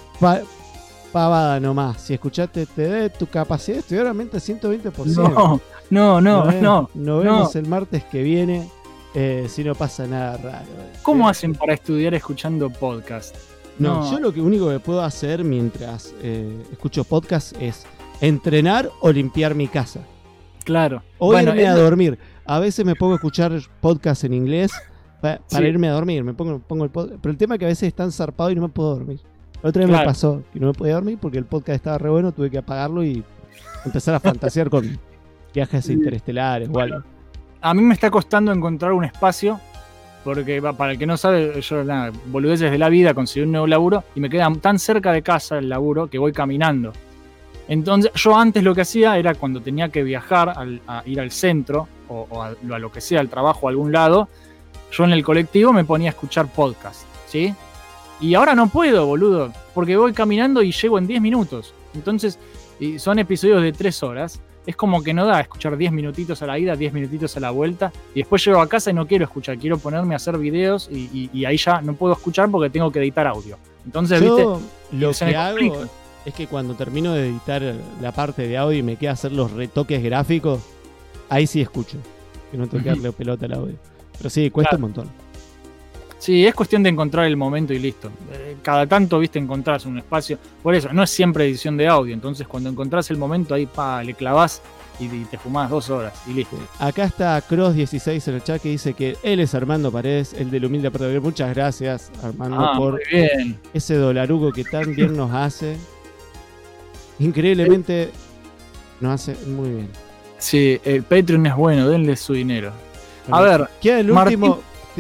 Pavada nomás. Si escuchaste te dé tu capacidad de estudiar aumenta 120%. No. Nos vemos el martes que viene. Si no pasa nada raro. ¿Cómo hacen para estudiar escuchando podcast? No, yo lo único que puedo hacer mientras escucho podcast es entrenar o limpiar mi casa. Claro. O irme a dormir. A veces me pongo a escuchar podcast en inglés para irme a dormir. Me pongo el podcast. Pero el tema es que a veces es tan zarpado y no me puedo dormir. La otra vez me pasó que no me podía dormir porque el podcast estaba re bueno, tuve que apagarlo y empezar a fantasear con viajes interestelares o algo. A mí me está costando encontrar un espacio, porque para el que no sabe, yo boludeces de la vida, conseguí un nuevo laburo y me queda tan cerca de casa el laburo que voy caminando. Entonces yo antes lo que hacía era cuando tenía que viajar a ir al centro o a lo que sea, al trabajo, a algún lado, yo en el colectivo me ponía a escuchar podcast, ¿sí? Y ahora no puedo, boludo, porque voy caminando y llego en 10 minutos. Entonces, son episodios de 3 horas. Es como que no da escuchar 10 minutitos a la ida, 10 minutitos a la vuelta. Y después llego a casa y no quiero escuchar. Quiero ponerme a hacer videos y ahí ya no puedo escuchar porque tengo que editar audio. Entonces, yo, ¿viste? Lo que hago es que cuando termino de editar la parte de audio y me queda hacer los retoques gráficos, ahí sí escucho. Que no tengo que darle pelota al audio. Pero sí, cuesta un montón. Sí, es cuestión de encontrar el momento y listo. Cada tanto, viste, encontrás un espacio. Por eso, no es siempre edición de audio. Entonces, cuando encontrás el momento, ahí le clavás y te fumás 2 horas y listo. Acá está Cross16 en el chat que dice que él es Armando Paredes, el del humilde aprendiz. Muchas gracias, Armando, por ese dolarugo que tan bien nos hace. Increíblemente nos hace muy bien. Sí, el Patreon es bueno, denle su dinero. A ver, ¿qué es el último?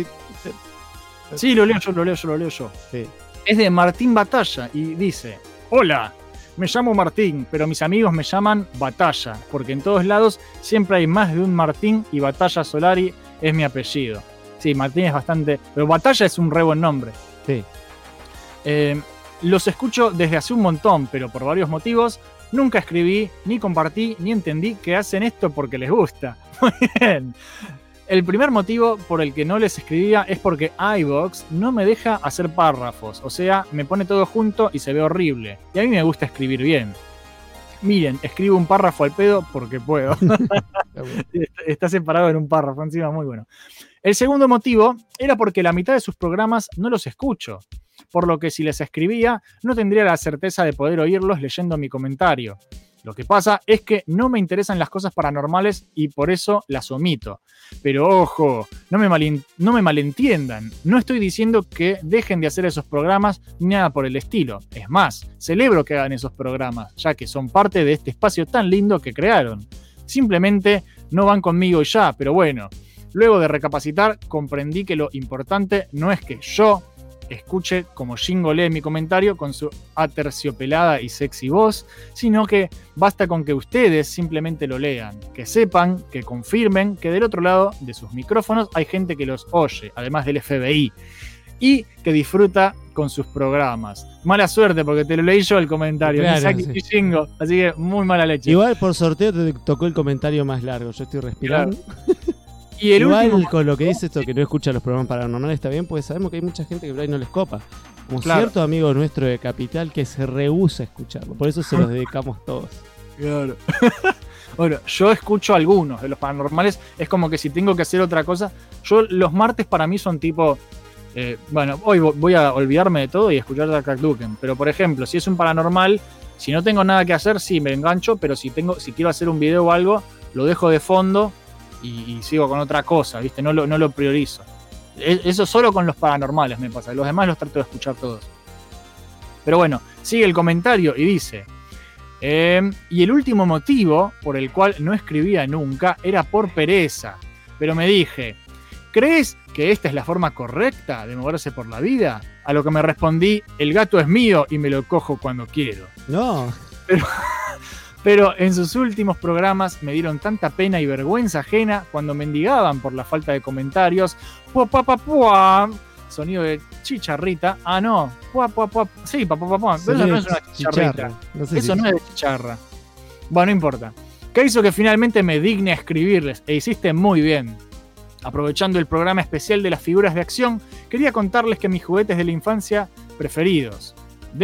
Sí, lo leo yo. Sí. Es de Martín Batalla y dice: hola, me llamo Martín, pero mis amigos me llaman Batalla, porque en todos lados siempre hay más de un Martín y Batalla Solari es mi apellido. Sí, Martín es bastante... Pero Batalla es un re buen nombre. Sí. Los escucho desde hace un montón, pero por varios motivos nunca escribí, ni compartí, ni entendí que hacen esto porque les gusta. Muy bien. El primer motivo por el que no les escribía es porque iVoox no me deja hacer párrafos, o sea, me pone todo junto y se ve horrible. Y a mí me gusta escribir bien. Miren, escribo un párrafo al pedo porque puedo. Está separado en un párrafo, encima muy bueno. El segundo motivo era porque la mitad de sus programas no los escucho, por lo que si les escribía no tendría la certeza de poder oírlos leyendo mi comentario. Lo que pasa es que no me interesan las cosas paranormales y por eso las omito. Pero ojo, no me malentiendan. No estoy diciendo que dejen de hacer esos programas ni nada por el estilo. Es más, celebro que hagan esos programas, ya que son parte de este espacio tan lindo que crearon. Simplemente no van conmigo y ya, pero bueno. Luego de recapacitar, comprendí que lo importante no es que yo escuche como Jingo lee mi comentario con su aterciopelada y sexy voz, sino que basta con que ustedes simplemente lo lean, que sepan, que confirmen que del otro lado de sus micrófonos hay gente que los oye, además del FBI, y que disfruta con sus programas. Mala suerte porque te lo leí yo el comentario, claro, sí. Jingo, así que muy mala leche. Igual por sorteo te tocó el comentario más largo, yo estoy respirando. Claro. Y el igual último... con lo que dice esto, que no escucha los programas paranormales, está bien, porque sabemos que hay mucha gente que por ahí no les copa. Como cierto amigo nuestro de Capital que se rehúsa a escucharlo. Por eso se los dedicamos todos. Claro. Bueno, yo escucho algunos de los paranormales. Es como que si tengo que hacer otra cosa. Yo los martes para mí son tipo... bueno, hoy voy a olvidarme de todo y escuchar a Duken. Pero por ejemplo, si es un paranormal, si no tengo nada que hacer, sí, me engancho. Pero si quiero hacer un video o algo, lo dejo de fondo y sigo con otra cosa, ¿viste? No lo priorizo. Eso solo con los paranormales me pasa. Los demás los trato de escuchar todos. Pero bueno, sigue el comentario y dice... y el último motivo por el cual no escribía nunca era por pereza. Pero me dije, ¿crees que esta es la forma correcta de moverse por la vida? A lo que me respondí, el gato es mío y me lo cojo cuando quiero. No. Pero en sus últimos programas me dieron tanta pena y vergüenza ajena cuando mendigaban por la falta de comentarios. Pua, pua, pua, pua. Sonido de chicharrita. Ah, no. Pua, pua, pua. Sí, pua, pua, pua. Pero eso no es una chicharrita. Eso no es de chicharra. Bueno, no importa. ¿Qué hizo que finalmente me digne a escribirles? E hiciste muy bien. Aprovechando el programa especial de las figuras de acción, quería contarles que mis juguetes de la infancia preferidos.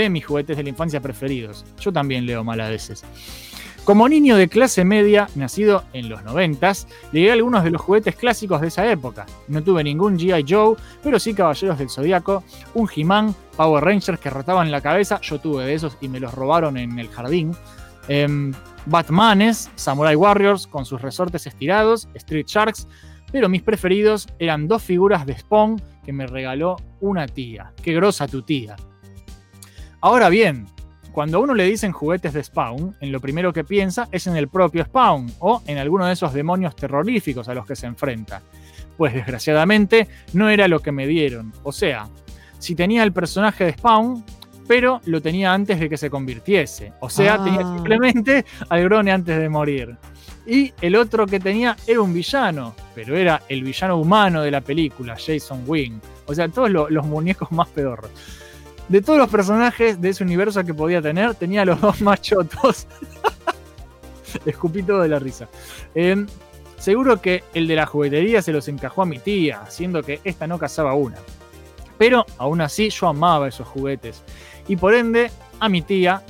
Yo también leo mal a veces. Como niño de clase media, nacido en los 90s, leí algunos de los juguetes clásicos de esa época. No tuve ningún G.I. Joe, pero sí Caballeros del Zodíaco, un He-Man, Power Rangers que rotaban la cabeza, yo tuve de esos y me los robaron en el jardín. Batmanes, Samurai Warriors con sus resortes estirados, Street Sharks, pero mis preferidos eran 2 figuras de Spawn que me regaló una tía. ¡Qué grosa tu tía! Ahora bien, cuando a uno le dicen juguetes de Spawn, en lo primero que piensa es en el propio Spawn o en alguno de esos demonios terroríficos a los que se enfrenta. Pues desgraciadamente no era lo que me dieron. O sea, si tenía el personaje de Spawn, pero lo tenía antes de que se convirtiese. O sea, tenía simplemente al Grone antes de morir. Y el otro que tenía era un villano, pero era el villano humano de la película, Jason Wynn. O sea, todos los muñecos más pedorros. De todos los personajes de ese universo que podía tener, tenía los 2 más chotos. Escupí todo de la risa. Seguro que el de la juguetería se los encajó a mi tía, siendo que esta no cazaba una. Pero aún así yo amaba esos juguetes. Y por ende a mi tía.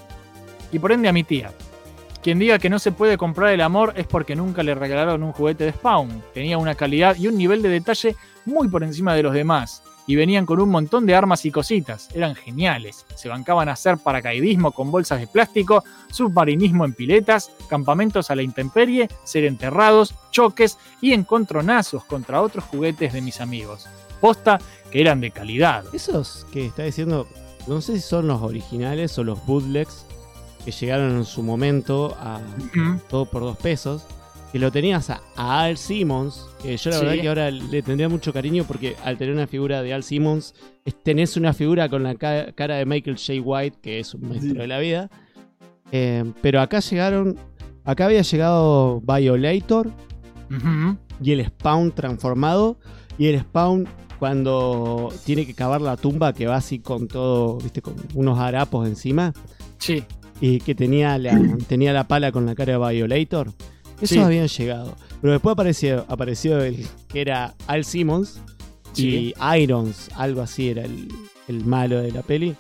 Quien diga que no se puede comprar el amor es porque nunca le regalaron un juguete de Spawn. Tenía una calidad y un nivel de detalle muy por encima de los demás. Y venían con un montón de armas y cositas. Eran geniales. Se bancaban a hacer paracaidismo con bolsas de plástico, submarinismo en piletas, campamentos a la intemperie, ser enterrados, choques y encontronazos contra otros juguetes de mis amigos. Posta que eran de calidad. Esos que está diciendo, no sé si son los originales o los bootlegs que llegaron en su momento a todo por 2 pesos. Que lo tenías a Al Simmons, que yo la verdad que ahora le tendría mucho cariño porque al tener una figura de Al Simmons, tenés una figura con la cara de Michael J. White, que es un maestro de la vida. Pero acá había llegado Violator y el Spawn transformado, y el Spawn cuando tiene que cavar la tumba, que va así con todo, viste, con unos harapos encima. Sí. Y que tenía la pala con la cara de Violator. Esos habían llegado. Pero después apareció el que era Al Simmons y Irons, algo así era el malo de la peli.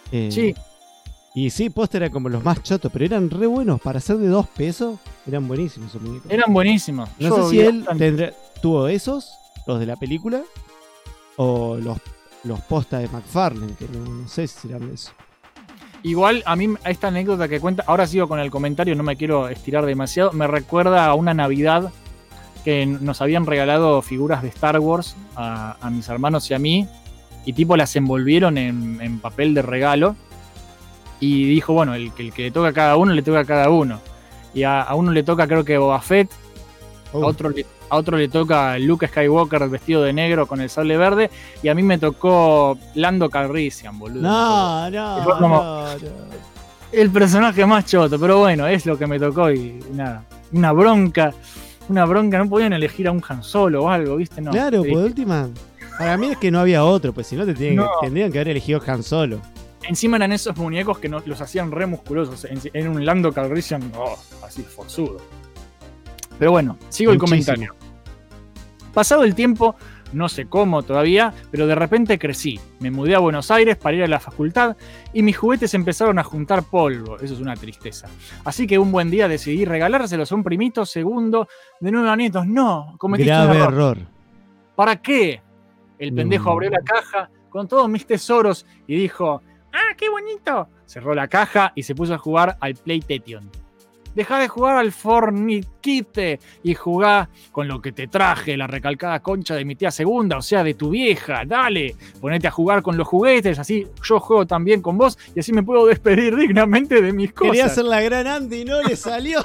Y sí, posta era como los más chotos, pero eran re buenos. Para ser de 2 pesos, eran buenísimos esos muñecos. Eran buenísimos. No sé si él tuvo esos, los de la película, o los posta de McFarlane, que no sé si serán de eso. Igual a mí esta anécdota que cuenta, ahora sigo con el comentario, no me quiero estirar demasiado, me recuerda a una Navidad que nos habían regalado figuras de Star Wars a mis hermanos y a mí, y tipo las envolvieron en papel de regalo, y dijo, bueno, el que le toca a cada uno, le toca a cada uno. Y a uno le toca creo que Boba Fett, a otro le toca Luke Skywalker vestido de negro con el sable verde, y a mí me tocó Lando Calrissian, boludo. No. El personaje más choto, pero bueno, es lo que me tocó y nada. Una bronca, no podían elegir a un Han Solo o algo, ¿viste? No. Claro, por última, para mí es que no había otro, pues si no tendrían que haber elegido Han Solo. Encima eran esos muñecos que los hacían re musculosos, en un Lando Calrissian, así forzudo. Pero bueno, sigo el comentario. Pasado el tiempo, no sé cómo todavía, pero de repente crecí. Me mudé a Buenos Aires para ir a la facultad y mis juguetes empezaron a juntar polvo. Eso es una tristeza. Así que un buen día decidí regalárselos a un primito segundo de 9 añitos. No, cometiste un error. ¿Para qué? El pendejo abrió la caja con todos mis tesoros y dijo, ¡ah, qué bonito! Cerró la caja y se puso a jugar al PlayStation. Dejá de jugar al Fortnite y jugá con lo que te traje, la recalcada concha de mi tía segunda, o sea, de tu vieja. Dale, ponete a jugar con los juguetes, así yo juego también con vos y así me puedo despedir dignamente de mis cosas. Quería ser la gran Andy y no le salió.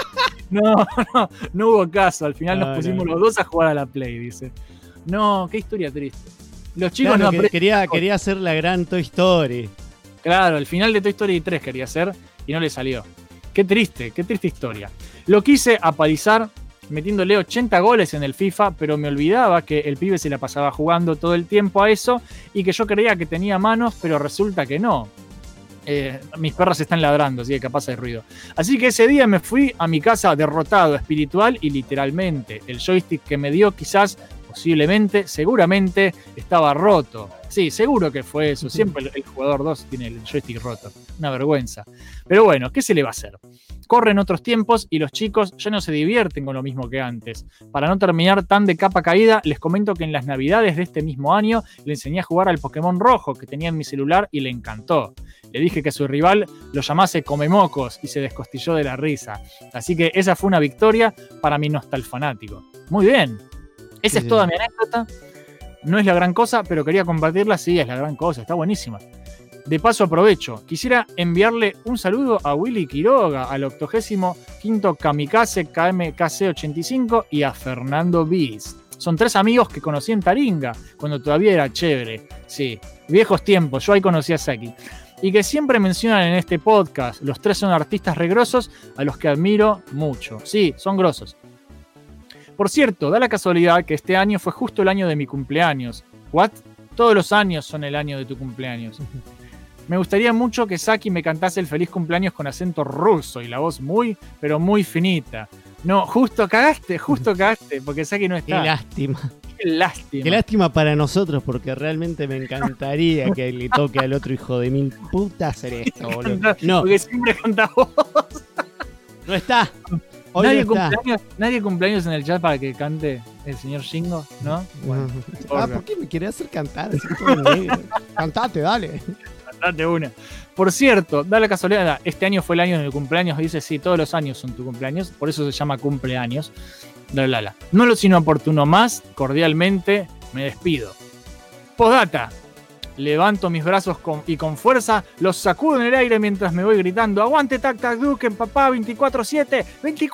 No hubo caso. Al final nos pusimos los dos a jugar a la Play, dice. No, qué historia triste. Los chicos no quería hacer la gran Toy Story. Claro, el final de Toy Story 3 quería hacer y no le salió. Qué triste historia. Lo quise apalizar metiéndole 80 goles en el FIFA, pero me olvidaba que el pibe se la pasaba jugando todo el tiempo a eso y que yo creía que tenía manos, pero resulta que no. Mis perras están ladrando, así que capaz hay ruido. Así que ese día me fui a mi casa derrotado espiritual y literalmente. El joystick que me dio quizás, posiblemente, seguramente estaba roto. Sí, seguro que fue eso. Siempre el jugador 2 tiene el joystick roto. Una vergüenza. Pero bueno, ¿qué se le va a hacer? Corren otros tiempos y los chicos ya no se divierten con lo mismo que antes. Para no terminar tan de capa caída, les comento que en las navidades de este mismo año le enseñé a jugar al Pokémon rojo que tenía en mi celular y le encantó. Le dije que su rival lo llamase Comemocos y se descostilló de la risa. Así que esa fue una victoria para mi nostalfanático. Muy bien. Esa es toda mi anécdota. No es la gran cosa, pero quería compartirla. Sí, es la gran cosa. Está buenísima. De paso aprovecho. Quisiera enviarle un saludo a Willy Quiroga, al 85º Kamikaze KMKC85 y a Fernando Bis. Son 3 amigos que conocí en Taringa, cuando todavía era chévere. Sí, viejos tiempos. Yo ahí conocí a Saki. Y que siempre mencionan en este podcast. Los 3 son artistas regrosos a los que admiro mucho. Sí, son grosos. Por cierto, da la casualidad que este año fue justo el año de mi cumpleaños. ¿What? Todos los años son el año de tu cumpleaños. Me gustaría mucho que Saki me cantase el feliz cumpleaños con acento ruso y la voz muy, pero muy finita. No, justo cagaste, porque Saki no está. Qué lástima. Qué lástima. Qué lástima para nosotros, porque realmente me encantaría que le toque al otro hijo de mil putas hacer esto, boludo. No. Porque siempre canta vos. No está. Nadie cumpleaños en el chat para que cante el señor Shingo, ¿no? Bueno, ¿por qué me querés hacer cantar? Cantate, dale. Cantate una. Por cierto, da la casualidad, este año fue el año de mi cumpleaños. Dice, sí, todos los años son tu cumpleaños. Por eso se llama cumpleaños. No lo sino oportuno más, cordialmente me despido. Postdata. Levanto mis brazos y con fuerza los sacudo en el aire mientras me voy gritando ¡Aguante Tac Tac Duken, papá! ¡24-7!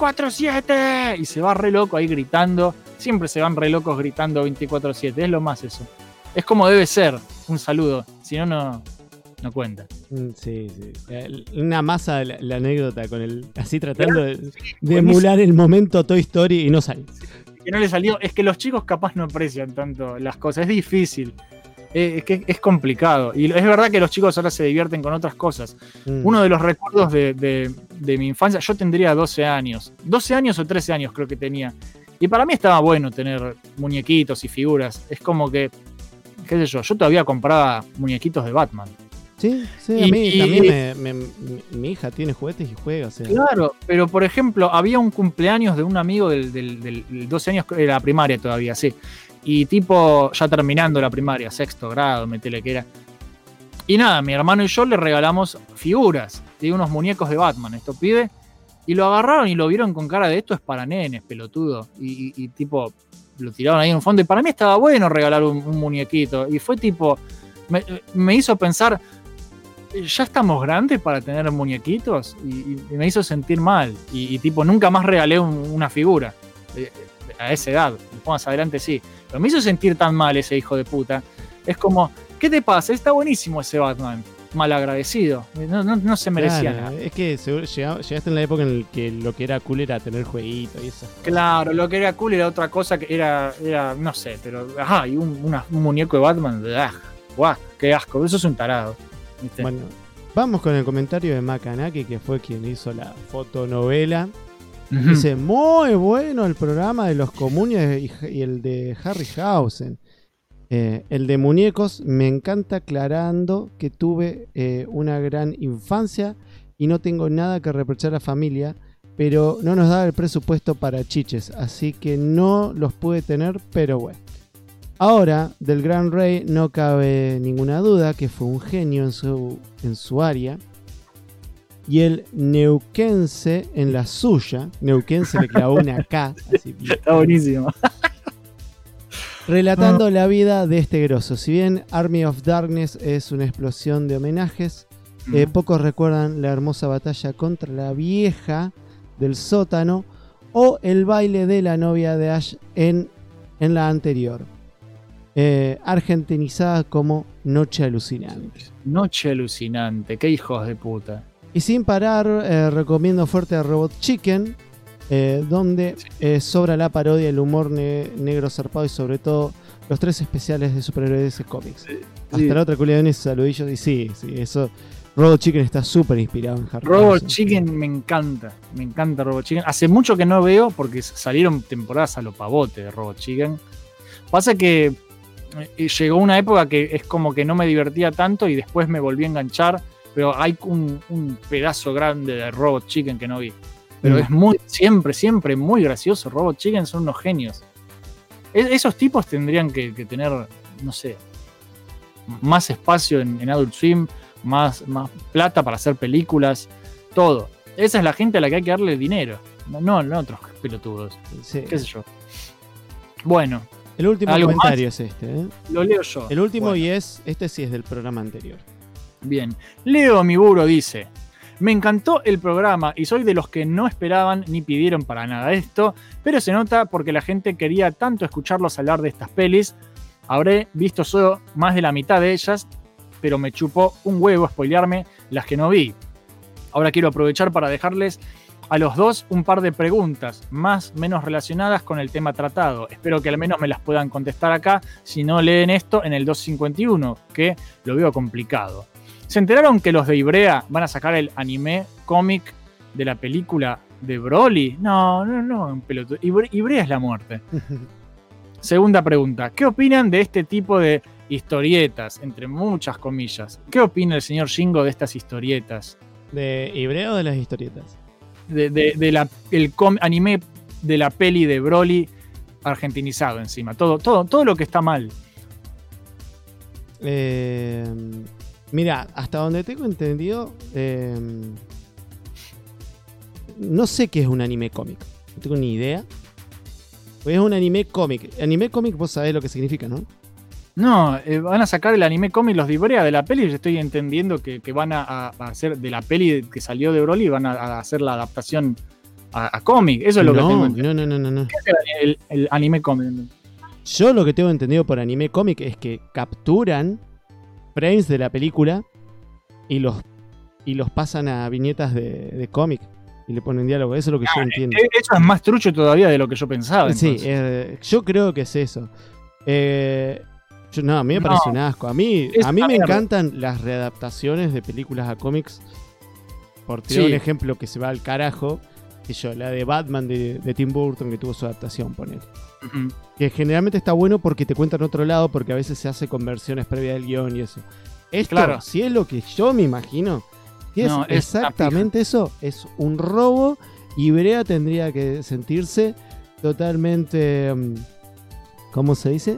¡24-7! Y se va re loco ahí gritando. Siempre se van re locos gritando 24-7. Es lo más eso. Es como debe ser un saludo. Si no, no cuenta. Sí. Una masa la anécdota con el así tratando de emular el momento Toy Story y no sale. Que no le salió. Es que los chicos capaz no aprecian tanto las cosas. Es difícil. Es que es complicado. Y es verdad que los chicos ahora se divierten con otras cosas. Uno de los recuerdos de mi infancia, yo tendría 12 años. 12 años o 13 años creo que tenía. Y para mí estaba bueno tener muñequitos y figuras. Es como que, qué sé yo todavía compraba muñequitos de Batman. Sí, a mí también mi hija tiene juguetes y juega. O sea. Claro, pero por ejemplo, había un cumpleaños de un amigo del 12 años, era la primaria todavía, sí. Y tipo, ya terminando la primaria, 6º grado, metele que era. Y nada, mi hermano y yo le regalamos figuras de unos muñecos de Batman, estos pibes. Y lo agarraron y lo vieron con cara de esto es para nenes, pelotudo. Y tipo, lo tiraron ahí en un fondo. Y para mí estaba bueno regalar un muñequito. Y fue tipo, me hizo pensar, ya estamos grandes para tener muñequitos. Y me hizo sentir mal. Y tipo, nunca más regalé una figura. A esa edad, más adelante sí. Pero me hizo sentir tan mal ese hijo de puta. Es como, ¿qué te pasa? Está buenísimo ese Batman. Malagradecido. No se merecía nada. Es que llegaste en la época en la que lo que era cool era tener jueguitos y eso. Claro, lo que era cool era otra cosa que era no sé, pero ajá, y un muñeco de Batman, guau, qué asco, eso es un tarado. ¿Viste? Bueno, vamos con el comentario de Makanaki, que fue quien hizo la fotonovela. Dice, muy bueno el programa de los comunes y el de Harryhausen. El de muñecos me encanta, aclarando que tuve una gran infancia y no tengo nada que reprochar a la familia, pero no nos da el presupuesto para chiches, así que no los pude tener, pero bueno. Ahora, del Gran Rey no cabe ninguna duda que fue un genio en su área. Y el neuquense en la suya. Neuquense le clavó una K. Así, está buenísimo. Relatando la vida de este grosso. Si bien Army of Darkness es una explosión de homenajes, pocos recuerdan la hermosa batalla contra la vieja del sótano o el baile de la novia de Ash en la anterior. Argentinizada como Noche Alucinante. Noche Alucinante, qué hijos de puta. Y sin parar, recomiendo fuerte a Robot Chicken, donde sobra la parodia, el humor negro zarpado y sobre todo los 3 especiales de superhéroes de cómics. Hasta la otra culiadones, saludillos. Y sí, eso. Robot Chicken está súper inspirado en Harry Robot Potter. Chicken me encanta Robot Chicken. Hace mucho que no veo porque salieron temporadas a lo pavote de Robot Chicken. Pasa que llegó una época que es como que no me divertía tanto y después me volví a enganchar, pero hay un pedazo grande de Robot Chicken que no vi. Pero es siempre muy gracioso. Robot Chicken son unos genios. Esos tipos tendrían que tener, no sé, más espacio en Adult Swim, más plata para hacer películas, todo. Esa es la gente a la que hay que darle dinero, no otros pelotudos. Sí. Qué sé yo. Bueno. El último comentario es este. Lo leo yo. El último, bueno. Y este sí es del programa anterior. Bien. Leo Miburo dice: me encantó el programa y soy de los que no esperaban ni pidieron para nada esto, pero se nota porque la gente quería tanto escucharlos hablar de estas pelis. Habré visto solo más de la mitad de ellas, pero me chupó un huevo spoilearme las que no vi. Ahora quiero aprovechar para dejarles a los dos un par de preguntas, más o menos relacionadas con el tema tratado. Espero que al menos me las puedan contestar acá, si no leen esto en el 251, que lo veo complicado. ¿Se enteraron que los de Ibrea van a sacar el anime cómic de la película de Broly? No, pelotudo. Ibrea es la muerte. Segunda pregunta, ¿qué opinan de este tipo de historietas, entre muchas comillas? ¿Qué opina el señor Shingo de estas historietas? ¿De Ibrea o de las historietas? El anime de la peli de Broly argentinizado encima. Todo lo que está mal. Mira, hasta donde tengo entendido, no sé qué es un anime cómic. No tengo ni idea. Pues es un anime cómic. Anime cómic vos sabés lo que significa, ¿no? No, van a sacar el anime cómic los de Ibrea de la peli. Yo estoy entendiendo que van a hacer de la peli que salió de Broly, van a hacer la adaptación a cómic. Eso es lo que tengo entendido. No. ¿Qué es el anime cómic? Yo lo que tengo entendido por anime cómic es que capturan frames de la película y los pasan a viñetas de cómic y le ponen diálogo. Eso es lo que yo entiendo. Eso es más trucho todavía de lo que yo pensaba. Sí, yo creo que es eso. A mí me parece un asco. A mí me encantan las readaptaciones de películas a cómics. Por tirar un ejemplo que se va al carajo, la de Batman de Tim Burton, que tuvo su adaptación, ponele. Uh-huh. Que generalmente está bueno porque te cuentan otro lado, porque a veces se hace con versiones previas del guión y eso. Esto, claro, si es lo que yo me imagino, si es exactamente eso, es un robo, y Ibrea tendría que sentirse totalmente, ¿cómo se dice?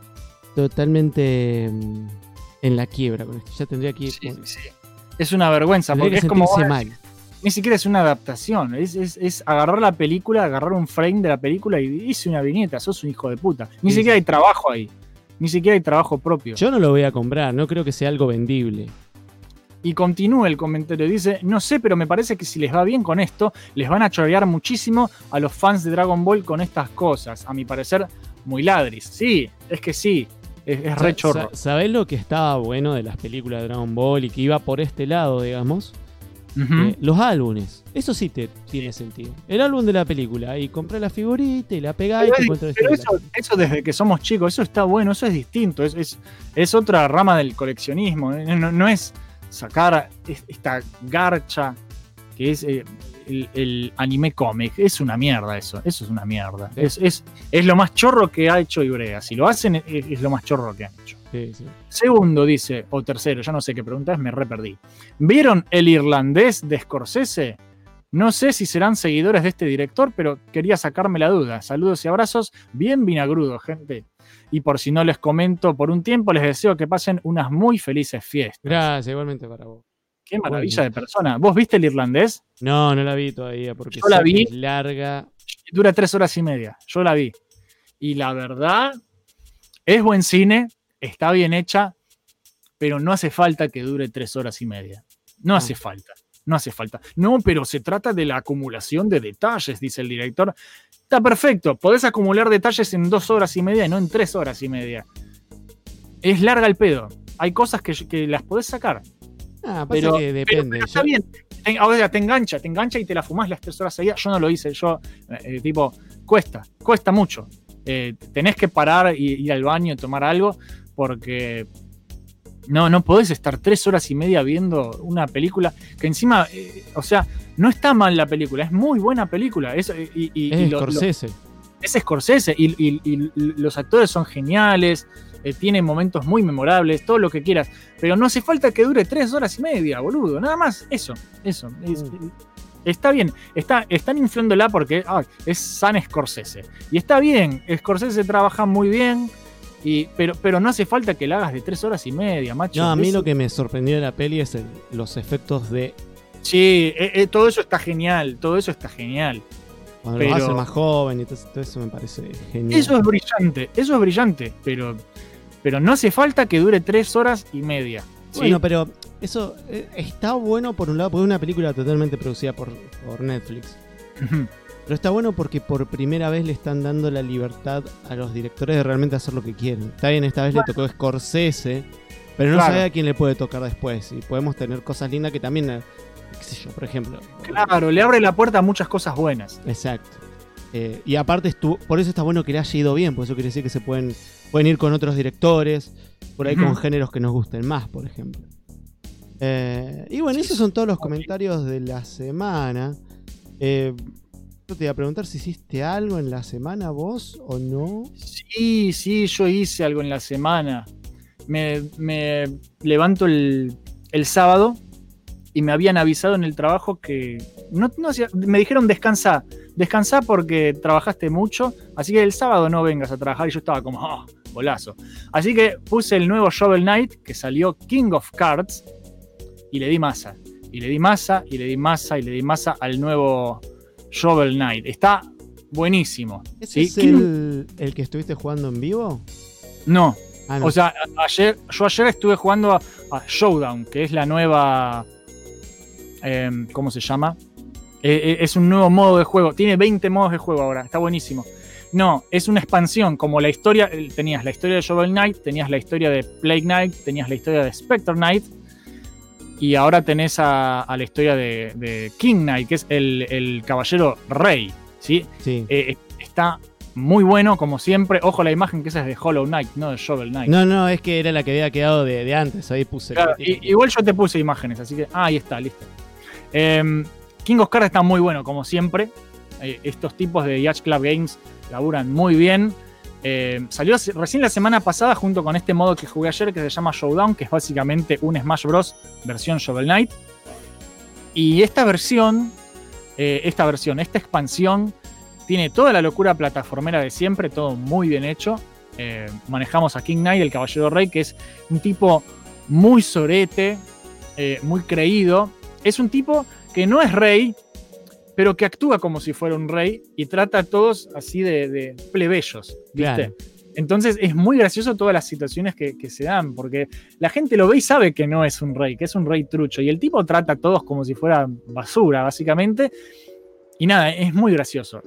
Totalmente en la quiebra con esto. Ya tendría que ir. Sí. Es una vergüenza, porque es como mal. Ni siquiera es una adaptación, es agarrar la película, agarrar un frame de la película y hice una viñeta. Sos un hijo de puta. Ni siquiera hay trabajo ahí. Ni siquiera hay trabajo propio. Yo no lo voy a comprar, no creo que sea algo vendible. Y continúa el comentario, dice: no sé, pero me parece que si les va bien con esto, les van a chorear muchísimo a los fans de Dragon Ball con estas cosas. A mi parecer, muy ladris. Sí, es que sí. Es re chorro. ¿Sabés lo que estaba bueno de las películas de Dragon Ball y que iba por este lado, digamos? Uh-huh. Los álbumes. Eso sí tiene sentido. El álbum de la película. Y compré la figurita y la pegás y te encuentras. Pero eso desde que somos chicos, eso está bueno, eso es distinto. Es otra rama del coleccionismo. No es sacar esta garcha que es el anime cómic. Es una mierda eso. Eso es una mierda. Sí. Es lo más chorro que ha hecho Ibrea. Si lo hacen, es lo más chorro que han hecho. Sí. Segundo, dice, o tercero, ya no sé qué pregunta es, me re perdí. ¿Vieron El Irlandés de Scorsese? No sé si serán seguidores de este director, pero quería sacarme la duda. Saludos y abrazos, bien vinagrudos, gente. Y por si no les comento por un tiempo, les deseo que pasen unas muy felices fiestas. Gracias, igualmente para vos. Qué maravilla de persona. ¿Vos viste El Irlandés? No la vi todavía, porque yo la vi. Es larga. Dura 3 horas y media. Yo la vi. Y la verdad, es buen cine. Está bien hecha, pero no hace falta que dure 3 horas y media. No hace falta. No, pero se trata de la acumulación de detalles, dice el director. Está perfecto. Podés acumular detalles en 2 horas y media y no en 3 horas y media. Es larga el pedo. Hay cosas que las podés sacar. Pasa pero, que depende. pero está bien. O sea, te engancha y te la fumás las 3 horas seguidas. Yo no lo hice, cuesta mucho. Tenés que parar y ir al baño, tomar algo, porque no podés estar 3 horas y media viendo una película que encima, o sea, no está mal la película, es muy buena película. Es Scorsese. Es Scorsese y los actores son geniales, tiene momentos muy memorables, todo lo que quieras, pero no hace falta que dure 3 horas y media, boludo, nada más, eso. Está bien, están inflándola porque es San Scorsese, y está bien, Scorsese trabaja muy bien, pero no hace falta que la hagas de 3 horas y media, macho. No, a mí lo que me sorprendió de la peli es los efectos de... Sí, todo eso está genial, Cuando lo hace más joven y todo eso me parece genial. Eso es brillante, pero no hace falta que dure 3 horas y media. ¿sí? Bueno, pero eso está bueno por un lado, porque es una película totalmente producida por Netflix. Uh-huh. Pero está bueno porque por primera vez le están dando la libertad a los directores de realmente hacer lo que quieren. Está bien, esta vez le tocó Scorsese, pero no sabe a quién le puede tocar después. Y podemos tener cosas lindas que también, qué sé yo, por ejemplo. Claro, le abre la puerta a muchas cosas buenas. Exacto. Y aparte, por eso está bueno que le haya ido bien, por eso quiere decir que se pueden ir con otros directores, por ahí con géneros que nos gusten más, por ejemplo. Y bueno, esos son todos los comentarios de la semana. Yo te iba a preguntar si hiciste algo en la semana vos o no. Sí, yo hice algo en la semana. Me levanto el sábado y me habían avisado en el trabajo que me dijeron descansá porque trabajaste mucho, así que el sábado no vengas a trabajar, y yo estaba como golazo. Así que puse el nuevo Shovel Knight que salió, King of Cards, y le di masa al nuevo Shovel Knight. Está buenísimo. ¿Ese es el que estuviste jugando en vivo? No. No. O sea, ayer estuve jugando a Showdown, que es la nueva... ¿cómo se llama? Es un nuevo modo de juego. Tiene 20 modos de juego ahora. Está buenísimo. No, es una expansión. Como la historia... Tenías la historia de Shovel Knight, tenías la historia de Plague Knight, tenías la historia de Spectre Knight, y ahora tenés a la historia de King Knight, que es el caballero rey. ¿sí? Está muy bueno, como siempre. Ojo la imagen, que esa es de Hollow Knight, no de Shovel Knight. No, es que era la que había quedado de antes. Ahí puse. Claro, igual yo te puse imágenes, así que... ahí está, listo. King of Cards está muy bueno, como siempre. Estos tipos de Yacht Club Games laburan muy bien. Salió recién la semana pasada junto con este modo que jugué ayer, que se llama Showdown, que es básicamente un Smash Bros. Versión Shovel Knight. Y esta expansión tiene toda la locura plataformera de siempre, todo muy bien hecho. Manejamos a King Knight, el caballero rey, que es un tipo muy sorete, muy creído. Es un tipo que no es rey, pero que actúa como si fuera un rey y trata a todos así de plebeyos, ¿viste? Claro. Entonces es muy gracioso todas las situaciones que se dan, porque la gente lo ve y sabe que no es un rey, que es un rey trucho, y el tipo trata a todos como si fuera basura, básicamente. Y nada, es muy gracioso,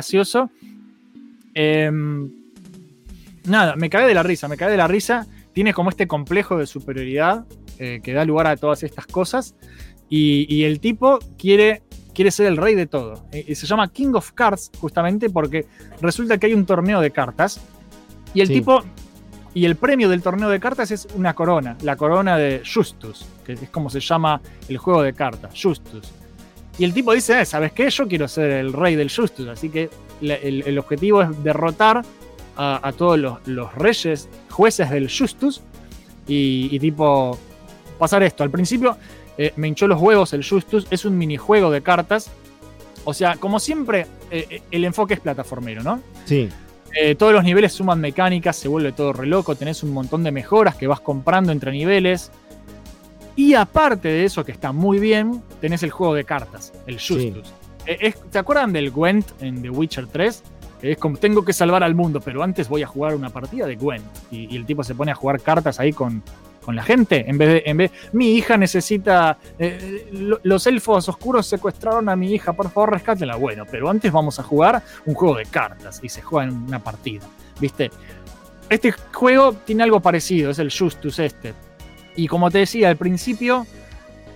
nada, me cagué de la risa. Tiene como este complejo de superioridad que da lugar a todas estas cosas, y el tipo quiere ser el rey de todo. Se llama King of Cards justamente porque resulta que hay un torneo de cartas, y el tipo, y el premio del torneo de cartas es una corona, la corona de Justus, que es como se llama el juego de cartas, Justus. Y el tipo dice, ¿sabes qué? Yo quiero ser el rey del Justus, así que el objetivo es derrotar a todos los reyes, jueces del Justus, y tipo pasar esto. Al principio me hinchó los huevos el Justus, es un minijuego de cartas, o sea, como siempre, el enfoque es plataformero, ¿no? Sí. Todos los niveles suman mecánicas, se vuelve todo re loco, tenés un montón de mejoras que vas comprando entre niveles. Y aparte de eso, que está muy bien, tenés el juego de cartas, el Justus. Sí. ¿Te acuerdan del Gwent en The Witcher 3? Que es como, tengo que salvar al mundo, pero antes voy a jugar una partida de Gwent. Y el tipo se pone a jugar cartas ahí con la gente. En vez mi hija necesita... los elfos oscuros secuestraron a mi hija, por favor rescátela. Bueno, pero antes vamos a jugar un juego de cartas. Y se juega en una partida, ¿viste? Este juego tiene algo parecido, es el Justus este. Y como te decía, al principio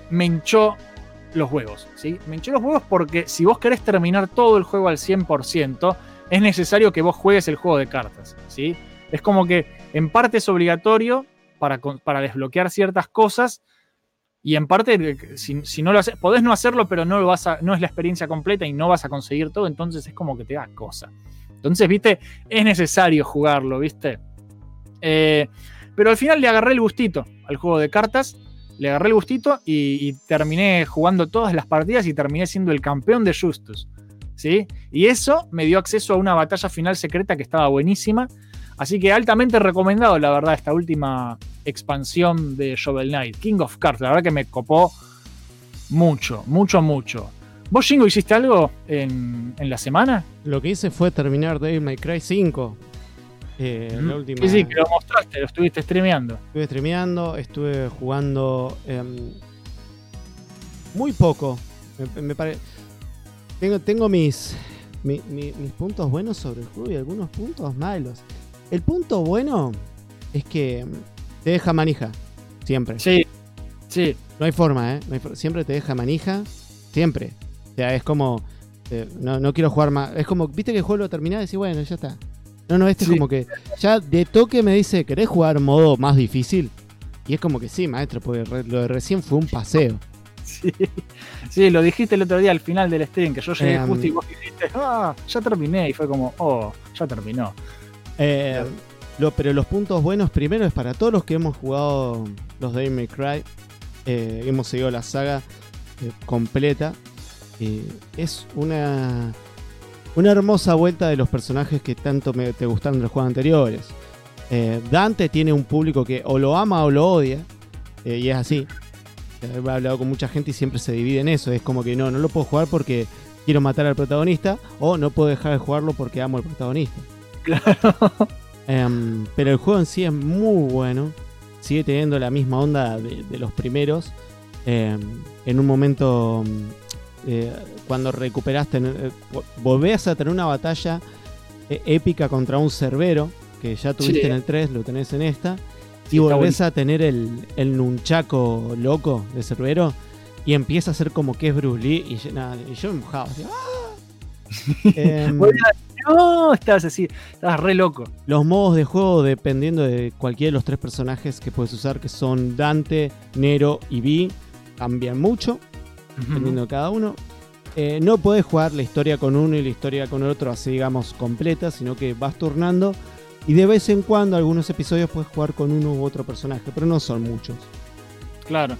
me hinchó los huevos, ¿sí? Me hinchó los huevos porque si vos querés terminar todo el juego al 100%, es necesario que vos juegues el juego de cartas, ¿sí? Es como que en parte es obligatorio para desbloquear ciertas cosas y en parte, si no lo haces, podés no hacerlo, pero no es la experiencia completa y no vas a conseguir todo, entonces es como que te da cosa. Entonces, ¿viste? Es necesario jugarlo, ¿viste? Pero al final le agarré el gustito al juego de cartas. Le agarré el gustito y terminé jugando todas las partidas y terminé siendo el campeón de Justus, ¿sí? Y eso me dio acceso a una batalla final secreta que estaba buenísima. Así que altamente recomendado, la verdad, esta última expansión de Shovel Knight, King of Cards. La verdad que me copó mucho. ¿Vos, Shingo, hiciste algo en la semana? Lo que hice fue terminar Devil May Cry 5. La última... Sí, que lo mostraste, lo estuviste streameando. Estuve streameando, estuve jugando muy poco. Tengo mis puntos buenos sobre el juego y algunos puntos malos. El punto bueno es que te deja manija, siempre. Sí. No hay forma, siempre te deja manija, siempre. O sea, es como, no quiero jugar más. Es como, viste que el juego lo terminás y decís, bueno, ya está. No, es como que ya de toque me dice, ¿querés jugar modo más difícil? Y es como que sí, maestro, porque lo de recién fue un paseo. Sí, lo dijiste el otro día al final del stream, que yo llegué justo y vos dijiste, ya terminé, y fue como, ya terminó. Pero los puntos buenos primero es para todos los que hemos jugado los Devil May Cry, hemos seguido la saga completa. Es una hermosa vuelta de los personajes que tanto te gustaron de los juegos anteriores. Dante tiene un público que o lo ama o lo odia, y es así. He hablado con mucha gente y siempre se divide en eso. Es como que no lo puedo jugar porque quiero matar al protagonista, o no puedo dejar de jugarlo porque amo al protagonista. Claro. Pero el juego en sí es muy bueno. Sigue teniendo la misma onda de los primeros. En un momento, cuando recuperaste, volvés a tener una batalla épica contra un cerbero, que ya tuviste en el 3, lo tenés en esta. Y volvés a tener el nunchaco loco de cerbero. Y empieza a ser como que es Bruce Lee. Y yo me mojaba. Así, no, estabas re loco. Los modos de juego, dependiendo de cualquiera de los 3 personajes que puedes usar, que son Dante, Nero y Vi, cambian mucho, dependiendo de cada uno. No podés jugar la historia con uno y la historia con el otro así, digamos, completa, sino que vas turnando. Y de vez en cuando, algunos episodios puedes jugar con uno u otro personaje, pero no son muchos. Claro.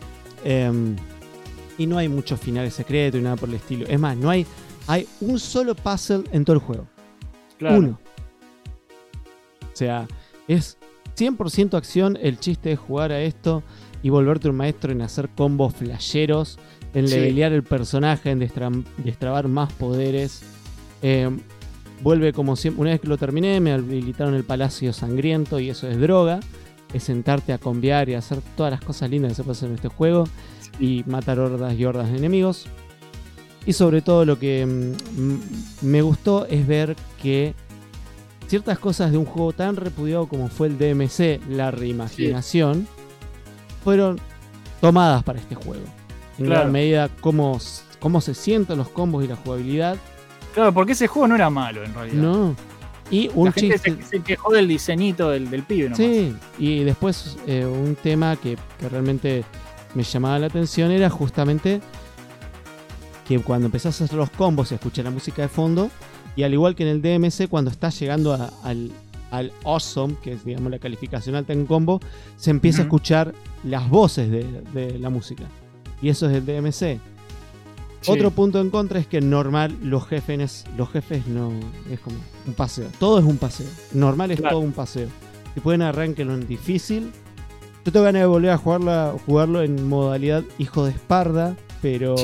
Y no hay muchos finales secretos y nada por el estilo. Es más, hay un solo puzzle en todo el juego. Claro. Uno. O sea, es 100% acción. El chiste es jugar a esto y volverte un maestro en hacer combos flasheros, en levelear el personaje, en destrabar más poderes. Vuelve como siempre. Una vez que lo terminé, me habilitaron el Palacio Sangriento y eso es droga. Es sentarte a combiar y hacer todas las cosas lindas que se pueden hacer en este juego y matar hordas y hordas de enemigos. Y sobre todo lo que me gustó es ver que ciertas cosas de un juego tan repudiado como fue el DMC, la reimaginación, fueron tomadas para este juego. En gran medida cómo se sienten los combos y la jugabilidad. Claro, porque ese juego no era malo en realidad. No. Y un la gente chiste... se quejó del diseñito del pibe nomás. Sí, y después un tema que realmente me llamaba la atención era justamente que cuando empezás a hacer los combos se escucha la música de fondo, y al igual que en el DMC, cuando estás llegando al Awesome, que es, digamos, la calificación alta en combo, se empieza a escuchar las voces de la música. Y eso es el DMC. Otro punto en contra es que normal los jefes no es como un paseo. Todo es un paseo. Normal es todo un paseo. Si pueden arrancarlo en difícil. Yo tengo ganas de volver a jugarlo en modalidad hijo de Esparda, pero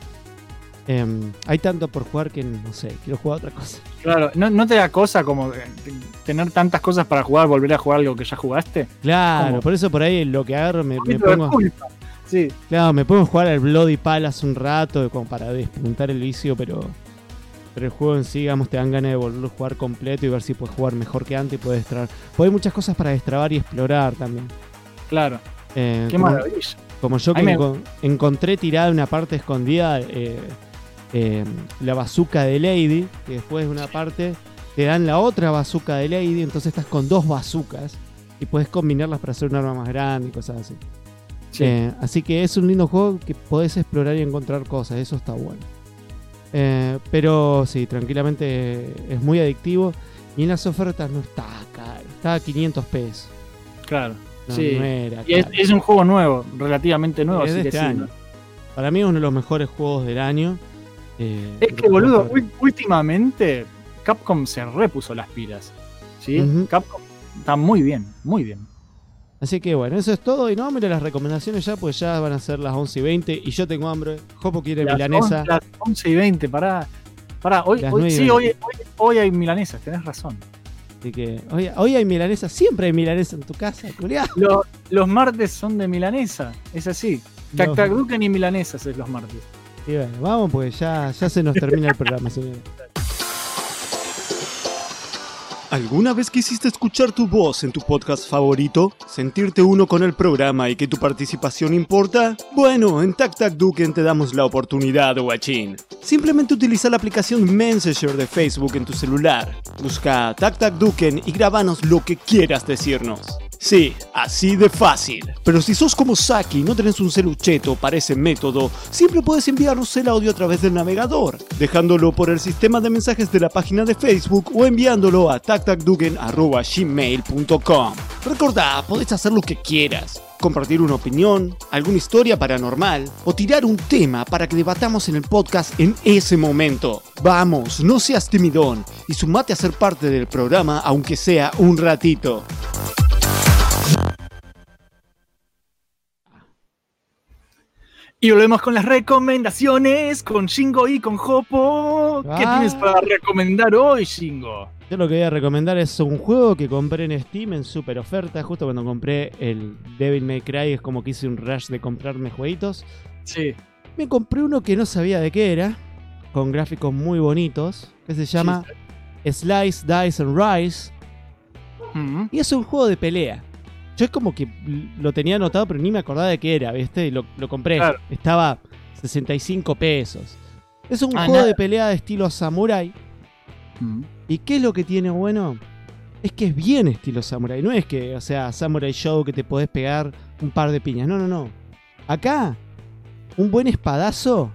hay tanto por jugar que no sé, quiero jugar otra cosa. Claro, ¿no te da cosa como tener tantas cosas para jugar, volver a jugar algo que ya jugaste? Claro, ¿cómo? Por eso por ahí lo que agarro me pongo... Sí. Claro, me pongo a jugar al Bloody Palace un rato como para despuntar el vicio, pero el juego en sí, digamos, te dan ganas de volverlo a jugar completo y ver si puedes jugar mejor que antes y puedes destrabar. Porque hay muchas cosas para destrabar y explorar también. Claro. Qué maravilla. Como yo que encontré tirada una parte escondida la bazooka de Lady, que después de una parte te dan la otra bazooka de Lady, entonces estás con 2 bazookas y puedes combinarlas para hacer un arma más grande y cosas así. Sí. Así que es un lindo juego que podés explorar y encontrar cosas, eso está bueno. Pero sí, tranquilamente es muy adictivo y en las ofertas no está caro, está a 500 pesos. Claro, no, sí. No era y es un juego nuevo, relativamente nuevo, es así de que este sí. año. Para mí es uno de los mejores juegos del año. Es que, boludo, últimamente Capcom se repuso las pilas. ¿Sí? Capcom está muy bien, muy bien. Así que bueno, eso es todo. Y no, mire las recomendaciones ya, pues ya van a ser las 11:20 y yo tengo hambre. Jopo quiere milanesa. Las 11:20, pará. Hoy hay milanesas, tenés razón. Así que hoy hay milanesa, siempre hay milanesa en tu casa, culiao. Los martes son de milanesa, es así. Tac-tac-duken y milanesas es los martes. Y bueno, vamos, pues ya se nos termina el programa, señores. ¿Alguna vez quisiste escuchar tu voz en tu podcast favorito? ¿Sentirte uno con el programa y que tu participación importa? Bueno, en Tac-Tac-Duken te damos la oportunidad, guachín. Simplemente utiliza la aplicación Messenger de Facebook en tu celular. Busca Tac-Tac-Duken y grabanos lo que quieras decirnos. Sí, así de fácil. Pero si sos como Saki y no tenés un celucheto para ese método, siempre puedes enviarnos el audio a través del navegador, dejándolo por el sistema de mensajes de la página de Facebook o enviándolo a tactacduken@gmail.com. Recordá, podés hacer lo que quieras. Compartir una opinión, alguna historia paranormal o tirar un tema para que debatamos en el podcast en ese momento. Vamos, no seas timidón y sumate a ser parte del programa aunque sea un ratito. Y volvemos con las recomendaciones, con Shingo y con Jopo. ¿Qué tienes para recomendar hoy, Shingo? Yo lo que voy a recomendar es un juego que compré en Steam en super oferta. Justo cuando compré el Devil May Cry, es como que hice un rush de comprarme jueguitos. Sí. Me compré uno que no sabía de qué era, con gráficos muy bonitos, que se llama Slice, Dice and Rise. Y es un juego de pelea. Yo es como que lo tenía anotado, pero ni me acordaba de qué era, ¿viste? Y lo compré. Claro. Estaba 65 pesos. Es un juego de pelea de estilo samurai. ¿Y qué es lo que tiene bueno? Es que es bien estilo samurai. No es que, o sea, Samurai Show que te podés pegar un par de piñas. No. Acá, un buen espadazo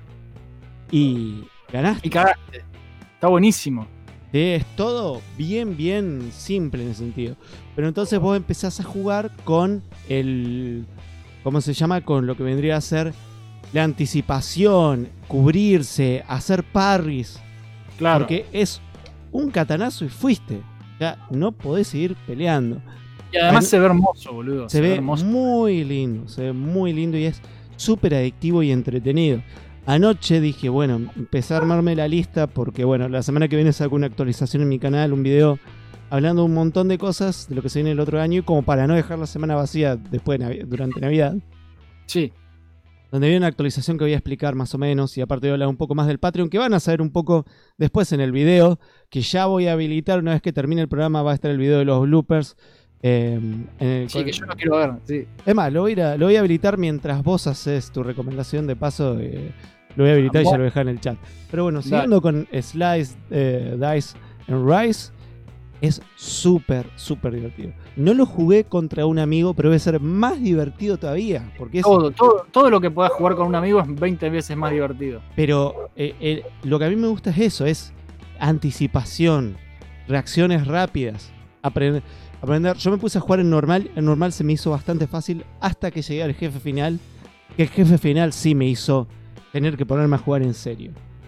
y ganaste. Y cagaste. Está buenísimo. Es todo bien simple en ese sentido. Pero entonces vos empezás a jugar con el... ¿Cómo se llama? Con lo que vendría a ser la anticipación, cubrirse, hacer parries. Claro. Porque es un katanazo y fuiste. Ya no podés seguir peleando. Y además se ve hermoso, boludo. Se ve hermoso. Muy lindo. Se ve muy lindo y es súper adictivo y entretenido. Anoche dije, bueno, empecé a armarme la lista porque, bueno, la semana que viene saco una actualización en mi canal, un video hablando un montón de cosas de lo que se viene el otro año, y como para no dejar la semana vacía después durante Navidad. Sí. Donde viene una actualización que voy a explicar más o menos, y aparte voy a hablar un poco más del Patreon, que van a saber un poco después en el video, que ya voy a habilitar. Una vez que termine el programa va a estar el video de los bloopers. Que yo lo quiero ver. Sí. Es más, lo voy a habilitar mientras vos haces tu recomendación. De paso, lo voy a habilitar y ya lo voy a dejar en el chat. Pero bueno, siguiendo con Slice, Dice and Rise, es súper divertido. No lo jugué contra un amigo, pero debe ser más divertido todavía. Porque es... todo lo que puedas jugar con un amigo es 20 veces más divertido. Pero lo que a mí me gusta es eso, es anticipación, reacciones rápidas, aprender. Yo me puse a jugar en normal se me hizo bastante fácil hasta que llegué al jefe final, que el jefe final sí me hizo tener que ponerme a jugar en serio.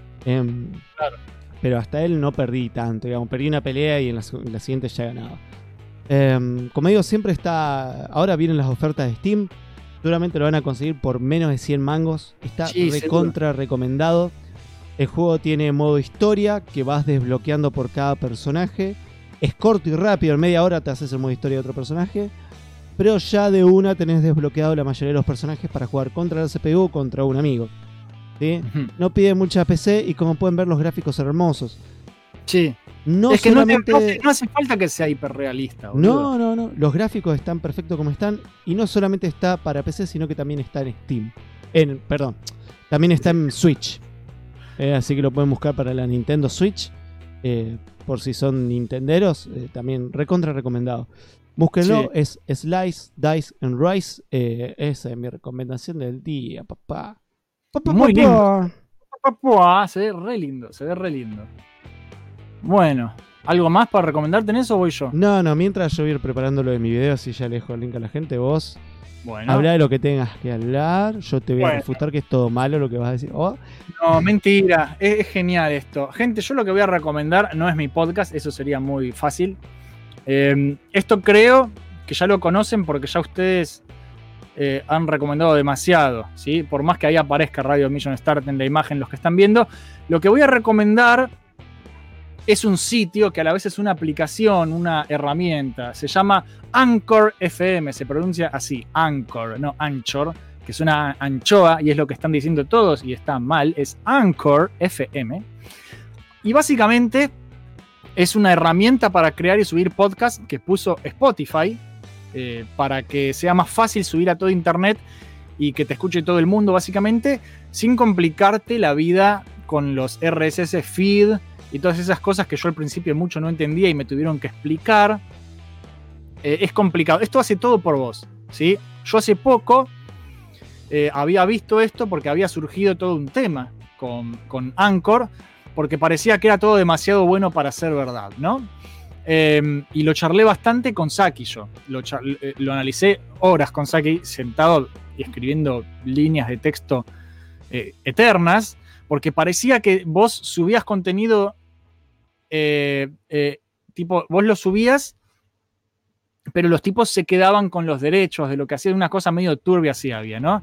Claro. Pero hasta él no perdí tanto, digamos, perdí una pelea y en la siguiente ya ganaba. Como digo, siempre está, ahora vienen las ofertas de Steam, seguramente lo van a conseguir por menos de 100 mangos, está recontra recomendado. El juego tiene modo historia que vas desbloqueando por cada personaje. Es corto y rápido, en media hora te haces el modo historia de otro personaje, pero ya de una tenés desbloqueado la mayoría de los personajes para jugar contra la CPU o contra un amigo. ¿Sí? No pide mucha PC y como pueden ver los gráficos son hermosos. Sí. No es que solamente... no hace falta que sea hiperrealista. Boludo. No. Los gráficos están perfectos como están. Y no solamente está para PC, sino que también está en Steam. También está en Switch. Así que lo pueden buscar para la Nintendo Switch. Por si son nintenderos, también recontra recomendado. Búsquenlo, es Slice, Dice and Rise. Esa es mi recomendación del día, papá. Muy lindo. Se ve re lindo. Bueno, ¿algo más para recomendar? ¿Tenés o voy yo? No, mientras yo voy a ir preparando lo de mi video, así ya le dejo el link a la gente. Vos habla de lo que tengas que hablar. Yo te voy a refutar que es todo malo lo que vas a decir. Oh. No, mentira. Es genial esto. Gente, yo lo que voy a recomendar no es mi podcast, eso sería muy fácil. Esto creo que ya lo conocen porque ya ustedes han recomendado demasiado, ¿sí? Por más que ahí aparezca Radio Million Start en la imagen, los que están viendo, lo que voy a recomendar es un sitio que a la vez es una aplicación, una herramienta. Se llama Anchor FM, se pronuncia así, Anchor, no Anchor, que es una anchoa y es lo que están diciendo todos y está mal, es Anchor FM. Y básicamente es una herramienta para crear y subir podcasts que puso Spotify para que sea más fácil subir a todo internet y que te escuche todo el mundo básicamente, sin complicarte la vida con los RSS feed y todas esas cosas que yo al principio mucho no entendía y me tuvieron que explicar. Es complicado. Esto hace todo por vos, ¿sí? Yo hace poco había visto esto porque había surgido todo un tema con Anchor, porque parecía que era todo demasiado bueno para ser verdad, ¿no? Y lo charlé bastante con Saki yo. Lo analicé horas con Saki, sentado y escribiendo líneas de texto eternas, porque parecía que vos subías contenido tipo, vos lo subías, pero los tipos se quedaban con los derechos de lo que hacían, una cosa medio turbia así había, ¿no?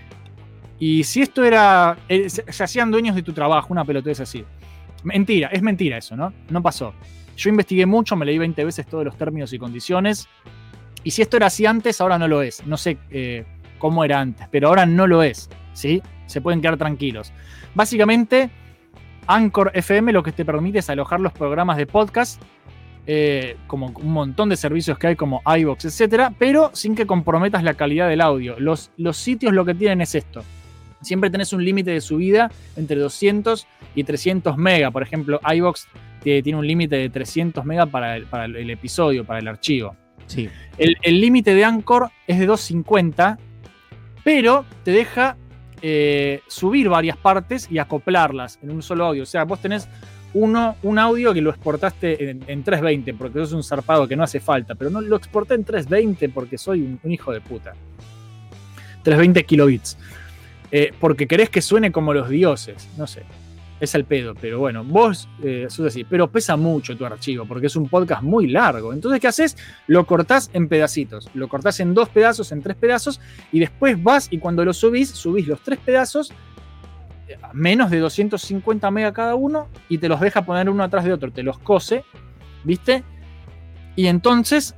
Y si esto era... se hacían dueños de tu trabajo, una pelotudez así. Mentira, es mentira eso, ¿no? No pasó. Yo investigué mucho, me leí 20 veces todos los términos y condiciones. Y si esto era así antes, ahora no lo es. No sé cómo era antes, pero ahora no lo es, ¿sí? Se pueden quedar tranquilos. Básicamente, Anchor FM lo que te permite es alojar los programas de podcast, como un montón de servicios que hay como iVoox, etcétera, pero sin que comprometas la calidad del audio. Los sitios lo que tienen es esto. Siempre tenés un límite de subida entre 200 y 300 mega. Por ejemplo, iVoox tiene un límite de 300 mega para el episodio, para el archivo. Sí. El límite de Anchor es de 250, pero te deja subir varias partes y acoplarlas en un solo audio. O sea, vos tenés un audio que lo exportaste en 320 porque sos un zarpado que no hace falta, pero no lo exporté en 320 porque soy un hijo de puta. 320 kilobits. Porque querés que suene como los dioses, no sé, es el pedo, pero bueno, vos sos así, pero pesa mucho tu archivo, porque es un podcast muy largo. Entonces, ¿qué haces? Lo cortás en pedacitos, lo cortás en 2 pedazos, en 3 pedazos, y después vas y cuando lo subís los 3 pedazos, menos de 250 mega cada uno, y te los deja poner uno atrás de otro, te los cose, ¿viste? Y entonces...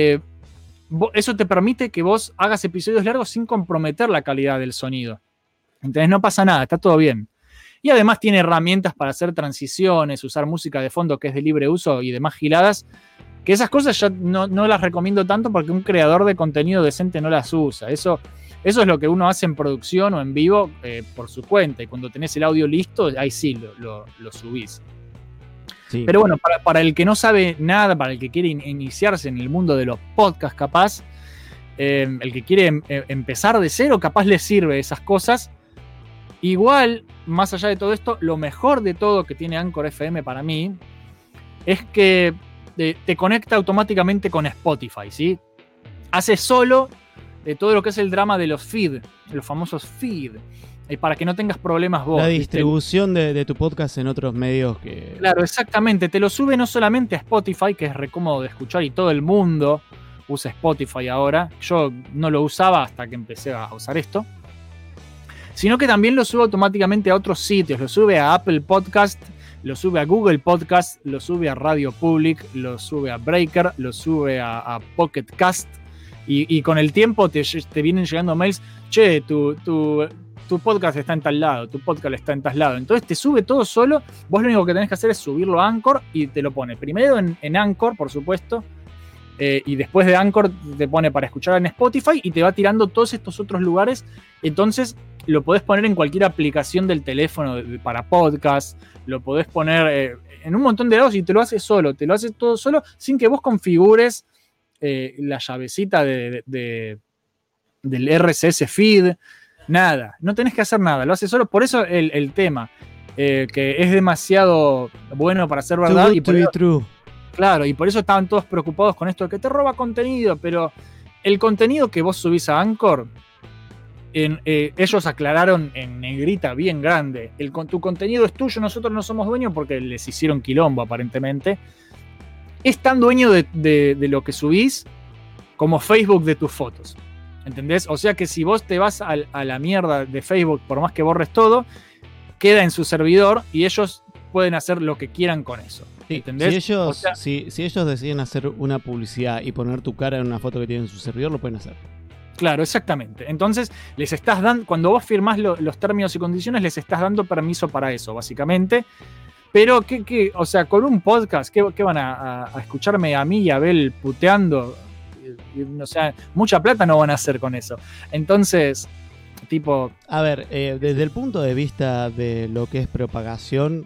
eso te permite que vos hagas episodios largos sin comprometer la calidad del sonido. Entonces no pasa nada, está todo bien. Y además tiene herramientas para hacer transiciones, usar música de fondo que es de libre uso y demás giladas, que esas cosas yo no las recomiendo tanto porque un creador de contenido decente no las usa. Eso es lo que uno hace en producción o en vivo por su cuenta, y cuando tenés el audio listo, ahí sí lo subís. Sí. Pero bueno, para el que no sabe nada, para el que quiere iniciarse en el mundo de los podcasts capaz, el que quiere empezar de cero, capaz le sirve esas cosas. Igual, más allá de todo esto, lo mejor de todo que tiene Anchor FM para mí es que te conecta automáticamente con Spotify, ¿sí? Hace solo todo lo que es el drama de los feed, los famosos feed, para que no tengas problemas vos. La distribución de tu podcast en otros medios que... Claro, exactamente. Te lo sube no solamente a Spotify, que es re cómodo de escuchar y todo el mundo usa Spotify ahora. Yo no lo usaba hasta que empecé a usar esto. Sino que también lo sube automáticamente a otros sitios. Lo sube a Apple Podcast, lo sube a Google Podcast, lo sube a Radio Public, lo sube a Breaker, lo sube a Pocket Cast. Y con el tiempo te vienen llegando mails. Che, tu tu podcast está en tal lado, tu podcast está en tal lado. Entonces te sube todo solo. Vos lo único que tenés que hacer es subirlo a Anchor y te lo pone. Primero en Anchor, por supuesto. Y después de Anchor te pone para escuchar en Spotify y te va tirando todos estos otros lugares. Entonces lo podés poner en cualquier aplicación del teléfono para podcast. Lo podés poner en un montón de lados y te lo hace solo. Te lo hace todo solo sin que vos configures la llavecita del RSS feed. Nada. No tenés que hacer nada. Lo hace solo. Por eso el tema. Que es demasiado bueno para ser verdad. True. Claro, y por eso estaban todos preocupados con esto de que te roba contenido, pero el contenido que vos subís a Anchor, ellos aclararon en negrita bien grande, tu contenido es tuyo, nosotros no somos dueños porque les hicieron quilombo aparentemente. Es tan dueño de lo que subís como Facebook de tus fotos, ¿entendés? O sea que si vos te vas a la mierda de Facebook, por más que borres todo, queda en su servidor y ellos pueden hacer lo que quieran con eso. ¿Entendés? Si ellos deciden hacer una publicidad y poner tu cara en una foto que tienen en su servidor, lo pueden hacer. Claro, exactamente. Entonces, les estás dando, cuando vos firmás los términos y condiciones, les estás dando permiso para eso, básicamente. Pero, o sea, con un podcast, ¿qué van a escucharme a mí y a Abel puteando? O sea, mucha plata no van a hacer con eso. Entonces, tipo... A ver, desde el punto de vista de lo que es propagación...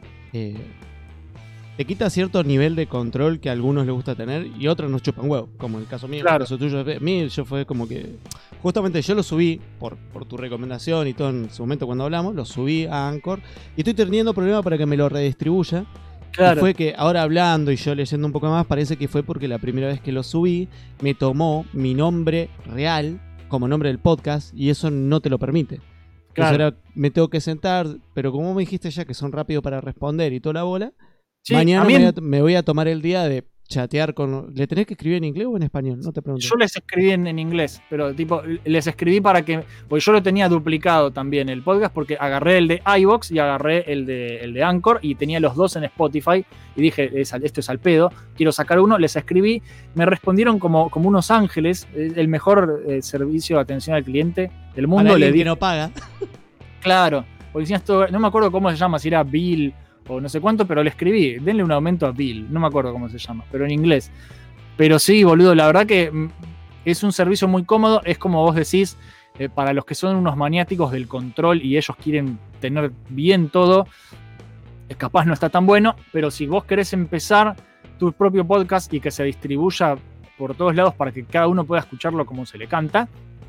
te quita cierto nivel de control que a algunos les gusta tener y otros nos chupan huevo, como el caso mío, claro. El caso tuyo. A mí yo fue como que justamente yo lo subí por tu recomendación y todo en su momento cuando hablamos, lo subí a Anchor y estoy teniendo problemas para que me lo redistribuya. Claro. Y fue que ahora hablando y yo leyendo un poco más, parece que fue porque la primera vez que lo subí me tomó mi nombre real como nombre del podcast y eso no te lo permite. Claro. Entonces ahora me tengo que sentar, pero como me dijiste ya que son rápidos para responder y toda la bola, sí, mañana me voy a tomar el día de chatear con... ¿Le tenés que escribir en inglés o en español? No te pregunto. Yo les escribí en inglés, pero tipo, les escribí para que... Porque yo lo tenía duplicado también el podcast, porque agarré el de iVoox y agarré el de Anchor y tenía los dos en Spotify y dije, esto es al pedo, quiero sacar uno, les escribí, me respondieron como unos ángeles, el mejor servicio de atención al cliente del mundo. Para alguien que no paga. Claro, porque decías todo, no me acuerdo cómo se llama, si era Bill o no sé cuánto, pero le escribí, denle un aumento a Bill, no me acuerdo cómo se llama, pero en inglés. Pero sí, boludo, la verdad que es un servicio muy cómodo, es como vos decís, para los que son unos maniáticos del control y ellos quieren tener bien todo, capaz no está tan bueno, pero si vos querés empezar tu propio podcast y que se distribuya por todos lados para que cada uno pueda escucharlo como se le canta,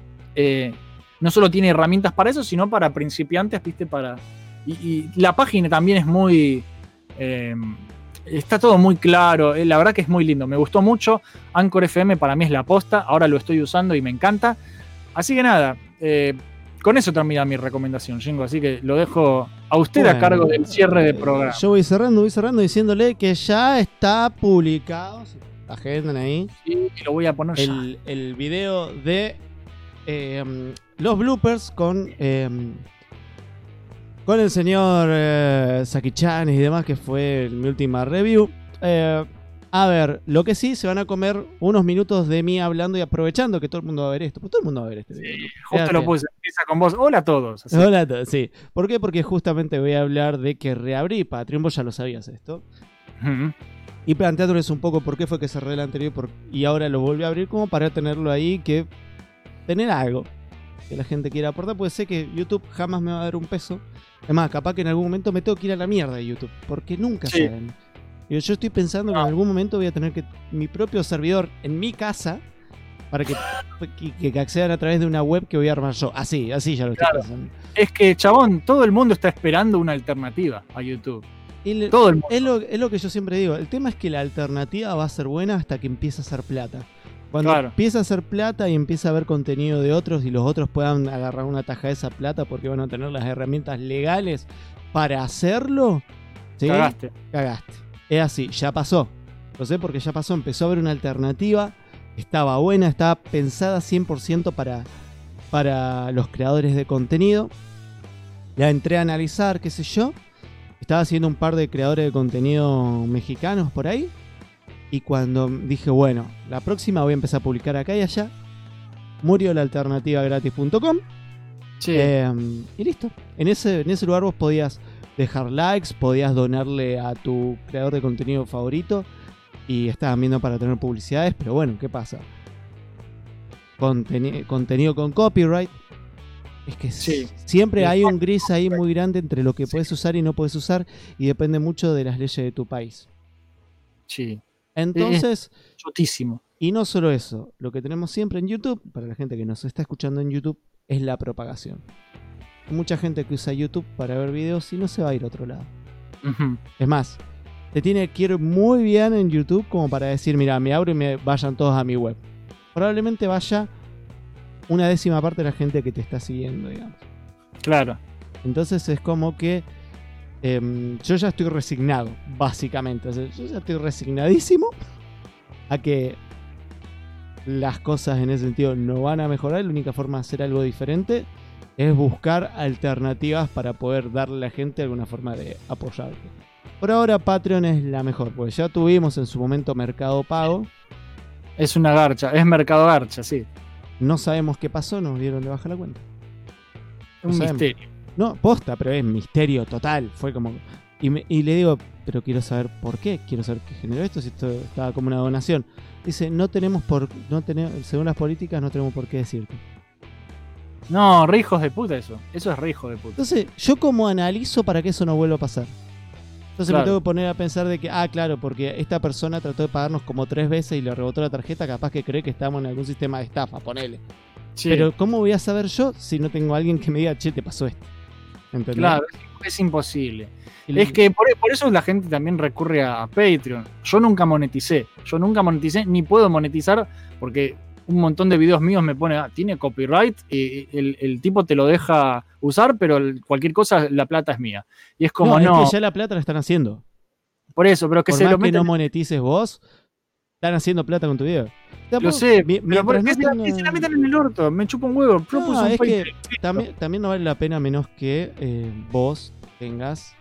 no solo tiene herramientas para eso, sino para principiantes, ¿viste? Y la página también es muy... está todo muy claro, la verdad que es muy lindo, me gustó mucho. Anchor FM para mí es la posta, ahora lo estoy usando y me encanta. Así que nada, con eso termina mi recomendación, Jingo, así que lo dejo a usted a cargo del cierre del programa. Yo voy cerrando diciéndole que ya está publicado, agendan ahí, sí, lo voy a poner el video de los bloopers con el señor Saki-chan y demás, que fue mi última review. A ver, lo que sí, se van a comer unos minutos de mí hablando y aprovechando que todo el mundo va a ver esto. Pues todo el mundo va a ver este video. Sí, justo lo puse, empieza con vos. Hola a todos. Así. Hola a todos, sí. ¿Por qué? Porque justamente voy a hablar de que reabrí Patreon, vos ya lo sabías esto. Uh-huh. Y planteándoles un poco por qué fue que cerré el anterior y ahora lo volví a abrir como para tenerlo ahí, que tener algo que la gente quiera aportar, porque sé que YouTube jamás me va a dar un peso. Es más, capaz que en algún momento me tengo que ir a la mierda de YouTube, porque nunca saben. Yo estoy pensando que en algún momento voy a tener que mi propio servidor en mi casa para que accedan a través de una web que voy a armar yo. Así ya lo estoy pensando. Es que, chabón, todo el mundo está esperando una alternativa a YouTube. Todo el mundo. Es lo que yo siempre digo. El tema es que la alternativa va a ser buena hasta que empiece a hacer plata. Cuando empieza a hacer plata y empieza a ver contenido de otros y los otros puedan agarrar una taja de esa plata porque van a tener las herramientas legales para hacerlo, ¿sí? Cagaste. Es así, ya pasó. Lo sé porque ya pasó, empezó a haber una alternativa, estaba buena, estaba pensada 100% para los creadores de contenido. La entré a analizar, qué sé yo. Estaba haciendo un par de creadores de contenido mexicanos por ahí. Y cuando dije, bueno, la próxima voy a empezar a publicar acá y allá, murió la alternativa gratis.com Sí. Y listo. En ese lugar vos podías dejar likes, podías donarle a tu creador de contenido favorito y estaban viendo para tener publicidades, pero bueno, ¿qué pasa? Contenido con copyright. Es que siempre hay un gris ahí muy grande entre lo que puedes usar y no puedes usar y depende mucho de las leyes de tu país. Sí. Entonces, chotísimo. Y no solo eso, lo que tenemos siempre en YouTube, para la gente que nos está escuchando en YouTube, es la propagación. Hay mucha gente que usa YouTube para ver videos y no se va a ir a otro lado. Uh-huh. Es más, te tiene que ir muy bien en YouTube como para decir, mira, me abro y me vayan todos a mi web. Probablemente vaya una 10ª parte de la gente que te está siguiendo, digamos. Claro. Entonces es como que yo ya estoy resignado, básicamente. O sea, yo ya estoy resignadísimo a que las cosas en ese sentido no van a mejorar. La única forma de hacer algo diferente es buscar alternativas para poder darle a la gente alguna forma de apoyarte. Por ahora Patreon es la mejor, porque ya tuvimos en su momento Mercado Pago. Es una garcha, es Mercado Garcha, sí. No sabemos qué pasó, nos dieron de baja la cuenta. Un misterio. No, posta, pero es misterio total. Fue como... Y le digo, pero quiero saber por qué. Quiero saber qué generó esto, si esto estaba como una donación. Dice, según las políticas no tenemos por qué decirte. No, re hijos de puta eso. Eso es re hijo de puta. Entonces, yo como analizo para que eso no vuelva a pasar. Entonces Claro. me tengo que poner a pensar de que, claro, porque esta persona trató de pagarnos como 3 veces y le rebotó la tarjeta, capaz que cree que estamos en algún sistema de estafa, ponele. Sí. Pero ¿cómo voy a saber yo si no tengo a alguien que me diga, che, te pasó esto? ¿Entendés? Claro, es imposible. Es que por eso la gente también recurre a Patreon. Yo nunca moneticé, ni puedo monetizar porque un montón de videos míos me pone, tiene copyright, el tipo te lo deja usar, pero cualquier cosa, la plata es mía. Y es como, no. Es que ya la plata la están haciendo. Por eso, pero que por se más lo que meten. no monetices vos, están haciendo plata con tu video. Lo sé, pero mientras ¿por qué no se la meten en el orto? Me chupa un huevo. Yo puse un es que Patreon. también no vale la pena menos que vos tengas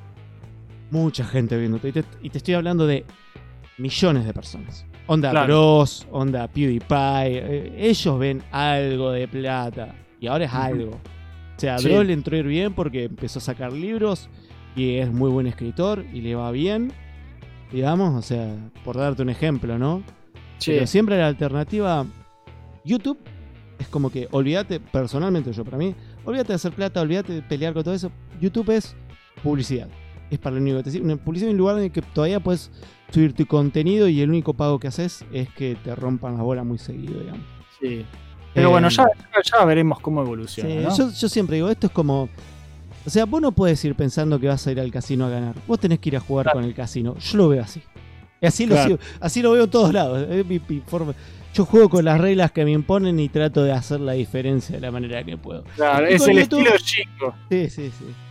mucha gente viéndote. Y te estoy hablando de millones de personas. Onda Claro. Bros, onda PewDiePie. Ellos ven algo de plata. Y ahora es algo. O sea, a Sí. Bros le entró a ir bien porque empezó a sacar libros y es muy buen escritor y le va bien. Digamos, o sea, por darte un ejemplo, ¿no? Sí. Pero siempre la alternativa YouTube es como que olvídate, personalmente yo para mí, olvídate de hacer plata, olvídate de pelear con todo eso. YouTube es publicidad. Es para lo único que te sirve. Una publicidad en un lugar en el que todavía puedes subir tu contenido y el único pago que haces es que te rompan las bolas muy seguido, digamos. Sí. Pero bueno, ya veremos cómo evoluciona. Sí, ¿no? yo siempre digo, esto es como... O sea, vos no puedes ir pensando que vas a ir al casino a ganar. Vos tenés que ir a jugar con el casino. Yo lo veo así. Y así, así lo veo en todos lados. Es mi forma. Yo juego con las reglas que me imponen y trato de hacer la diferencia de la manera que puedo. Claro, Y es con el YouTube- estilo chico. Sí.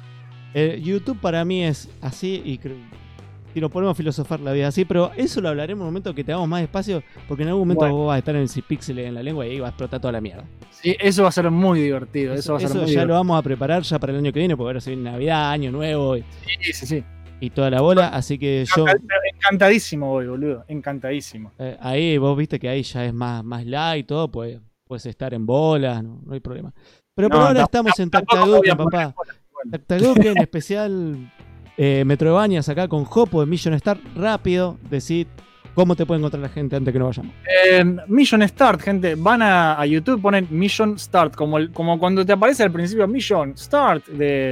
YouTube para mí es así y si nos ponemos a filosofar la vida así, pero eso lo hablaremos en un momento que tengamos más espacio, porque en algún momento Bueno. vos vas a estar en el pixel en la lengua y ahí va a explotar toda la mierda. Sí, eso va a ser muy divertido. Eso va a ser Eso muy ya divertido. lo vamos a preparar ya para el año que viene, porque ahora se viene Navidad, Año Nuevo Sí. y toda la bola, así que yo... Encantadísimo voy, boludo. Encantadísimo. Ahí vos viste que ahí ya es más light y todo, pues puedes estar en bolas, no hay problema. Pero por No, ahora estamos en tampoco me voy a Tactaduken, poner papá. Tactaduken, especial Metroidvanias acá con Jopo de Mission Start. Rápido, decid cómo te puede encontrar la gente antes que nos vayamos. Mission Start, gente. Van a YouTube, ponen Mission Start. Como cuando te aparece al principio Mission Start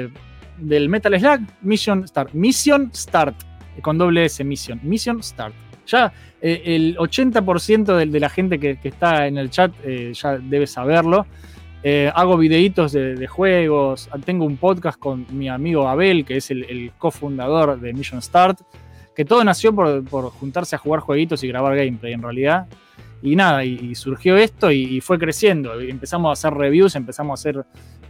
del Metal Slug. Mission Start. Mission Start. Con doble S, Mission Start. Ya el 80% de la gente que está en el chat ya debe saberlo. Hago videitos de juegos. Tengo un podcast con mi amigo Abel, que es el cofundador de Mission Start. Que todo nació por juntarse a jugar jueguitos y grabar gameplay en realidad. Y nada, y surgió esto y fue creciendo. Empezamos a hacer reviews, empezamos a hacer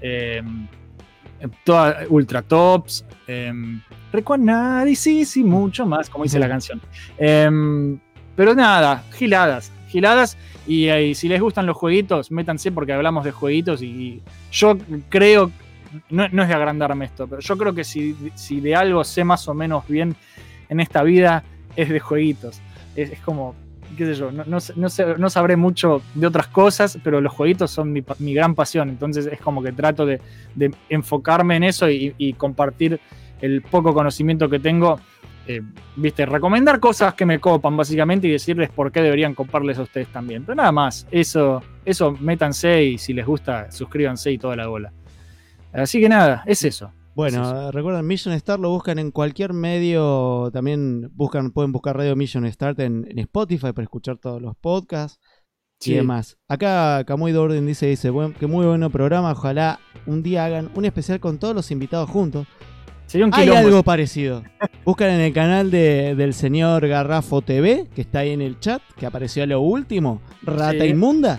ultra tops, recoanálisis y mucho más, como dice la canción. Pero nada, giladas. Y si les gustan los jueguitos, métanse porque hablamos de jueguitos. Y yo creo, no es de agrandarme esto, pero yo creo que si de algo sé más o menos bien en esta vida, es de jueguitos. Es como qué sé yo, no sabré mucho de otras cosas, pero los jueguitos son mi gran pasión. Entonces es como que trato de enfocarme en eso y compartir el poco conocimiento que tengo. Viste, recomendar cosas que me copan básicamente y decirles por qué deberían coparles a ustedes también. Pero nada más, eso métanse y si les gusta, suscríbanse y toda la bola. Así que nada, es eso. Bueno, recuerden, Mission Start lo buscan en cualquier medio, también pueden buscar Radio Mission Start en Spotify para escuchar todos los podcasts y demás. Acá Camuy de Orden dice que muy bueno programa, ojalá un día hagan un especial con todos los invitados juntos. Hay algo parecido. Buscan en el canal del señor Garrafo TV, que está ahí en el chat, que apareció a lo último, Rata Inmunda.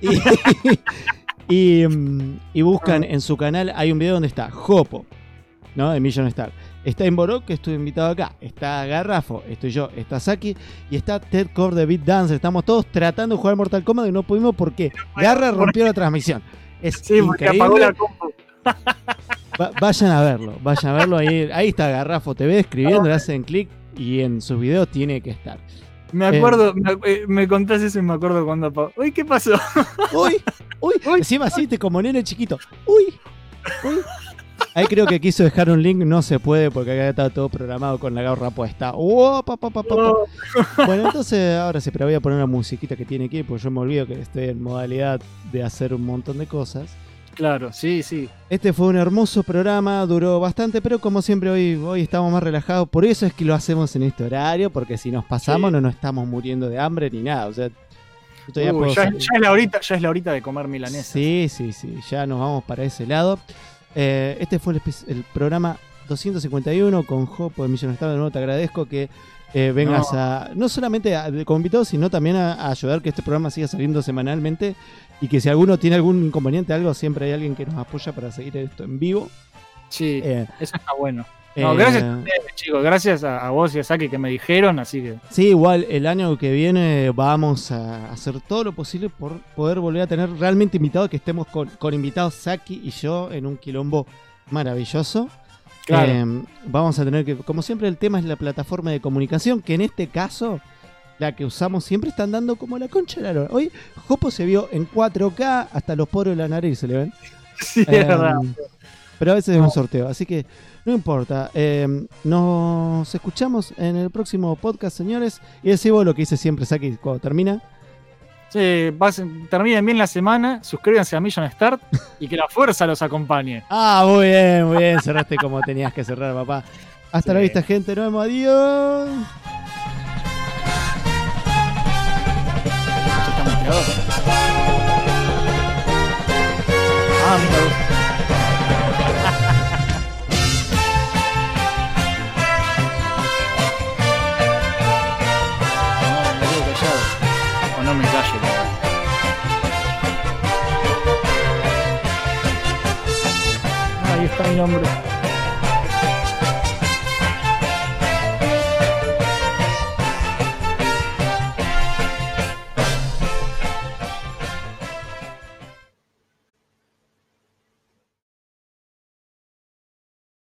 Y buscan en su canal, hay un video donde está Jopo, ¿no? De Mission Star. Está Inborok, que estoy invitado acá. Está Garrafo, estoy yo, está Saki y está Ted Core de Beat Dancer. Estamos todos tratando de jugar Mortal Kombat y no pudimos porque Garra rompió la transmisión. Es increíble. Apagó la compu. Vayan a verlo. Ahí está Garrafo TV escribiendo, le hacen clic y en sus videos tiene que estar. Me acuerdo, me contás eso y me acuerdo cuando apagó. Uy, ¿qué pasó? Uy. Encima así, como nene chiquito. Uy. Ahí creo que quiso dejar un link, no se puede porque acá está todo programado con la gorra puesta. Bueno, entonces ahora sí, pero voy a poner una musiquita que tiene aquí porque yo me olvido que estoy en modalidad de hacer un montón de cosas. Claro, sí. Este fue un hermoso programa, duró bastante, pero como siempre hoy estamos más relajados. Por eso es que lo hacemos en este horario, porque si nos pasamos no nos estamos muriendo de hambre ni nada. O sea, ya es la horita de comer milanesa. Sí, ya nos vamos para ese lado. Este fue el programa 251 con Jopo de Mission Star. De nuevo te agradezco que vengas no solamente como invitado, sino también a ayudar que este programa siga saliendo semanalmente. Y que si alguno tiene algún inconveniente, siempre hay alguien que nos apoya para seguir esto en vivo. Sí, eso está bueno. Gracias a ustedes, chicos. Gracias a vos y a Saki que me dijeron, así que... Sí, igual el año que viene vamos a hacer todo lo posible por poder volver a tener realmente invitados, que estemos con invitados Saki y yo en un quilombo maravilloso. Claro. Vamos a tener que... Como siempre, el tema es la plataforma de comunicación, que en este caso... La que usamos siempre están dando como la concha de la lora. Hoy Jopo se vio en 4K, hasta los poros de la nariz se le ven. Sí, es verdad. Pero a veces es un sorteo, así que no importa. Nos escuchamos en el próximo podcast, señores. Y decimos lo que dice siempre Saki cuando termina. Sí, terminen bien la semana, suscríbanse a Mission Start y que la fuerza los acompañe. Muy bien. Cerraste como tenías que cerrar, papá. Hasta la vista, gente. Nos vemos. Adiós. No me callo. Ahí está mi nombre.